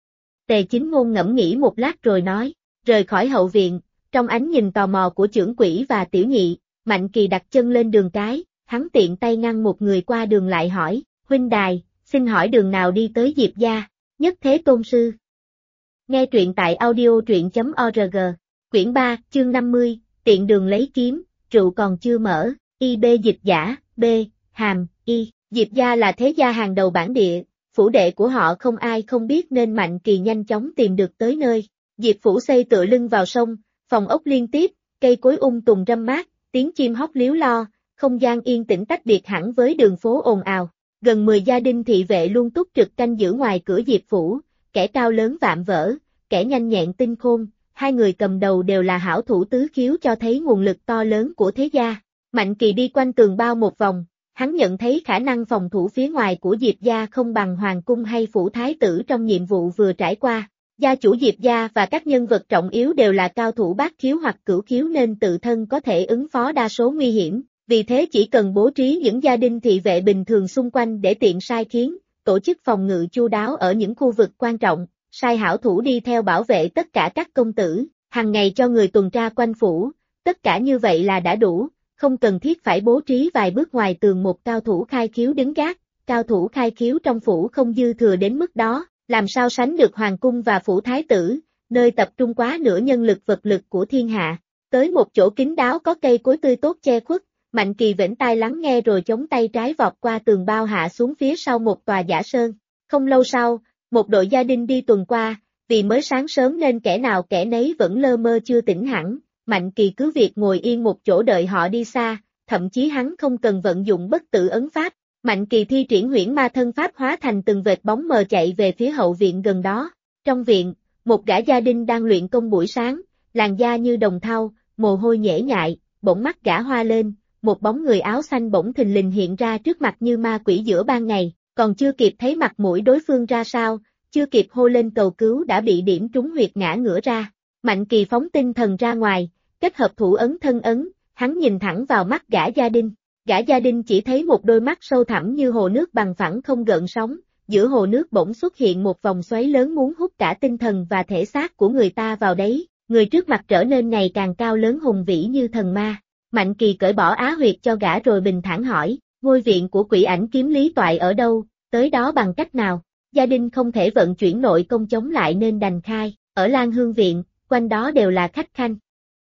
Tề Chính Ngôn ngẫm nghĩ một lát rồi nói, rời khỏi hậu viện, trong ánh nhìn tò mò của trưởng quỹ và tiểu nhị, Mạnh Kỳ đặt chân lên đường cái, hắn tiện tay ngăn một người qua đường lại hỏi, huynh đài, xin hỏi đường nào đi tới Diệp gia, Nhất Thế Tôn Sư. Nghe truyện tại audio.org, quyển 3, chương 50. Tiện đường lấy kiếm, rượu còn chưa mở, IB dịch giả, B, hàm, Y, Diệp gia là thế gia hàng đầu bản địa, phủ đệ của họ không ai không biết nên Mạnh Kỳ nhanh chóng tìm được tới nơi. Diệp phủ xây tựa lưng vào sông, phòng ốc liên tiếp, cây cối tùng râm mát, tiếng chim hót líu lo, không gian yên tĩnh tách biệt hẳn với đường phố ồn ào. Gần 10 gia đình thị vệ luôn túc trực canh giữ ngoài cửa Diệp phủ, kẻ cao lớn vạm vỡ, kẻ nhanh nhẹn tinh khôn. Hai người cầm đầu đều là hảo thủ tứ khiếu cho thấy nguồn lực to lớn của thế gia. Mạnh Kỳ đi quanh tường bao một vòng, hắn nhận thấy khả năng phòng thủ phía ngoài của Diệp gia không bằng hoàng cung hay phủ thái tử trong nhiệm vụ vừa trải qua. Gia chủ Diệp gia và các nhân vật trọng yếu đều là cao thủ bát khiếu hoặc cửu khiếu nên tự thân có thể ứng phó đa số nguy hiểm, vì thế chỉ cần bố trí những gia đình thị vệ bình thường xung quanh để tiện sai khiến, tổ chức phòng ngự chu đáo ở những khu vực quan trọng. Sai hảo thủ đi theo bảo vệ tất cả các công tử, hàng ngày cho người tuần tra quanh phủ, tất cả như vậy là đã đủ, không cần thiết phải bố trí vài bước ngoài tường một cao thủ khai khiếu đứng gác, cao thủ khai khiếu trong phủ không dư thừa đến mức đó, làm sao sánh được hoàng cung và phủ thái tử, nơi tập trung quá nửa nhân lực vật lực của thiên hạ. Tới một chỗ kín đáo có cây cối tươi tốt che khuất, Mạnh Kỳ vểnh tai lắng nghe rồi chống tay trái vọt qua tường bao hạ xuống phía sau một tòa giả sơn. Không lâu sau, một đội gia đình đi tuần qua, vì mới sáng sớm nên kẻ nào kẻ nấy vẫn lơ mơ chưa tỉnh hẳn, Mạnh Kỳ cứ việc ngồi yên một chỗ đợi họ đi xa, thậm chí hắn không cần vận dụng bất tử ấn pháp. Mạnh Kỳ thi triển huyễn ma thân pháp hóa thành từng vệt bóng mờ chạy về phía hậu viện gần đó. Trong viện, một gã gia đình đang luyện công buổi sáng, làn da như đồng thau, mồ hôi nhễ nhại, bỗng mắt gã hoa lên, một bóng người áo xanh bỗng thình lình hiện ra trước mặt như ma quỷ giữa ban ngày. Còn chưa kịp thấy mặt mũi đối phương ra sao, chưa kịp hô lên cầu cứu đã bị điểm trúng huyệt ngã ngửa ra. Mạnh Kỳ phóng tinh thần ra ngoài, kết hợp thủ ấn thân ấn, hắn nhìn thẳng vào mắt gã gia đình. Gã gia đình chỉ thấy một đôi mắt sâu thẳm như hồ nước bằng phẳng không gợn sóng, giữa hồ nước bỗng xuất hiện một vòng xoáy lớn muốn hút cả tinh thần và thể xác của người ta vào đấy. Người trước mặt trở nên ngày càng cao lớn hùng vĩ như thần ma. Mạnh Kỳ cởi bỏ á huyệt cho gã rồi bình thản hỏi, ngôi viện của Quỷ Ảnh Kiếm Lý toại ở đâu, tới đó bằng cách nào? Gia đình không thể vận chuyển nội công chống lại nên đành khai, ở Lan Hương Viện, quanh đó đều là khách khanh.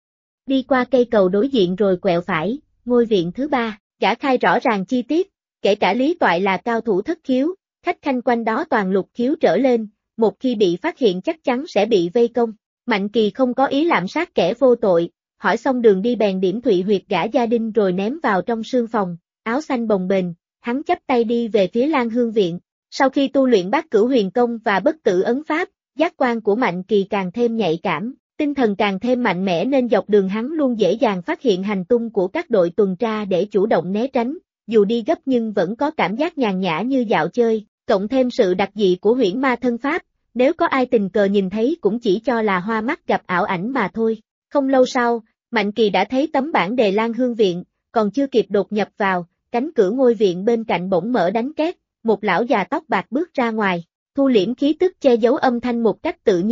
Đi qua cây cầu đối diện rồi quẹo phải, ngôi viện thứ 3, gã khai rõ ràng chi tiết, kể cả Lý toại là cao thủ thất khiếu, khách khanh quanh đó toàn lục khiếu trở lên, một khi bị phát hiện chắc chắn sẽ bị vây công. Mạnh Kỳ không có ý lạm sát kẻ vô tội, hỏi xong đường đi bèn điểm thụy huyệt gã gia đình rồi ném vào trong sương phòng, áo xanh bồng bềnh, hắn chắp tay đi về phía Lan Hương Viện. Sau khi tu luyện Bát Cửu Huyền Công và bất tử ấn pháp, giác quan của Mạnh Kỳ càng thêm nhạy cảm, tinh thần càng thêm mạnh mẽ nên dọc đường hắn luôn dễ dàng phát hiện hành tung của các đội tuần tra để chủ động né tránh, dù đi gấp nhưng vẫn có cảm giác nhàn nhã như dạo chơi, cộng thêm sự đặc dị của huyễn ma thân pháp, nếu có ai tình cờ nhìn thấy cũng chỉ cho là hoa mắt gặp ảo ảnh mà thôi. Không lâu sau, Mạnh Kỳ đã thấy tấm bảng đề Lan Hương Viện, còn chưa kịp đột nhập vào, cánh cửa ngôi viện bên cạnh bỗng mở đánh két, một lão già tóc bạc bước ra ngoài, thu liễm khí tức che giấu âm thanh một cách tự nhiên,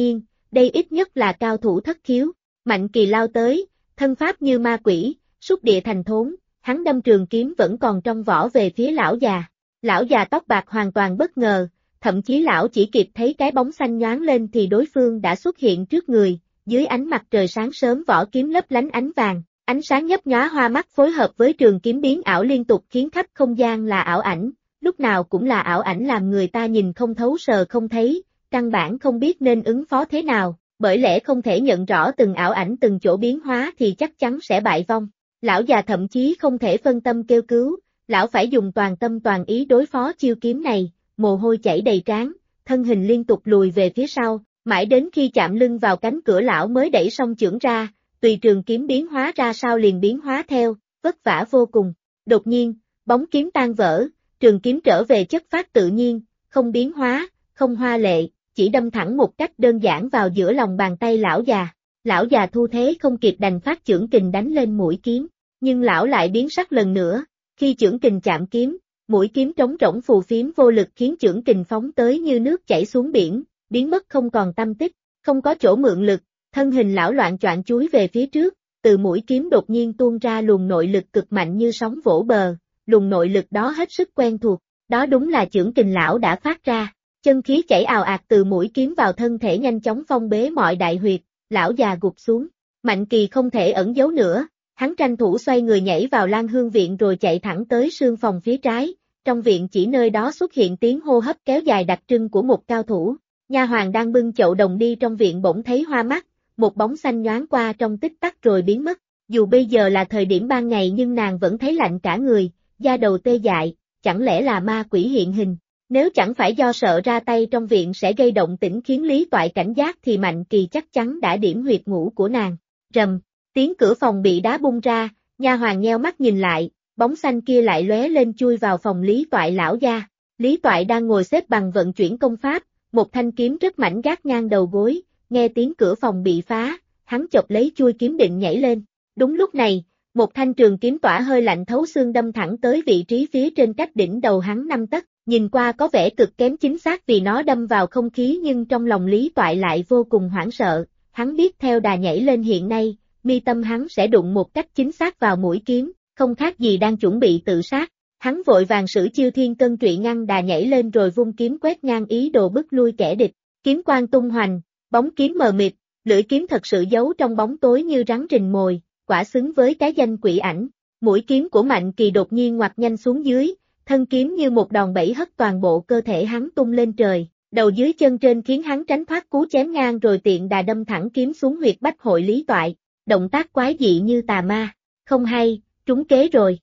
đây ít nhất là cao thủ thất khiếu. Mạnh Kỳ lao tới, thân pháp như ma quỷ, xúc địa thành thốn, hắn đâm trường kiếm vẫn còn trong vỏ về phía lão già. Lão già tóc bạc hoàn toàn bất ngờ, thậm chí lão chỉ kịp thấy cái bóng xanh nhoáng lên thì đối phương đã xuất hiện trước người, dưới ánh mặt trời sáng sớm vỏ kiếm lấp lánh ánh vàng, ánh sáng nhấp nhóa hoa mắt phối hợp với trường kiếm biến ảo liên tục khiến khắp không gian là ảo ảnh, lúc nào cũng là ảo ảnh làm người ta nhìn không thấu sờ không thấy, căn bản không biết nên ứng phó thế nào, bởi lẽ không thể nhận rõ từng ảo ảnh từng chỗ biến hóa thì chắc chắn sẽ bại vong. Lão già thậm chí không thể phân tâm kêu cứu, lão phải dùng toàn tâm toàn ý đối phó chiêu kiếm này, mồ hôi chảy đầy trán, thân hình liên tục lùi về phía sau, mãi đến khi chạm lưng vào cánh cửa lão mới đẩy song chưởng ra, tùy trường kiếm biến hóa ra sao liền biến hóa theo, vất vả vô cùng. Đột nhiên, bóng kiếm tan vỡ, trường kiếm trở về chất phát tự nhiên, không biến hóa, không hoa lệ, chỉ đâm thẳng một cách đơn giản vào giữa lòng bàn tay lão già. Lão già thu thế không kịp đành phát chưởng kình đánh lên mũi kiếm, nhưng lão lại biến sắc lần nữa, khi chưởng kình chạm kiếm, mũi kiếm trống rỗng phù phiếm vô lực khiến chưởng kình phóng tới như nước chảy xuống biển, biến mất không còn tăm tích, không có chỗ mượn lực, thân hình lão loạn choạng chúi về phía trước, từ mũi kiếm đột nhiên tuôn ra luồng nội lực cực mạnh như sóng vỗ bờ, luồng nội lực đó hết sức quen thuộc, đó đúng là chưởng kình lão đã phát ra, chân khí chảy ào ạt từ mũi kiếm vào thân thể nhanh chóng phong bế mọi đại huyệt, lão già gục xuống, Mạnh Kỳ không thể ẩn giấu nữa, hắn tranh thủ xoay người nhảy vào Lan Hương viện rồi chạy thẳng tới sương phòng phía trái, trong viện chỉ nơi đó xuất hiện tiếng hô hấp kéo dài đặc trưng của một cao thủ. Nha hoàn đang bưng chậu đồng đi trong viện bỗng thấy hoa mắt, một bóng xanh nhoáng qua trong tích tắc rồi biến mất. Dù bây giờ là thời điểm ban ngày nhưng nàng vẫn thấy lạnh cả người, da đầu tê dại, chẳng lẽ là ma quỷ hiện hình. Nếu chẳng phải do sợ ra tay trong viện sẽ gây động tĩnh khiến Lý Toại cảnh giác thì Mạnh Kỳ chắc chắn đã điểm huyệt ngủ của nàng. Rầm, tiếng cửa phòng bị đá bung ra, nha hoàn nheo mắt nhìn lại, bóng xanh kia lại lóe lên chui vào phòng Lý Toại lão gia. Lý Toại đang ngồi xếp bằng vận chuyển công pháp, một thanh kiếm rất mảnh gác ngang đầu gối, nghe tiếng cửa phòng bị phá, hắn chộp lấy chuôi kiếm định nhảy lên. Đúng lúc này, một thanh trường kiếm tỏa hơi lạnh thấu xương đâm thẳng tới vị trí phía trên cách đỉnh đầu hắn 5 tấc, nhìn qua có vẻ cực kém chính xác vì nó đâm vào không khí nhưng trong lòng Lý Toại lại vô cùng hoảng sợ, hắn biết theo đà nhảy lên hiện nay, mi tâm hắn sẽ đụng một cách chính xác vào mũi kiếm, không khác gì đang chuẩn bị tự sát. Hắn vội vàng sử chiêu thiên cân trụy ngăn đà nhảy lên rồi vung kiếm quét ngang ý đồ bức lui kẻ địch, kiếm quang tung hoành, bóng kiếm mờ mịt, lưỡi kiếm thật sự giấu trong bóng tối như rắn rình mồi, quả xứng với cái danh quỷ ảnh. Mũi kiếm của Mạnh Kỳ đột nhiên ngoặt nhanh xuống dưới, thân kiếm như một đòn bẩy hất toàn bộ cơ thể hắn tung lên trời, đầu dưới chân trên khiến hắn tránh thoát cú chém ngang rồi tiện đà đâm thẳng kiếm xuống huyệt bách hội Lý Toại, động tác quái dị như tà ma, không hay, trúng kế rồi.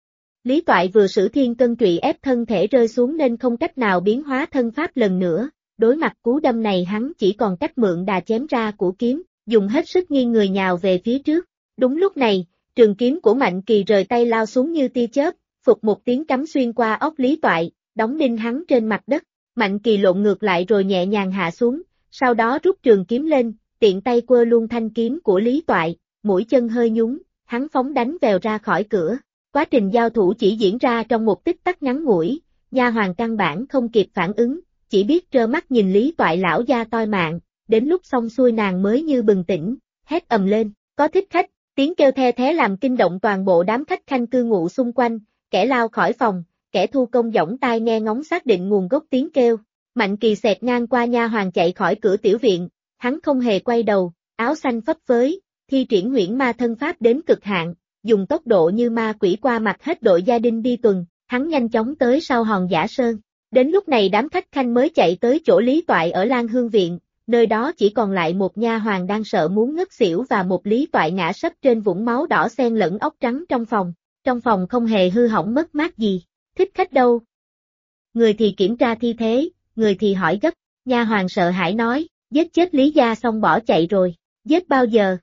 Lý Toại vừa sử thiên cân trụy ép thân thể rơi xuống nên không cách nào biến hóa thân pháp lần nữa, đối mặt cú đâm này hắn chỉ còn cách mượn đà chém ra của kiếm, dùng hết sức nghiêng người nhào về phía trước. Đúng lúc này, trường kiếm của Mạnh Kỳ rời tay lao xuống như tia chớp, phụt một tiếng cắm xuyên qua óc Lý Toại, đóng đinh hắn trên mặt đất. Mạnh Kỳ lộn ngược lại rồi nhẹ nhàng hạ xuống, sau đó rút trường kiếm lên, tiện tay quơ luôn thanh kiếm của Lý Toại, mũi chân hơi nhún, hắn phóng đánh vèo ra khỏi cửa. Quá trình giao thủ chỉ diễn ra trong một tích tắc ngắn ngủi, nha hoàn căn bản không kịp phản ứng, chỉ biết trơ mắt nhìn Lý Toại lão gia toi mạng, đến lúc xong xuôi nàng mới như bừng tỉnh, hét ầm lên, có thích khách, tiếng kêu the thé làm kinh động toàn bộ đám khách khanh cư ngụ xung quanh, kẻ lao khỏi phòng, kẻ thu công giỏng tai nghe ngóng xác định nguồn gốc tiếng kêu. Mạnh Kỳ xẹt ngang qua nha hoàn chạy khỏi cửa tiểu viện, hắn không hề quay đầu, áo xanh phấp phới, thi triển huyễn ma thân pháp đến cực hạn, dùng tốc độ như ma quỷ qua mặt hết đội gia đình đi tuần, hắn nhanh chóng tới sau hòn Giả Sơn. Đến lúc này đám khách khanh mới chạy tới chỗ Lý Toại ở Lan Hương viện, nơi đó chỉ còn lại một nha hoàn đang sợ muốn ngất xỉu và một Lý Toại ngã sấp trên vũng máu đỏ xen lẫn óc trắng trong phòng. Trong phòng không hề hư hỏng mất mát gì. Thích khách đâu? Người thì kiểm tra thi thế, người thì hỏi gấp. Nha hoàn sợ hãi nói, giết chết Lý gia xong bỏ chạy rồi. Giết bao giờ?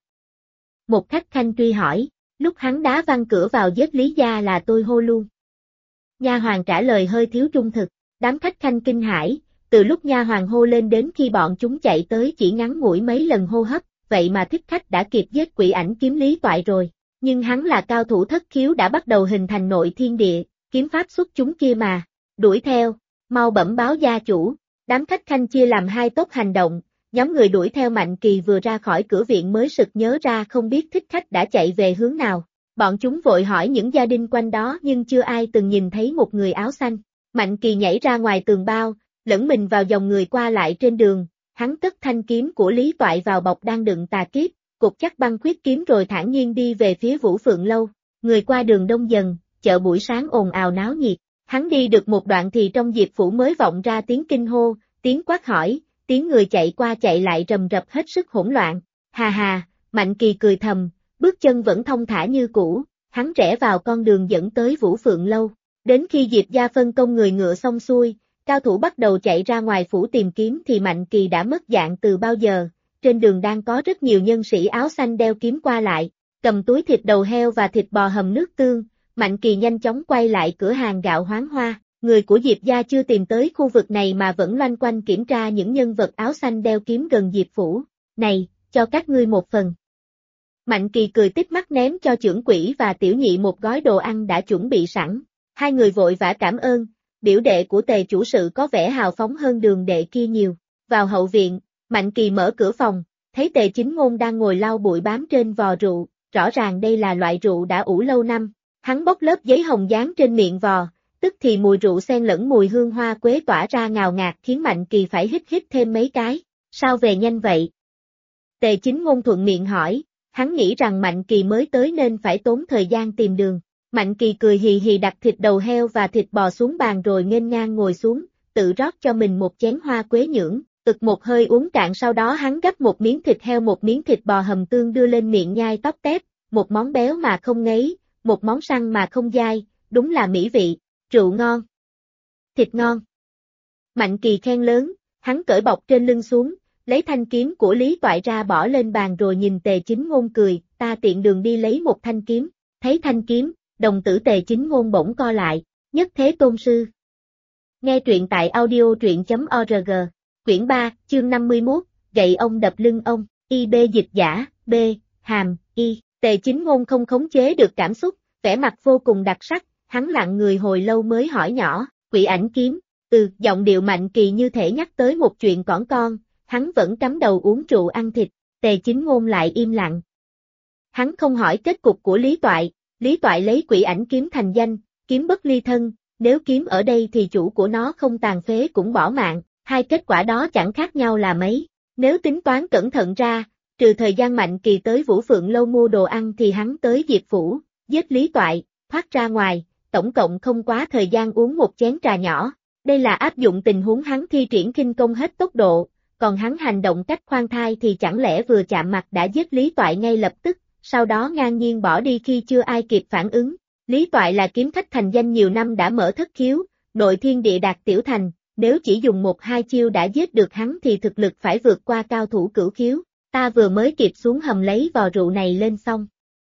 Một khách khanh truy hỏi, lúc hắn đá văng cửa vào giết Lý gia là tôi hô luôn. Nha hoàn trả lời hơi thiếu trung thực. Đám khách khanh kinh hãi, từ lúc nha hoàn hô lên đến khi bọn chúng chạy tới chỉ ngắn ngủi mấy lần hô hấp, vậy mà thích khách đã kịp giết quỷ ảnh kiếm Lý Toại rồi. Nhưng hắn là cao thủ thất khiếu đã bắt đầu hình thành nội thiên địa, kiếm pháp xuất chúng kia mà. Đuổi theo, mau bẩm báo gia chủ. Đám khách khanh chia làm hai tốp hành động, Nhóm người đuổi theo Mạnh Kỳ vừa ra khỏi cửa viện mới sực nhớ ra không biết thích khách đã chạy về hướng nào. Bọn chúng vội hỏi những gia đình quanh đó nhưng chưa ai từng nhìn thấy một người áo xanh. Mạnh Kỳ nhảy ra ngoài tường bao, lẫn mình vào dòng người qua lại trên đường, hắn cất thanh kiếm của Lý Toại vào bọc đang đựng tà kiếp, cột chắc băng khuyết kiếm rồi thản nhiên đi về phía Vũ Phượng Lâu. Người qua đường đông dần, chợ buổi sáng ồn ào náo nhiệt. Hắn đi được một đoạn thì trong Diệp phủ mới vọng ra tiếng kinh hô, tiếng quát hỏi, tiếng người chạy qua chạy lại rầm rập hết sức hỗn loạn. Hà hà, Mạnh Kỳ cười thầm, bước chân vẫn thong thả như cũ, hắn rẽ vào con đường dẫn tới Vũ Phượng Lâu. Đến khi Diệp gia phân công người ngựa xong xuôi, cao thủ bắt đầu chạy ra ngoài phủ tìm kiếm thì Mạnh Kỳ đã mất dạng từ bao giờ. Trên đường đang có rất nhiều nhân sĩ áo xanh đeo kiếm qua lại, cầm túi thịt đầu heo và thịt bò hầm nước tương. Mạnh Kỳ nhanh chóng quay lại cửa hàng gạo Hoán Hoa, người của Diệp gia chưa tìm tới khu vực này mà vẫn loanh quanh kiểm tra những nhân vật áo xanh đeo kiếm gần Diệp phủ. Này, cho các ngươi một phần. Mạnh Kỳ cười tít mắt ném cho trưởng quỹ và tiểu nhị một gói đồ ăn đã chuẩn bị sẵn. Hai người vội vã cảm ơn, biểu đệ của Tề chủ sự có vẻ hào phóng hơn đường đệ kia nhiều. Vào hậu viện, Mạnh Kỳ mở cửa phòng, thấy Tề Chính Ngôn đang ngồi lau bụi bám trên vò rượu, rõ ràng đây là loại rượu đã ủ lâu năm. Hắn bóc lớp giấy hồng dán trên miệng vò, tức thì mùi rượu xen lẫn mùi hương hoa quế tỏa ra ngào ngạt khiến Mạnh Kỳ phải hít thêm mấy cái. Sao về nhanh vậy? Tề Chính Ngôn thuận miệng hỏi, hắn nghĩ rằng Mạnh Kỳ mới tới nên phải tốn thời gian tìm đường. Mạnh Kỳ cười hì hì đặt thịt đầu heo và thịt bò xuống bàn rồi nghênh ngang ngồi xuống, tự rót cho mình một chén hoa quế nhưỡng, ực một hơi uống cạn, sau đó hắn gắp một miếng thịt heo một miếng thịt bò hầm tương đưa lên miệng nhai tóp tép, một món béo mà không ngấy, một món săn mà không dai, đúng là mỹ vị, rượu ngon, thịt ngon. Mạnh Kỳ khen lớn, hắn cởi bọc trên lưng xuống, lấy thanh kiếm của Lý Toại ra bỏ lên bàn rồi nhìn Tề Chính Ngôn cười, ta tiện đường đi lấy một thanh kiếm, thấy thanh kiếm, đồng tử Tề Chính Ngôn bỗng co lại, nhất thế tôn sư. Nghe truyện tại audio.org, quyển 3, chương 51, gậy ông đập lưng ông, IB dịch giả, B, hàm, Y. Tề Chính Ngôn không khống chế được cảm xúc, vẻ mặt vô cùng đặc sắc, hắn lặng người hồi lâu mới hỏi nhỏ, quỷ ảnh kiếm, giọng điệu Mạnh Kỳ như thể nhắc tới một chuyện cỏn con, hắn vẫn cắm đầu uống rượu ăn thịt, Tề Chính Ngôn lại im lặng. Hắn không hỏi kết cục của Lý Toại lấy quỷ ảnh kiếm thành danh, kiếm bất ly thân, nếu kiếm ở đây thì chủ của nó không tàn phế cũng bỏ mạng, hai kết quả đó chẳng khác nhau là mấy, nếu tính toán cẩn thận ra, trừ thời gian Mạnh Kỳ tới Vũ Phượng Lâu mua đồ ăn thì hắn tới Diệp phủ, giết Lý Toại, thoát ra ngoài, tổng cộng không quá thời gian uống một chén trà nhỏ. Đây là áp dụng tình huống hắn thi triển khinh công hết tốc độ, còn hắn hành động cách khoan thai thì chẳng lẽ vừa chạm mặt đã giết Lý Toại ngay lập tức, sau đó ngang nhiên bỏ đi khi chưa ai kịp phản ứng. Lý Toại là kiếm khách thành danh nhiều năm đã mở thất khiếu, nội thiên địa đạt tiểu thành, nếu chỉ dùng một hai chiêu đã giết được hắn thì thực lực phải vượt qua cao thủ cửu khiếu. Ta vừa mới kịp xuống hầm lấy vò rượu này lên xong.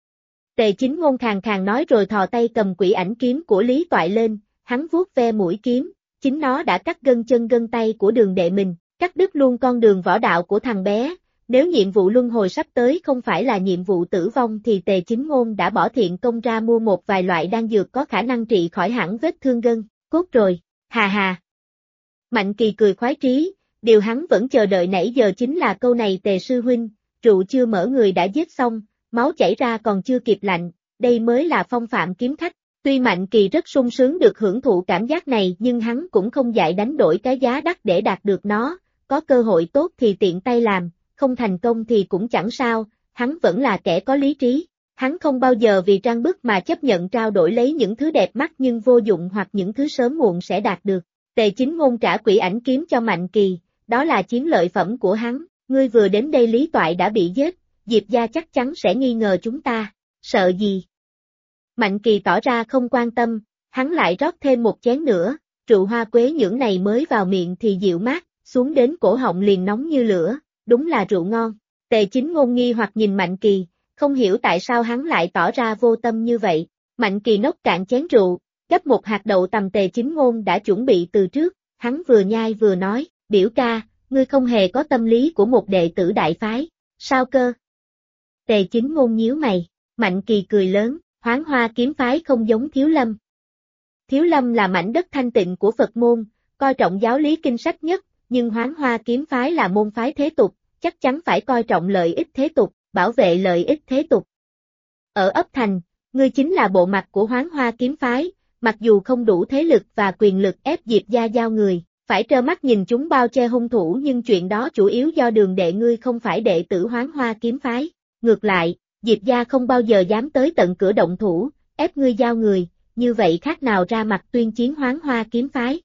Tề Chính Ngôn khàn khàn nói rồi thò tay cầm quỷ ảnh kiếm của Lý Toại lên, hắn vuốt ve mũi kiếm, chính nó đã cắt gân chân gân tay của đường đệ mình, cắt đứt luôn con đường võ đạo của thằng bé. Nếu nhiệm vụ luân hồi sắp tới không phải là nhiệm vụ tử vong thì Tề Chính Ngôn đã bỏ thiện công ra mua một vài loại đan dược có khả năng trị khỏi hẳn vết thương gân, cốt rồi, hà hà. Mạnh Kỳ cười khoái trí, điều hắn vẫn chờ đợi nãy giờ chính là câu này Tề sư huynh, rượu chưa mở người đã giết xong, máu chảy ra còn chưa kịp lạnh, đây mới là phong phạm kiếm khách. Tuy Mạnh Kỳ rất sung sướng được hưởng thụ cảm giác này nhưng hắn cũng không dại đánh đổi cái giá đắt để đạt được nó, có cơ hội tốt thì tiện tay làm, không thành công thì cũng chẳng sao, hắn vẫn là kẻ có lý trí. Hắn không bao giờ vì trang bức mà chấp nhận trao đổi lấy những thứ đẹp mắt nhưng vô dụng hoặc những thứ sớm muộn sẽ đạt được. Tề Chính Ngôn trả quỷ ảnh kiếm cho Mạnh Kỳ, đó là chiến lợi phẩm của hắn, ngươi vừa đến đây Lý Toại đã bị giết, Diệp gia chắc chắn sẽ nghi ngờ chúng ta, sợ gì? Mạnh Kỳ tỏ ra không quan tâm, hắn lại rót thêm một chén nữa, rượu hoa quế nhưỡng này mới vào miệng thì dịu mát, xuống đến cổ họng liền nóng như lửa, đúng là rượu ngon. Tề Chính Ngôn nghi hoặc nhìn Mạnh Kỳ, không hiểu tại sao hắn lại tỏ ra vô tâm như vậy. Mạnh Kỳ nốc cạn chén rượu, gấp một hạt đậu tằm Tề Chính Ngôn đã chuẩn bị từ trước, hắn vừa nhai vừa nói, biểu ca, ngươi không hề có tâm lý của một đệ tử đại phái, sao cơ? Tề Chính Ngôn nhíu mày, Mạnh Kỳ cười lớn, Hoán Hoa kiếm phái không giống Thiếu Lâm. Thiếu Lâm là mảnh đất thanh tịnh của Phật môn, coi trọng giáo lý kinh sách nhất, nhưng Hoán Hoa kiếm phái là môn phái thế tục, chắc chắn phải coi trọng lợi ích thế tục, bảo vệ lợi ích thế tục. Ở ấp thành, ngươi chính là bộ mặt của Hoán Hoa kiếm phái, mặc dù không đủ thế lực và quyền lực ép Diệp gia giao người, phải trơ mắt nhìn chúng bao che hung thủ, nhưng chuyện đó chủ yếu do Đường đệ ngươi không phải đệ tử Hoán Hoa kiếm phái. Ngược lại, Diệp gia không bao giờ dám tới tận cửa động thủ, ép ngươi giao người, như vậy khác nào ra mặt tuyên chiến Hoán Hoa kiếm phái.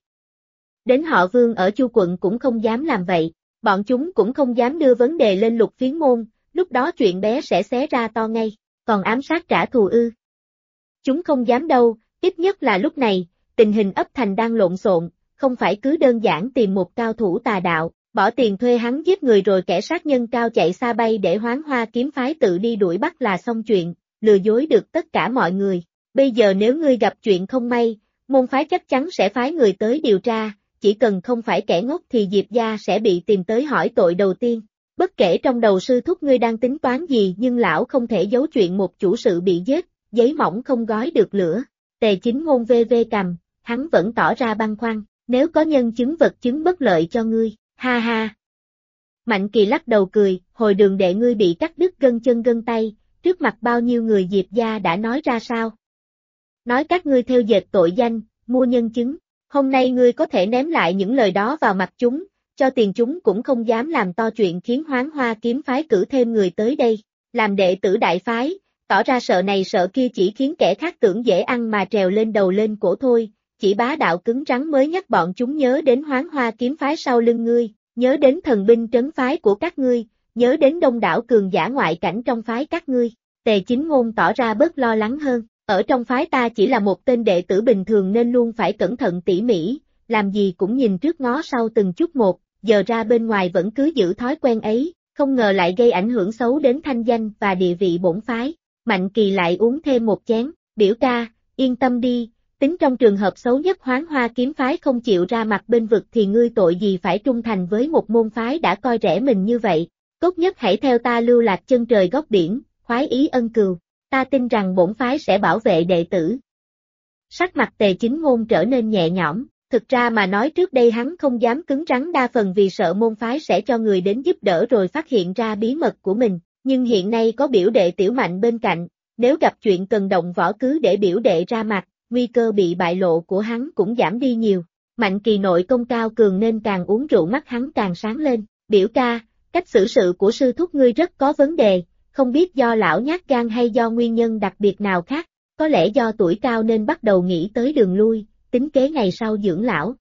Đến họ Vương ở Chu quận cũng không dám làm vậy, bọn chúng cũng không dám đưa vấn đề lên Lục Phiến môn, lúc đó chuyện bé sẽ xé ra to ngay, còn ám sát trả thù ư. Chúng không dám đâu, ít nhất là lúc này, tình hình ấp thành đang lộn xộn, không phải cứ đơn giản tìm một cao thủ tà đạo, bỏ tiền thuê hắn giết người rồi kẻ sát nhân cao chạy xa bay để Hoán Hoa kiếm phái tự đi đuổi bắt là xong chuyện, lừa dối được tất cả mọi người. Bây giờ nếu ngươi gặp chuyện không may, môn phái chắc chắn sẽ phái người tới điều tra, chỉ cần không phải kẻ ngốc thì Diệp gia sẽ bị tìm tới hỏi tội đầu tiên. Bất kể trong đầu sư thúc ngươi đang tính toán gì, nhưng lão không thể giấu chuyện một chủ sự bị giết, giấy mỏng không gói được lửa. Tề Chính Ngôn vê cầm, hắn vẫn tỏ ra băn khoăn, nếu có nhân chứng vật chứng bất lợi cho ngươi, ha ha. Mạnh Kỳ lắc đầu cười, hồi Đường đệ ngươi bị cắt đứt gân chân gân tay, trước mặt bao nhiêu người Diệp gia đã nói ra sao? Nói các ngươi theo dệt tội danh, mua nhân chứng, hôm nay ngươi có thể ném lại những lời đó vào mặt chúng, cho tiền chúng cũng không dám làm to chuyện khiến Hoán Hoa kiếm phái cử thêm người tới đây, làm đệ tử đại phái, tỏ ra sợ này sợ kia chỉ khiến kẻ khác tưởng dễ ăn mà trèo lên đầu lên cổ thôi, chỉ bá đạo cứng rắn mới nhắc bọn chúng nhớ đến Hoán Hoa kiếm phái sau lưng ngươi, nhớ đến thần binh trấn phái của các ngươi, nhớ đến đông đảo cường giả ngoại cảnh trong phái các ngươi. Tề Chính Ngôn tỏ ra bớt lo lắng hơn, ở trong phái ta chỉ là một tên đệ tử bình thường nên luôn phải cẩn thận tỉ mỉ, làm gì cũng nhìn trước ngó sau từng chút một, giờ ra bên ngoài vẫn cứ giữ thói quen ấy, không ngờ lại gây ảnh hưởng xấu đến thanh danh và địa vị bổn phái. Mạnh Kỳ lại uống thêm một chén, biểu ca, yên tâm đi, tính trong trường hợp xấu nhất Hoán Hoa kiếm phái không chịu ra mặt bên vực thì ngươi tội gì phải trung thành với một môn phái đã coi rẻ mình như vậy, tốt nhất hãy theo ta lưu lạc chân trời góc biển, khoái ý ân cừu, ta tin rằng bổn phái sẽ bảo vệ đệ tử. Sắc mặt Tề Chính Ngôn trở nên nhẹ nhõm, thực ra mà nói trước đây hắn không dám cứng rắn đa phần vì sợ môn phái sẽ cho người đến giúp đỡ rồi phát hiện ra bí mật của mình, nhưng hiện nay có biểu đệ Tiểu Mạnh bên cạnh, nếu gặp chuyện cần động võ cứ để biểu đệ ra mặt, nguy cơ bị bại lộ của hắn cũng giảm đi nhiều. Mạnh Kỳ nội công cao cường nên càng uống rượu mắt hắn càng sáng lên, biểu ca, cách xử sự của sư thúc ngươi rất có vấn đề, không biết do lão nhát gan hay do nguyên nhân đặc biệt nào khác, có lẽ do tuổi cao nên bắt đầu nghĩ tới đường lui, tính kế ngày sau dưỡng lão.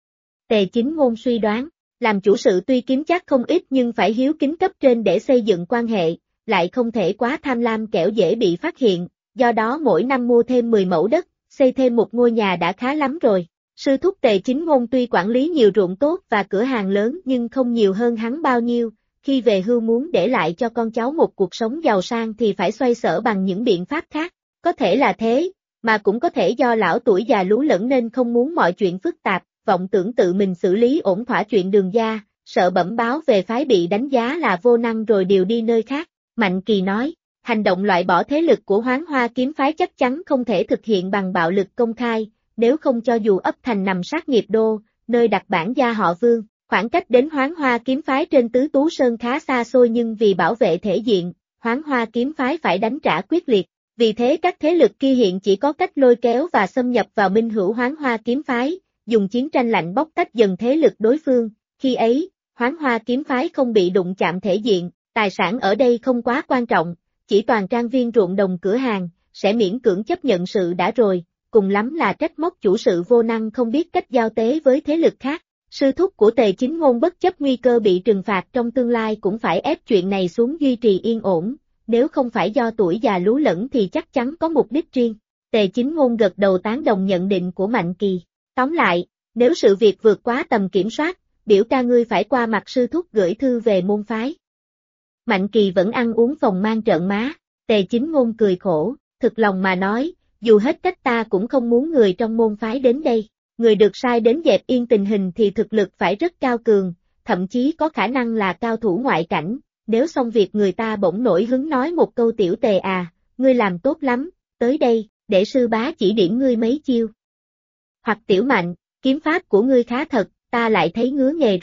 Tề Chính Ngôn suy đoán, làm chủ sự tuy kiếm chắc không ít nhưng phải hiếu kính cấp trên để xây dựng quan hệ, lại không thể quá tham lam kẻo dễ bị phát hiện, do đó mỗi năm mua thêm 10 mẫu đất, xây thêm một ngôi nhà đã khá lắm rồi. Sư thúc Tề Chính Ngôn tuy quản lý nhiều ruộng tốt và cửa hàng lớn nhưng không nhiều hơn hắn bao nhiêu, khi về hưu muốn để lại cho con cháu một cuộc sống giàu sang thì phải xoay sở bằng những biện pháp khác, có thể là thế, mà cũng có thể do lão tuổi già lú lẫn nên không muốn mọi chuyện phức tạp, vọng tưởng tự mình xử lý ổn thỏa chuyện Đường gia, sợ bẩm báo về phái bị đánh giá là vô năng rồi điều đi nơi khác. Mạnh Kỳ nói, hành động loại bỏ thế lực của Hoán Hoa kiếm phái chắc chắn không thể thực hiện bằng bạo lực công khai, nếu không cho dù ấp thành nằm sát nghiệp đô, nơi đặt bản gia họ Vương, khoảng cách đến Hoán Hoa kiếm phái trên Tứ Tú Sơn khá xa xôi nhưng vì bảo vệ thể diện, Hoán Hoa kiếm phái phải đánh trả quyết liệt, vì thế các thế lực kia hiện chỉ có cách lôi kéo và xâm nhập vào minh hữu Hoán Hoa kiếm phái, dùng chiến tranh lạnh bóc tách dần thế lực đối phương, khi ấy, Hoán Hoa kiếm phái không bị đụng chạm thể diện, tài sản ở đây không quá quan trọng, chỉ toàn trang viên ruộng đồng cửa hàng, sẽ miễn cưỡng chấp nhận sự đã rồi, cùng lắm là trách móc chủ sự vô năng không biết cách giao tế với thế lực khác. Sư thúc của Tề Chính Ngôn bất chấp nguy cơ bị trừng phạt trong tương lai cũng phải ép chuyện này xuống duy trì yên ổn, nếu không phải do tuổi già lú lẫn thì chắc chắn có mục đích riêng. Tề Chính Ngôn gật đầu tán đồng nhận định của Mạnh Kỳ. Tóm lại, nếu sự việc vượt quá tầm kiểm soát, biểu ca ngươi phải qua mặt sư thúc gửi thư về môn phái. Mạnh Kỳ vẫn ăn uống phòng mang trợn má, Tề Chính Ngôn cười khổ, thực lòng mà nói, dù hết cách ta cũng không muốn người trong môn phái đến đây. Người được sai đến dẹp yên tình hình thì thực lực phải rất cao cường, thậm chí có khả năng là cao thủ ngoại cảnh, nếu xong việc người ta bỗng nổi hứng nói một câu tiểu Tề à, ngươi làm tốt lắm, tới đây, để sư bá chỉ điểm ngươi mấy chiêu. Hoặc tiểu Mạnh, kiếm pháp của ngươi khá thật, ta lại thấy ngứa nghề rồi,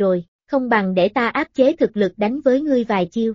không bằng để ta áp chế thực lực đánh với ngươi vài chiêu.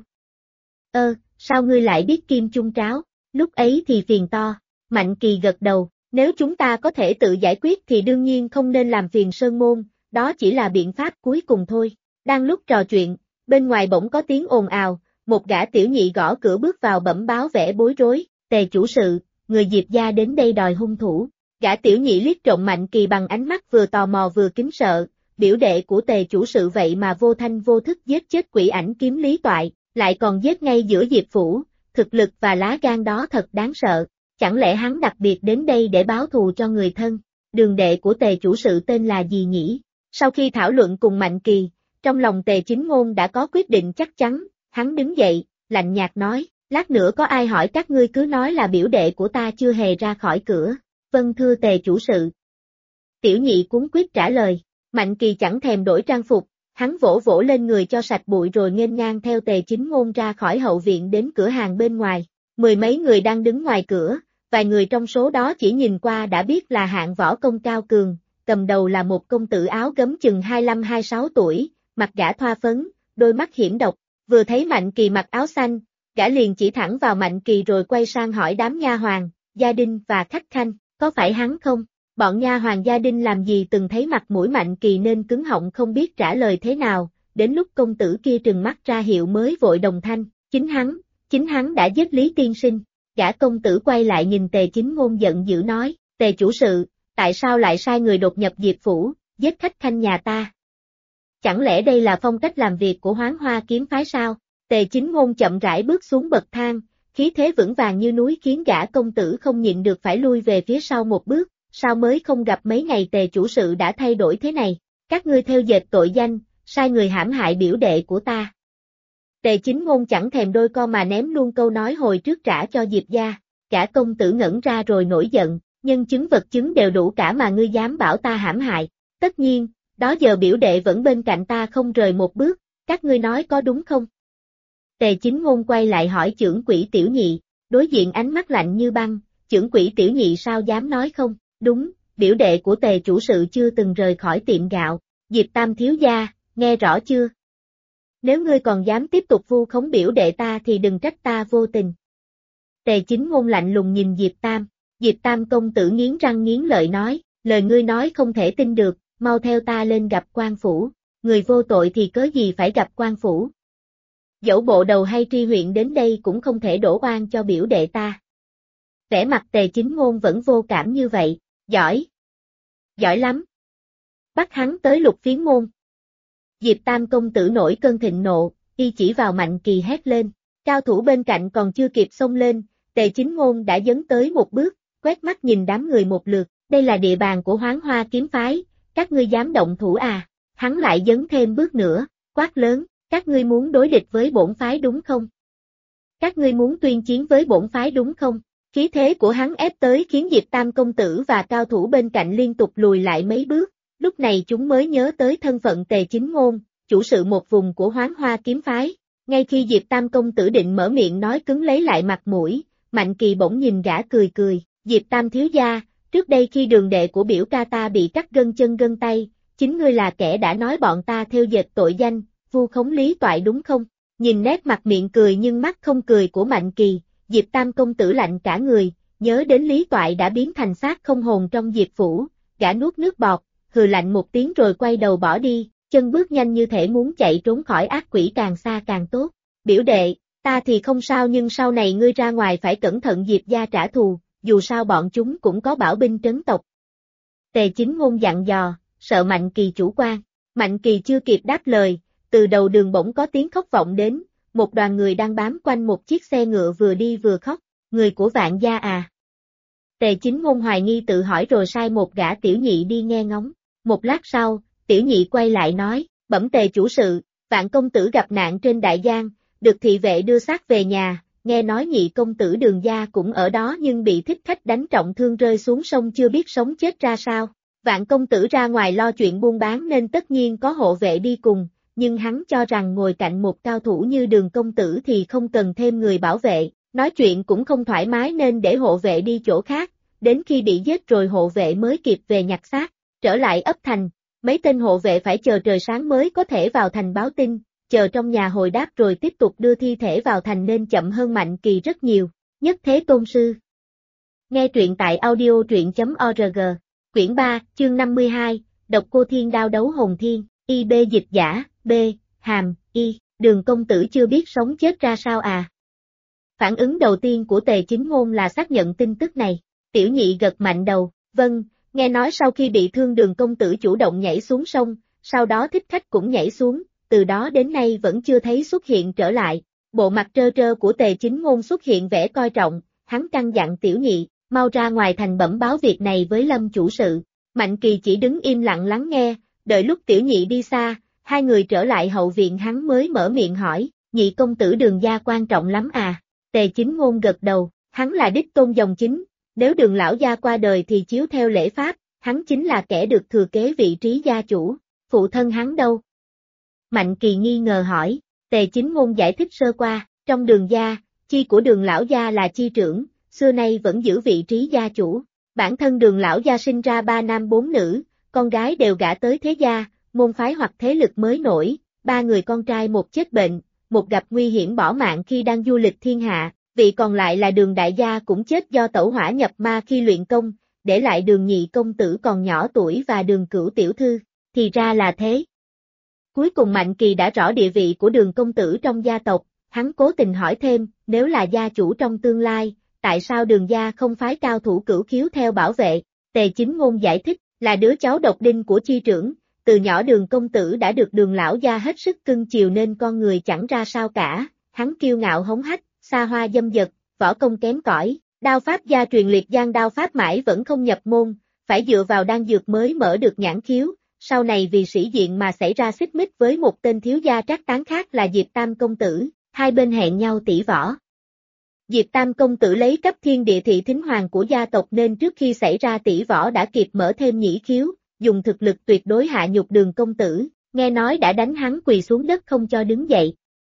Sao ngươi lại biết kim chung tráo, lúc ấy thì phiền to, Mạnh Kỳ gật đầu, nếu chúng ta có thể tự giải quyết thì đương nhiên không nên làm phiền Sơn Môn, đó chỉ là biện pháp cuối cùng thôi. Đang lúc trò chuyện, bên ngoài bỗng có tiếng ồn ào, một gã tiểu nhị gõ cửa bước vào bẩm báo vẻ bối rối, Tề chủ sự, người Diệp gia đến đây đòi hung thủ. Gã tiểu nhị liếc trộm Mạnh Kỳ bằng ánh mắt vừa tò mò vừa kính sợ, biểu đệ của Tề chủ sự vậy mà vô thanh vô thức giết chết quỷ ảnh kiếm lý toại, lại còn giết ngay giữa Diệp phủ, thực lực và lá gan đó thật đáng sợ, chẳng lẽ hắn đặc biệt đến đây để báo thù cho người thân, đường đệ của Tề chủ sự tên là gì nhỉ? Sau khi thảo luận cùng Mạnh Kỳ, trong lòng Tề Chính Ngôn đã có quyết định chắc chắn, hắn đứng dậy, lạnh nhạt nói, lát nữa có ai hỏi các ngươi cứ nói là biểu đệ của ta chưa hề ra khỏi cửa, vâng thưa Tề chủ sự. Tiểu nhị cuống quýt trả lời, Mạnh Kỳ chẳng thèm đổi trang phục, hắn vỗ vỗ lên người cho sạch bụi rồi nghênh ngang theo Tề Chính Ngôn ra khỏi hậu viện đến cửa hàng bên ngoài, mười mấy người đang đứng ngoài cửa, vài người trong số đó chỉ nhìn qua đã biết là hạng võ công cao cường, cầm đầu là một công tử áo gấm chừng 25-26 tuổi, mặt gã thoa phấn, đôi mắt hiểm độc, vừa thấy Mạnh Kỳ mặc áo xanh, gã liền chỉ thẳng vào Mạnh Kỳ rồi quay sang hỏi đám nha hoàn, gia đình và khách khanh, có phải hắn không? Bọn nha hoàn gia đình làm gì từng thấy mặt mũi Mạnh Kỳ nên cứng họng không biết trả lời thế nào, đến lúc công tử kia trừng mắt ra hiệu mới vội đồng thanh, chính hắn đã giết Lý tiên sinh. Gã công tử quay lại nhìn Tề Chính Ngôn giận dữ nói, Tề chủ sự, tại sao lại sai người đột nhập Diệp phủ, giết khách khanh nhà ta? Chẳng lẽ đây là phong cách làm việc của Hoán Hoa kiếm phái sao? Tề Chính Ngôn chậm rãi bước xuống bậc thang, khí thế vững vàng như núi khiến gã công tử không nhịn được phải lui về phía sau một bước, sao mới không gặp mấy ngày Tề chủ sự đã thay đổi thế này? Các ngươi theo dệt tội danh, sai người hãm hại biểu đệ của ta. Tề Chính Ngôn chẳng thèm đôi co mà ném luôn câu nói hồi trước trả cho Diệp gia, gã công tử ngẩn ra rồi nổi giận, nhân chứng vật chứng đều đủ cả mà ngươi dám bảo ta hãm hại, tất nhiên, đó giờ biểu đệ vẫn bên cạnh ta không rời một bước, các ngươi nói có đúng không? Tề Chính Ngôn quay lại hỏi chưởng quỷ tiểu nhị, đối diện ánh mắt lạnh như băng, chưởng quỷ tiểu nhị sao dám nói không, đúng, biểu đệ của Tề chủ sự chưa từng rời khỏi tiệm gạo, Diệp Tam thiếu gia, nghe rõ chưa? Nếu ngươi còn dám tiếp tục vu khống biểu đệ ta thì đừng trách ta vô tình. Tề Chính Ngôn lạnh lùng nhìn Diệp Tam công tử nghiến răng nghiến lợi nói, lời ngươi nói không thể tin được, mau theo ta lên gặp quan phủ, người vô tội thì cớ gì phải gặp quan phủ. Dẫu bộ đầu hay tri huyện đến đây cũng không thể đổ oan cho biểu đệ ta. Vẻ mặt Tề Chính Ngôn vẫn vô cảm như vậy, giỏi lắm. Bắt hắn tới Lục Phiến môn. Diệp Tam công tử nổi cơn thịnh nộ, y chỉ vào Mạnh Kỳ hét lên, cao thủ bên cạnh còn chưa kịp xông lên, Tề Chính Ngôn đã dấn tới một bước, quét mắt nhìn đám người một lượt, đây là địa bàn của Hoán Hoa kiếm phái, các ngươi dám động thủ à? Hắn lại dấn thêm bước nữa, quát lớn, các ngươi muốn đối địch với bổn phái đúng không? Các ngươi muốn tuyên chiến với bổn phái đúng không? Khí thế của hắn ép tới khiến Diệp Tam công tử và cao thủ bên cạnh liên tục lùi lại mấy bước, lúc này chúng mới nhớ tới thân phận Tề Chính Ngôn, chủ sự một vùng của Hoán Hoa kiếm phái. Ngay khi Diệp Tam công tử định mở miệng nói cứng lấy lại mặt mũi, Mạnh Kỳ bỗng nhìn gã cười cười, Diệp Tam thiếu gia, trước đây khi đường đệ của biểu ca ta bị cắt gân chân gân tay, chính ngươi là kẻ đã nói bọn ta theo dệt tội danh, vu khống Lý toại đúng không? Nhìn nét mặt miệng cười nhưng mắt không cười của Mạnh Kỳ, Diệp Tam công tử lạnh cả người, nhớ đến Lý toại đã biến thành xác không hồn trong Diệp phủ, gã nuốt nước bọt, hừ lạnh một tiếng rồi quay đầu bỏ đi, chân bước nhanh như thể muốn chạy trốn khỏi ác quỷ càng xa càng tốt. Biểu đệ, ta thì không sao nhưng sau này ngươi ra ngoài phải cẩn thận Diệp gia trả thù, dù sao bọn chúng cũng có bảo binh trấn tộc. Tề Chính Ngôn dặn dò, sợ Mạnh Kỳ chủ quan. Mạnh Kỳ chưa kịp đáp lời, từ đầu đường bỗng có tiếng khóc vọng đến, một đoàn người đang bám quanh một chiếc xe ngựa vừa đi vừa khóc, người của Vạn gia à? Tề Chính Ngôn hoài nghi tự hỏi rồi sai một gã tiểu nhị đi nghe ngóng. Một lát sau, tiểu nhị quay lại nói, bẩm Tề chủ sự, Vạn công tử gặp nạn trên đại giang, được thị vệ đưa xác về nhà, nghe nói nhị công tử Đường gia cũng ở đó nhưng bị thích khách đánh trọng thương rơi xuống sông chưa biết sống chết ra sao. Vạn công tử ra ngoài lo chuyện buôn bán nên tất nhiên có hộ vệ đi cùng, nhưng hắn cho rằng ngồi cạnh một cao thủ như Đường công tử thì không cần thêm người bảo vệ, nói chuyện cũng không thoải mái nên để hộ vệ đi chỗ khác, đến khi bị giết rồi hộ vệ mới kịp về nhặt xác. Trở lại ấp thành, Mấy tên hộ vệ phải chờ trời sáng mới có thể vào thành báo tin, chờ trong nhà hồi đáp rồi tiếp tục đưa thi thể vào thành nên chậm hơn Mạnh Kỳ rất nhiều. Nhất Thế Tôn Sư. Nghe truyện tại audio.org. Quyển 3, chương 52, Độc Cô Thiên Đao đấu hồn thiên, IB dịch giả, B, Hàm, Y, Đường công tử chưa biết sống chết ra sao à? Phản ứng đầu tiên của Tề Chính Ngôn là xác nhận tin tức này. Tiểu Nhị gật mạnh đầu, vâng, nghe nói sau khi bị thương Đường công tử chủ động nhảy xuống sông, sau đó thích khách cũng nhảy xuống, từ đó đến nay vẫn chưa thấy xuất hiện trở lại. Bộ mặt trơ trơ của Tề Chính Ngôn xuất hiện vẻ coi trọng, hắn căn dặn Tiểu Nhị, mau ra ngoài thành bẩm báo việc này với Lâm chủ sự. Mạnh Kỳ chỉ đứng im lặng lắng nghe, đợi lúc Tiểu Nhị đi xa, hai người trở lại hậu viện hắn mới mở miệng hỏi, Nhị công tử Đường gia quan trọng lắm à? Tề Chính Ngôn gật đầu, hắn là đích tôn dòng chính, nếu Đường lão gia qua đời thì chiếu theo lễ pháp, hắn chính là kẻ được thừa kế vị trí gia chủ, phụ thân hắn đâu? Mạnh Kỳ nghi ngờ hỏi, Tề Chính Ngôn giải thích sơ qua, trong Đường gia, chi của Đường lão gia là chi trưởng, xưa nay vẫn giữ vị trí gia chủ, bản thân Đường lão gia sinh ra 3 nam 4 nữ, con gái đều gả tới thế gia, môn phái hoặc thế lực mới nổi, 3 người con trai một chết bệnh, một gặp nguy hiểm bỏ mạng khi đang du lịch thiên hạ, vị còn lại là Đường đại gia cũng chết do tẩu hỏa nhập ma khi luyện công, để lại Đường nhị công tử còn nhỏ tuổi và Đường cửu tiểu thư, thì ra là thế. Cuối cùng Mạnh Kỳ đã rõ địa vị của Đường công tử trong gia tộc, hắn cố tình hỏi thêm, nếu là gia chủ trong tương lai, tại sao Đường gia không phái cao thủ cửu khiếu theo bảo vệ? Tề Chính Ngôn giải thích, là đứa cháu độc đinh của chi trưởng, từ nhỏ Đường công tử đã được Đường lão gia hết sức cưng chiều nên con người chẳng ra sao cả, hắn kiêu ngạo hống hách, xa hoa dâm dật, võ công kém cỏi, đao pháp gia truyền liệt giang đao pháp mãi vẫn không nhập môn, phải dựa vào đan dược mới mở được nhãn khiếu, sau này vì sĩ diện mà xảy ra xích mích với một tên thiếu gia trác tán khác là Diệp Tam công tử, hai bên hẹn nhau tỷ võ. Diệp Tam công tử lấy cấp thiên địa thị thính hoàng của gia tộc nên trước khi xảy ra tỷ võ đã kịp mở thêm nhĩ khiếu, dùng thực lực tuyệt đối hạ nhục Đường công tử, nghe nói đã đánh hắn quỳ xuống đất không cho đứng dậy.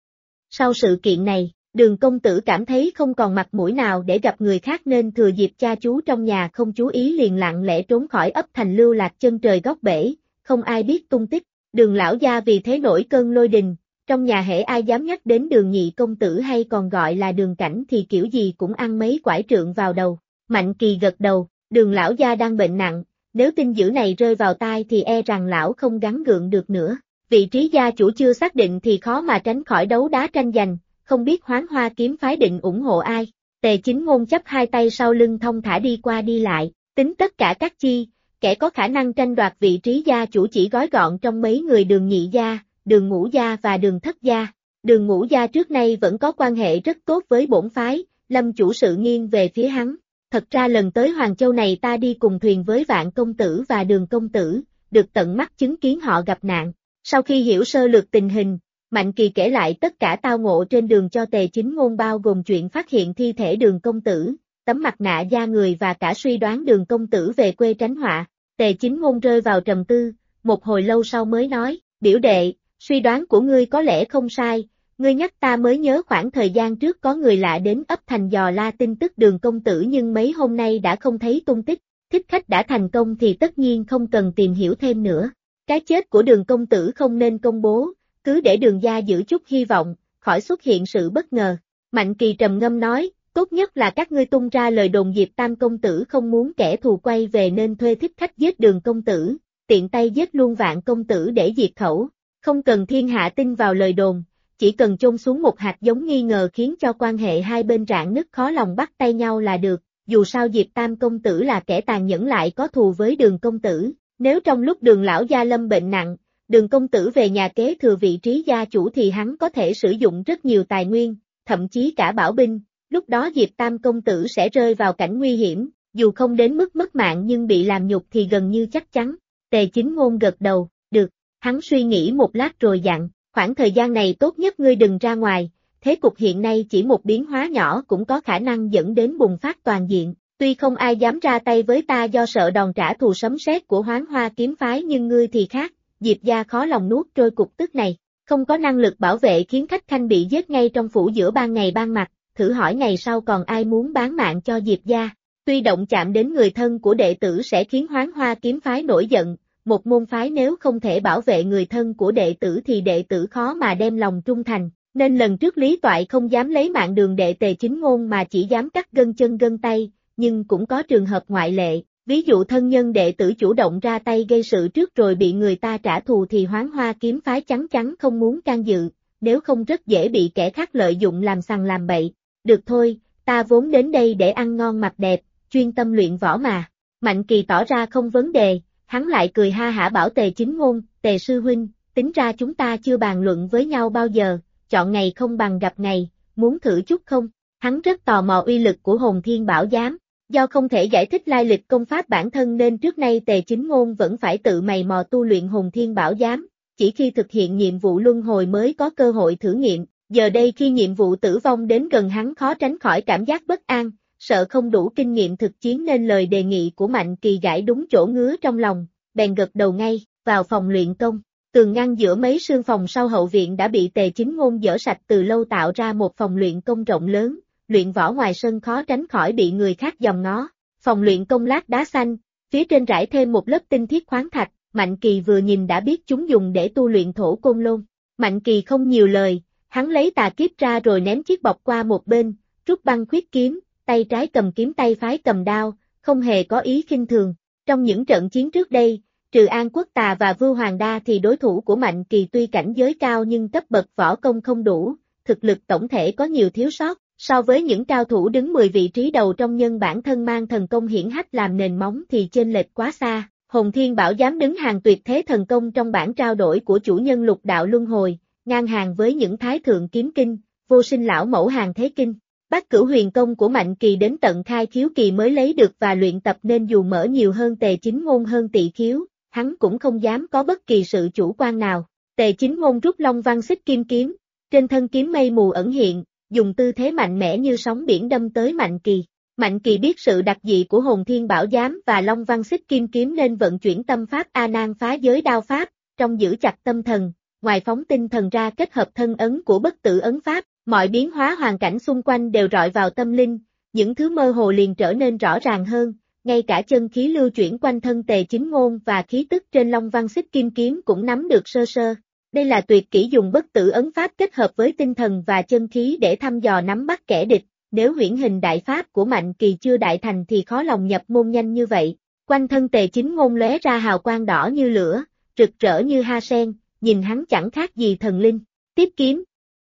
Sau sự kiện này, Đường công tử cảm thấy không còn mặt mũi nào để gặp người khác nên thừa dịp cha chú trong nhà không chú ý liền lặng lẽ trốn khỏi ấp thành lưu lạc chân trời góc bể, không ai biết tung tích. Đường lão gia vì thế nổi cơn lôi đình, trong nhà hễ ai dám nhắc đến Đường nhị công tử hay còn gọi là Đường cảnh thì kiểu gì cũng ăn mấy quải trượng vào đầu. Mạnh Kỳ gật đầu, Đường lão gia đang bệnh nặng, nếu tin dữ này rơi vào tai thì e rằng lão không gắng gượng được nữa. Vị trí gia chủ chưa xác định thì khó mà tránh khỏi đấu đá tranh giành, không biết Hoán Hoa kiếm phái định ủng hộ ai. Tề Chính Ngôn chắp hai tay sau lưng thong thả đi qua đi lại, tính tất cả các chi, kẻ có khả năng tranh đoạt vị trí gia chủ chỉ gói gọn trong mấy người Đường nhị gia, Đường ngũ gia và Đường thất gia. Đường ngũ gia trước nay vẫn có quan hệ rất tốt với bổn phái, Lâm chủ sự nghiêng về phía hắn. Thật ra lần tới Hoàng Châu này ta đi cùng thuyền với Vạn công tử và Đường công tử, được tận mắt chứng kiến họ gặp nạn. Sau khi hiểu sơ lược tình hình, Mạnh Kỳ kể lại tất cả tao ngộ trên đường cho Tề Chính Ngôn bao gồm chuyện phát hiện thi thể Đường công tử, tấm mặt nạ da người và cả suy đoán Đường công tử về quê tránh họa. Tề Chính Ngôn rơi vào trầm tư, một hồi lâu sau mới nói, biểu đệ, suy đoán của ngươi có lẽ không sai, ngươi nhắc ta mới nhớ khoảng thời gian trước có người lạ đến ấp thành dò la tin tức Đường công tử nhưng mấy hôm nay đã không thấy tung tích, thích khách đã thành công thì tất nhiên không cần tìm hiểu thêm nữa. Cái chết của Đường công tử không nên công bố, cứ để Đường gia giữ chút hy vọng, khỏi xuất hiện sự bất ngờ. Mạnh Kỳ trầm ngâm nói, tốt nhất là các ngươi tung ra lời đồn Diệp Tam công tử không muốn kẻ thù quay về nên thuê thích khách giết Đường công tử, tiện tay giết luôn Vạn công tử để diệt khẩu. Không cần thiên hạ tin vào lời đồn, chỉ cần chôn xuống một hạt giống nghi ngờ khiến cho quan hệ hai bên rạn nứt khó lòng bắt tay nhau là được. Dù sao Diệp Tam công tử là kẻ tàn nhẫn lại có thù với Đường công tử, nếu trong lúc Đường lão gia lâm bệnh nặng, Đường công tử về nhà kế thừa vị trí gia chủ thì hắn có thể sử dụng rất nhiều tài nguyên, thậm chí cả bảo binh, lúc đó Diệp Tam công tử sẽ rơi vào cảnh nguy hiểm, dù không đến mức mất mạng nhưng bị làm nhục thì gần như chắc chắn. Tề Chính Ngôn gật đầu, được, hắn suy nghĩ một lát rồi dặn, khoảng thời gian này tốt nhất ngươi đừng ra ngoài, thế cục hiện nay chỉ một biến hóa nhỏ cũng có khả năng dẫn đến bùng phát toàn diện. Tuy không ai dám ra tay với ta do sợ đòn trả thù sấm sét của Hoán Hoa kiếm phái nhưng ngươi thì khác, Diệp gia khó lòng nuốt trôi cục tức này, không có năng lực bảo vệ khiến khách khanh bị giết ngay trong phủ giữa ban ngày ban mặt, thử hỏi ngày sau còn ai muốn bán mạng cho Diệp gia. Tuy động chạm đến người thân của đệ tử sẽ khiến Hoán Hoa kiếm phái nổi giận, một môn phái nếu không thể bảo vệ người thân của đệ tử thì đệ tử khó mà đem lòng trung thành, nên lần trước Lý Toại không dám lấy mạng Đường đệ Tề Chính Ngôn mà chỉ dám cắt gân chân gân tay, nhưng cũng có trường hợp ngoại lệ, ví dụ thân nhân đệ tử chủ động ra tay gây sự trước rồi bị người ta trả thù thì Hoán Hoa kiếm phái chắn chắn không muốn can dự, nếu không rất dễ bị kẻ khác lợi dụng làm sằng làm bậy. Được thôi, ta vốn đến đây để ăn ngon mặc đẹp, chuyên tâm luyện võ mà. Mạnh Kỳ tỏ ra không vấn đề, hắn lại cười ha hả bảo Tề Chính Ngôn, Tề sư huynh, tính ra chúng ta chưa bàn luận với nhau bao giờ, chọn ngày không bằng gặp ngày, muốn thử chút không? Hắn rất tò mò uy lực của Hồn Thiên Bảo Giám, do không thể giải thích lai lịch công pháp bản thân nên trước nay Tề Chính Ngôn vẫn phải tự mày mò tu luyện Hồn Thiên Bảo Giám, chỉ khi thực hiện nhiệm vụ luân hồi mới có cơ hội thử nghiệm, giờ đây khi nhiệm vụ tử vong đến gần hắn khó tránh khỏi cảm giác bất an, sợ không đủ kinh nghiệm thực chiến nên lời đề nghị của Mạnh Kỳ gãi đúng chỗ ngứa trong lòng, bèn gật đầu ngay, vào phòng luyện công. Tường ngăn giữa mấy sương phòng sau hậu viện đã bị Tề Chính Ngôn dỡ sạch từ lâu tạo ra một phòng luyện công rộng lớn, luyện võ ngoài sân khó tránh khỏi bị người khác dòm ngó. Phòng luyện công lát đá xanh, phía trên rải thêm một lớp tinh thiết khoáng thạch, Mạnh Kỳ vừa nhìn đã biết chúng dùng để tu luyện thổ côn lôn. Mạnh Kỳ không nhiều lời, hắn lấy tà kiếp ra rồi ném chiếc bọc qua một bên, rút băng khuyết kiếm, tay trái cầm kiếm tay phái cầm đao, không hề có ý khinh thường. Trong những trận chiến trước đây, trừ An Quốc Tà và Vưu Hoàng Đa thì đối thủ của Mạnh Kỳ tuy cảnh giới cao nhưng cấp bậc võ công không đủ, thực lực tổng thể có nhiều thiếu sót, so với những cao thủ đứng 10 vị trí đầu trong nhân bản thân mang thần công hiển hách làm nền móng thì chênh lệch quá xa. Hồn Thiên Bảo Giám đứng hàng tuyệt thế thần công trong bản trao đổi của chủ nhân Lục Đạo Luân Hồi, ngang hàng với những Thái Thượng Kiếm Kinh, Vô Sinh Lão Mẫu Hàng Thế Kinh. Bát Cửu Huyền Công của Mạnh Kỳ đến tận khai khiếu kỳ mới lấy được và luyện tập nên dù mở nhiều hơn Tề Chính Ngôn hơn Tỵ khiếu, hắn cũng không dám có bất kỳ sự chủ quan nào. Tề Chính Ngôn rút Long Văn Xích Kim kiếm, trên thân kiếm mây mù ẩn hiện, dùng tư thế mạnh mẽ như sóng biển đâm tới Mạnh Kỳ. Mạnh Kỳ biết sự đặc dị của Hồn Thiên Bảo Giám và Long Văn Xích Kim kiếm nên vận chuyển tâm pháp A Nan phá giới đao pháp, trong giữ chặt tâm thần, ngoài phóng tinh thần ra kết hợp thân ấn của bất tử ấn pháp, mọi biến hóa hoàn cảnh xung quanh đều rọi vào tâm linh, những thứ mơ hồ liền trở nên rõ ràng hơn, ngay cả chân khí lưu chuyển quanh thân Tề Chính Ngôn và khí tức trên Long Văn Xích Kim kiếm cũng nắm được sơ sơ. Đây là tuyệt kỹ dùng bất tử ấn pháp kết hợp với tinh thần và chân khí để thăm dò nắm bắt kẻ địch, nếu huyễn hình đại pháp của Mạnh Kỳ chưa đại thành thì khó lòng nhập môn nhanh như vậy. Quanh thân Tề Chính Ngôn lóe ra hào quang đỏ như lửa, rực rỡ như hoa sen, nhìn hắn chẳng khác gì thần linh. Tiếp kiếm.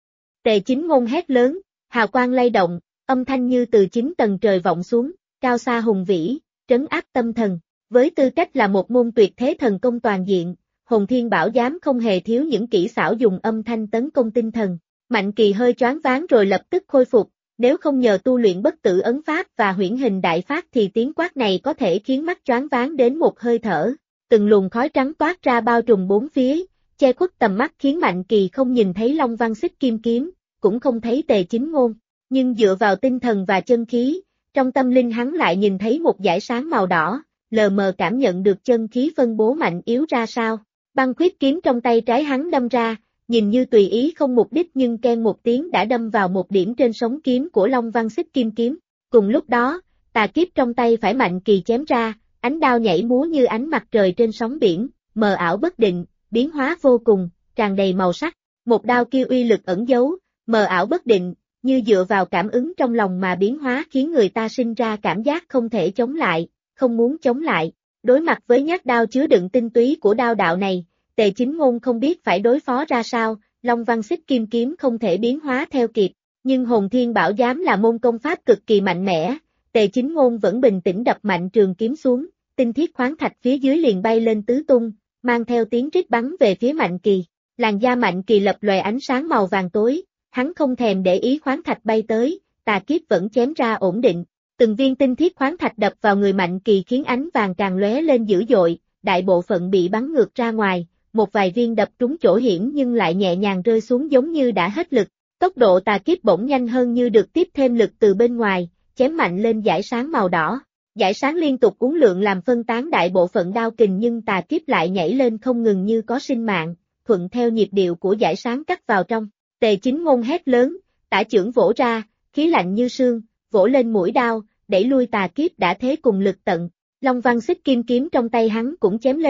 Tề Chính Ngôn hét lớn, hào quang lay động, âm thanh như từ 9 tầng trời vọng xuống, cao xa hùng vĩ, trấn áp tâm thần. Với tư cách là một môn tuyệt thế thần công toàn diện, Hồn Thiên Bảo Giám không hề thiếu những kỹ xảo dùng âm thanh tấn công tinh thần. Mạnh Kỳ hơi choáng váng rồi lập tức khôi phục, nếu không nhờ tu luyện bất tử ấn pháp và huyễn hình đại pháp thì tiếng quát này có thể khiến mắt choáng váng đến một hơi thở. Từng luồng khói trắng toát ra bao trùm bốn phía, che khuất tầm mắt khiến Mạnh Kỳ không nhìn thấy Long Văn Xích Kim kiếm, cũng không thấy Tề Chính Ngôn, nhưng dựa vào tinh thần và chân khí, trong tâm linh hắn lại nhìn thấy một dải sáng màu đỏ, lờ mờ cảm nhận được chân khí phân bố mạnh yếu ra sao. Băng khuyết kiếm trong tay trái hắn đâm ra, nhìn như tùy ý không mục đích nhưng keng một tiếng đã đâm vào một điểm trên sống kiếm của Long Văn Xích Kim kiếm. Cùng lúc đó, tà kiếp trong tay phải Mạnh Kỳ chém ra, ánh đao nhảy múa như ánh mặt trời trên sóng biển, mờ ảo bất định, biến hóa vô cùng, tràn đầy màu sắc. Một đao kia uy lực ẩn giấu, mờ ảo bất định, như dựa vào cảm ứng trong lòng mà biến hóa khiến người ta sinh ra cảm giác không thể chống lại, không muốn chống lại. Đối mặt với nhát đao chứa đựng tinh túy của đao đạo này, Tề Chính Ngôn không biết phải đối phó ra sao, Long Văn Xích Kim kiếm không thể biến hóa theo kịp, nhưng Hồn Thiên Bảo Giám là môn công pháp cực kỳ mạnh mẽ, Tề Chính Ngôn vẫn bình tĩnh đập mạnh trường kiếm xuống, tinh thiết khoáng thạch phía dưới liền bay lên tứ tung, mang theo tiếng rít bắn về phía Mạnh Kỳ. Làn da Mạnh Kỳ lập lòe ánh sáng màu vàng tối, hắn không thèm để ý khoáng thạch bay tới, tà kiếp vẫn chém ra ổn định. Từng viên tinh thiết khoáng thạch đập vào người Mạnh Kỳ khiến ánh vàng càng lóe lên dữ dội, đại bộ phận bị bắn ngược ra ngoài, một vài viên đập trúng chỗ hiểm nhưng lại nhẹ nhàng rơi xuống giống như đã hết lực. Tốc độ tà kiếp bỗng nhanh hơn như được tiếp thêm lực từ bên ngoài, chém mạnh lên dải sáng màu đỏ. Dải sáng liên tục uốn lượn làm phân tán đại bộ phận đao kình nhưng tà kiếp lại nhảy lên không ngừng như có sinh mạng, thuận theo nhịp điệu của dải sáng cắt vào trong. Tề Chính Ngôn hét lớn, tả chưởng vỗ ra, khí lạnh như sương, vỗ lên mũi đao, đẩy lui tà kiếp đã thế cùng lực tận. Long Văn Xích Kim kiếm trong tay hắn cũng chém lên,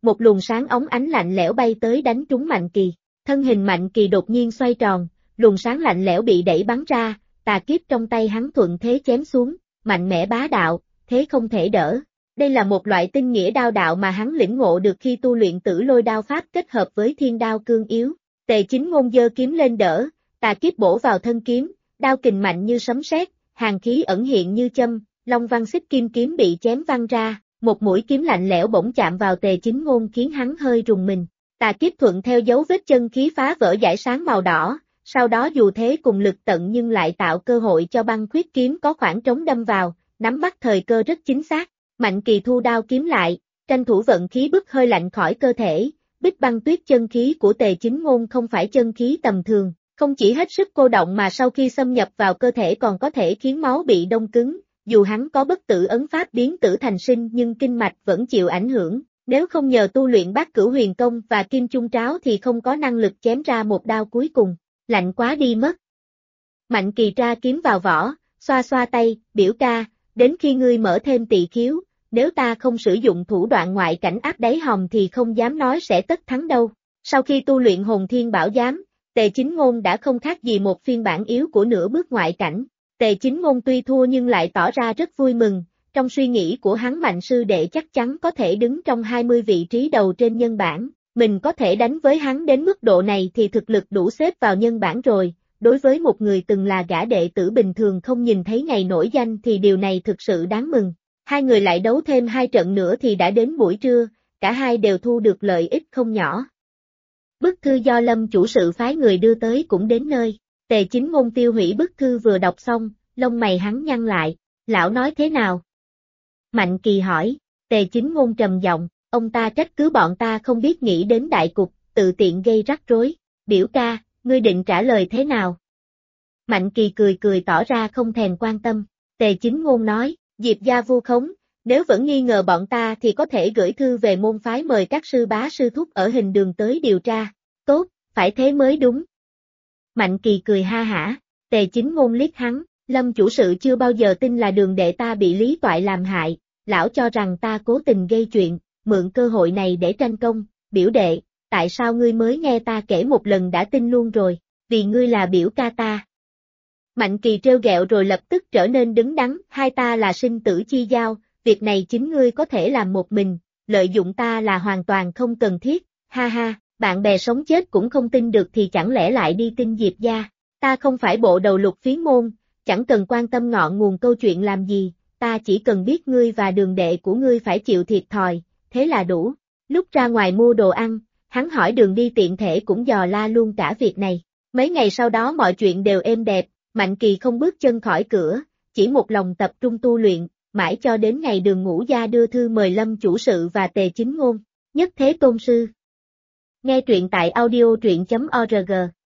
một luồng sáng óng ánh lạnh lẽo bay tới đánh trúng Mạnh Kỳ. Thân hình Mạnh Kỳ đột nhiên xoay tròn, luồng sáng lạnh lẽo bị đẩy bắn ra, tà kiếp trong tay hắn thuận thế chém xuống, mạnh mẽ bá đạo, thế không thể đỡ. Đây là một loại tinh nghĩa đao đạo mà hắn lĩnh ngộ được khi tu luyện Tử Lôi đao pháp kết hợp với thiên đao cương yếu. Tề Chính Ngôn giơ kiếm lên đỡ, tà kiếp bổ vào thân kiếm, đao kình mạnh như sấm sét, hàn khí ẩn hiện như châm, long văn xích kim kiếm bị chém văng ra, một mũi kiếm lạnh lẽo bỗng chạm vào Tề Chính Ngôn khiến hắn hơi rùng mình. Tà kiếp thuận theo dấu vết chân khí phá vỡ dải sáng màu đỏ, sau đó dù thế cùng lực tận nhưng lại tạo cơ hội cho băng khuyết kiếm có khoảng trống đâm vào, nắm bắt thời cơ rất chính xác. Mạnh Kỳ thu đao kiếm lại, tranh thủ vận khí bức hơi lạnh khỏi cơ thể, Bích Băng Tuyết chân khí của Tề Chính Ngôn không phải chân khí tầm thường, không chỉ hết sức cô động mà sau khi xâm nhập vào cơ thể còn có thể khiến máu bị đông cứng, dù hắn có bất tử ấn pháp biến tử thành sinh nhưng kinh mạch vẫn chịu ảnh hưởng, nếu không nhờ tu luyện Bát Cửu Huyền Công và Kim Chung Tráo thì không có năng lực chém ra một đao cuối cùng, lạnh quá đi mất. Mạnh Kỳ tra kiếm vào vỏ, xoa xoa tay, biểu ca, đến khi ngươi mở thêm tỳ khiếu, nếu ta không sử dụng thủ đoạn ngoại cảnh áp đáy hòm thì không dám nói sẽ tất thắng đâu. Sau khi tu luyện Hồn Thiên Bảo Giám, Tề Chính Ngôn đã không khác gì một phiên bản yếu của nửa bước ngoại cảnh. Tề Chính Ngôn tuy thua nhưng lại tỏ ra rất vui mừng, trong suy nghĩ của hắn Mạnh sư đệ chắc chắn có thể đứng trong 20 vị trí đầu trên nhân bảng, mình có thể đánh với hắn đến mức độ này thì thực lực đủ xếp vào nhân bảng rồi. Đối với một người từng là gã đệ tử bình thường không nhìn thấy ngày nổi danh thì điều này thực sự đáng mừng. Hai người lại đấu thêm 2 trận nữa thì đã đến buổi trưa, cả hai đều thu được lợi ích không nhỏ. Bức thư do Lâm chủ sự phái người đưa tới cũng đến nơi. Tề Chính Ngôn tiêu hủy bức thư vừa đọc xong, lông mày hắn nhăn lại, lão nói thế nào? Mạnh Kỳ hỏi, Tề Chính Ngôn trầm giọng, ông ta trách cứ bọn ta không biết nghĩ đến đại cục, tự tiện gây rắc rối. Biểu ca, ngươi định trả lời thế nào? Mạnh Kỳ cười cười tỏ ra không thèm quan tâm. Tề Chính Ngôn nói, Diệp gia vu khống, nếu vẫn nghi ngờ bọn ta thì có thể gửi thư về môn phái mời các sư bá sư thúc ở Hình Đường tới điều tra. Tốt, phải thế mới đúng. Mạnh Kỳ cười ha hả, Tề Chính Ngôn liếc hắn, Lâm chủ sự chưa bao giờ tin là Đường đệ ta bị Lý Toại làm hại, lão cho rằng ta cố tình gây chuyện, mượn cơ hội này để tranh công. Biểu đệ, tại sao ngươi mới nghe ta kể một lần đã tin luôn rồi? Vì ngươi là biểu ca ta. Mạnh Kỳ trêu ghẹo rồi lập tức trở nên đứng đắn, hai ta là sinh tử chi giao, việc này chính ngươi có thể làm một mình, lợi dụng ta là hoàn toàn không cần thiết, ha ha, bạn bè sống chết cũng không tin được thì chẳng lẽ lại đi tin Diệp gia, ta không phải bộ đầu Lục Phiến môn, chẳng cần quan tâm ngọn nguồn câu chuyện làm gì, ta chỉ cần biết ngươi và Đường đệ của ngươi phải chịu thiệt thòi, thế là đủ. Lúc ra ngoài mua đồ ăn, hắn hỏi đường đi tiện thể cũng dò la luôn cả việc này. Mấy ngày sau đó mọi chuyện đều êm đẹp, Mạnh Kỳ không bước chân khỏi cửa, chỉ một lòng tập trung tu luyện, mãi cho đến ngày Đường Ngũ Gia đưa thư mời Lâm chủ sự và Tề Chính Ngôn, nhất thế tôn sư. Nghe truyện tại audio truyện.org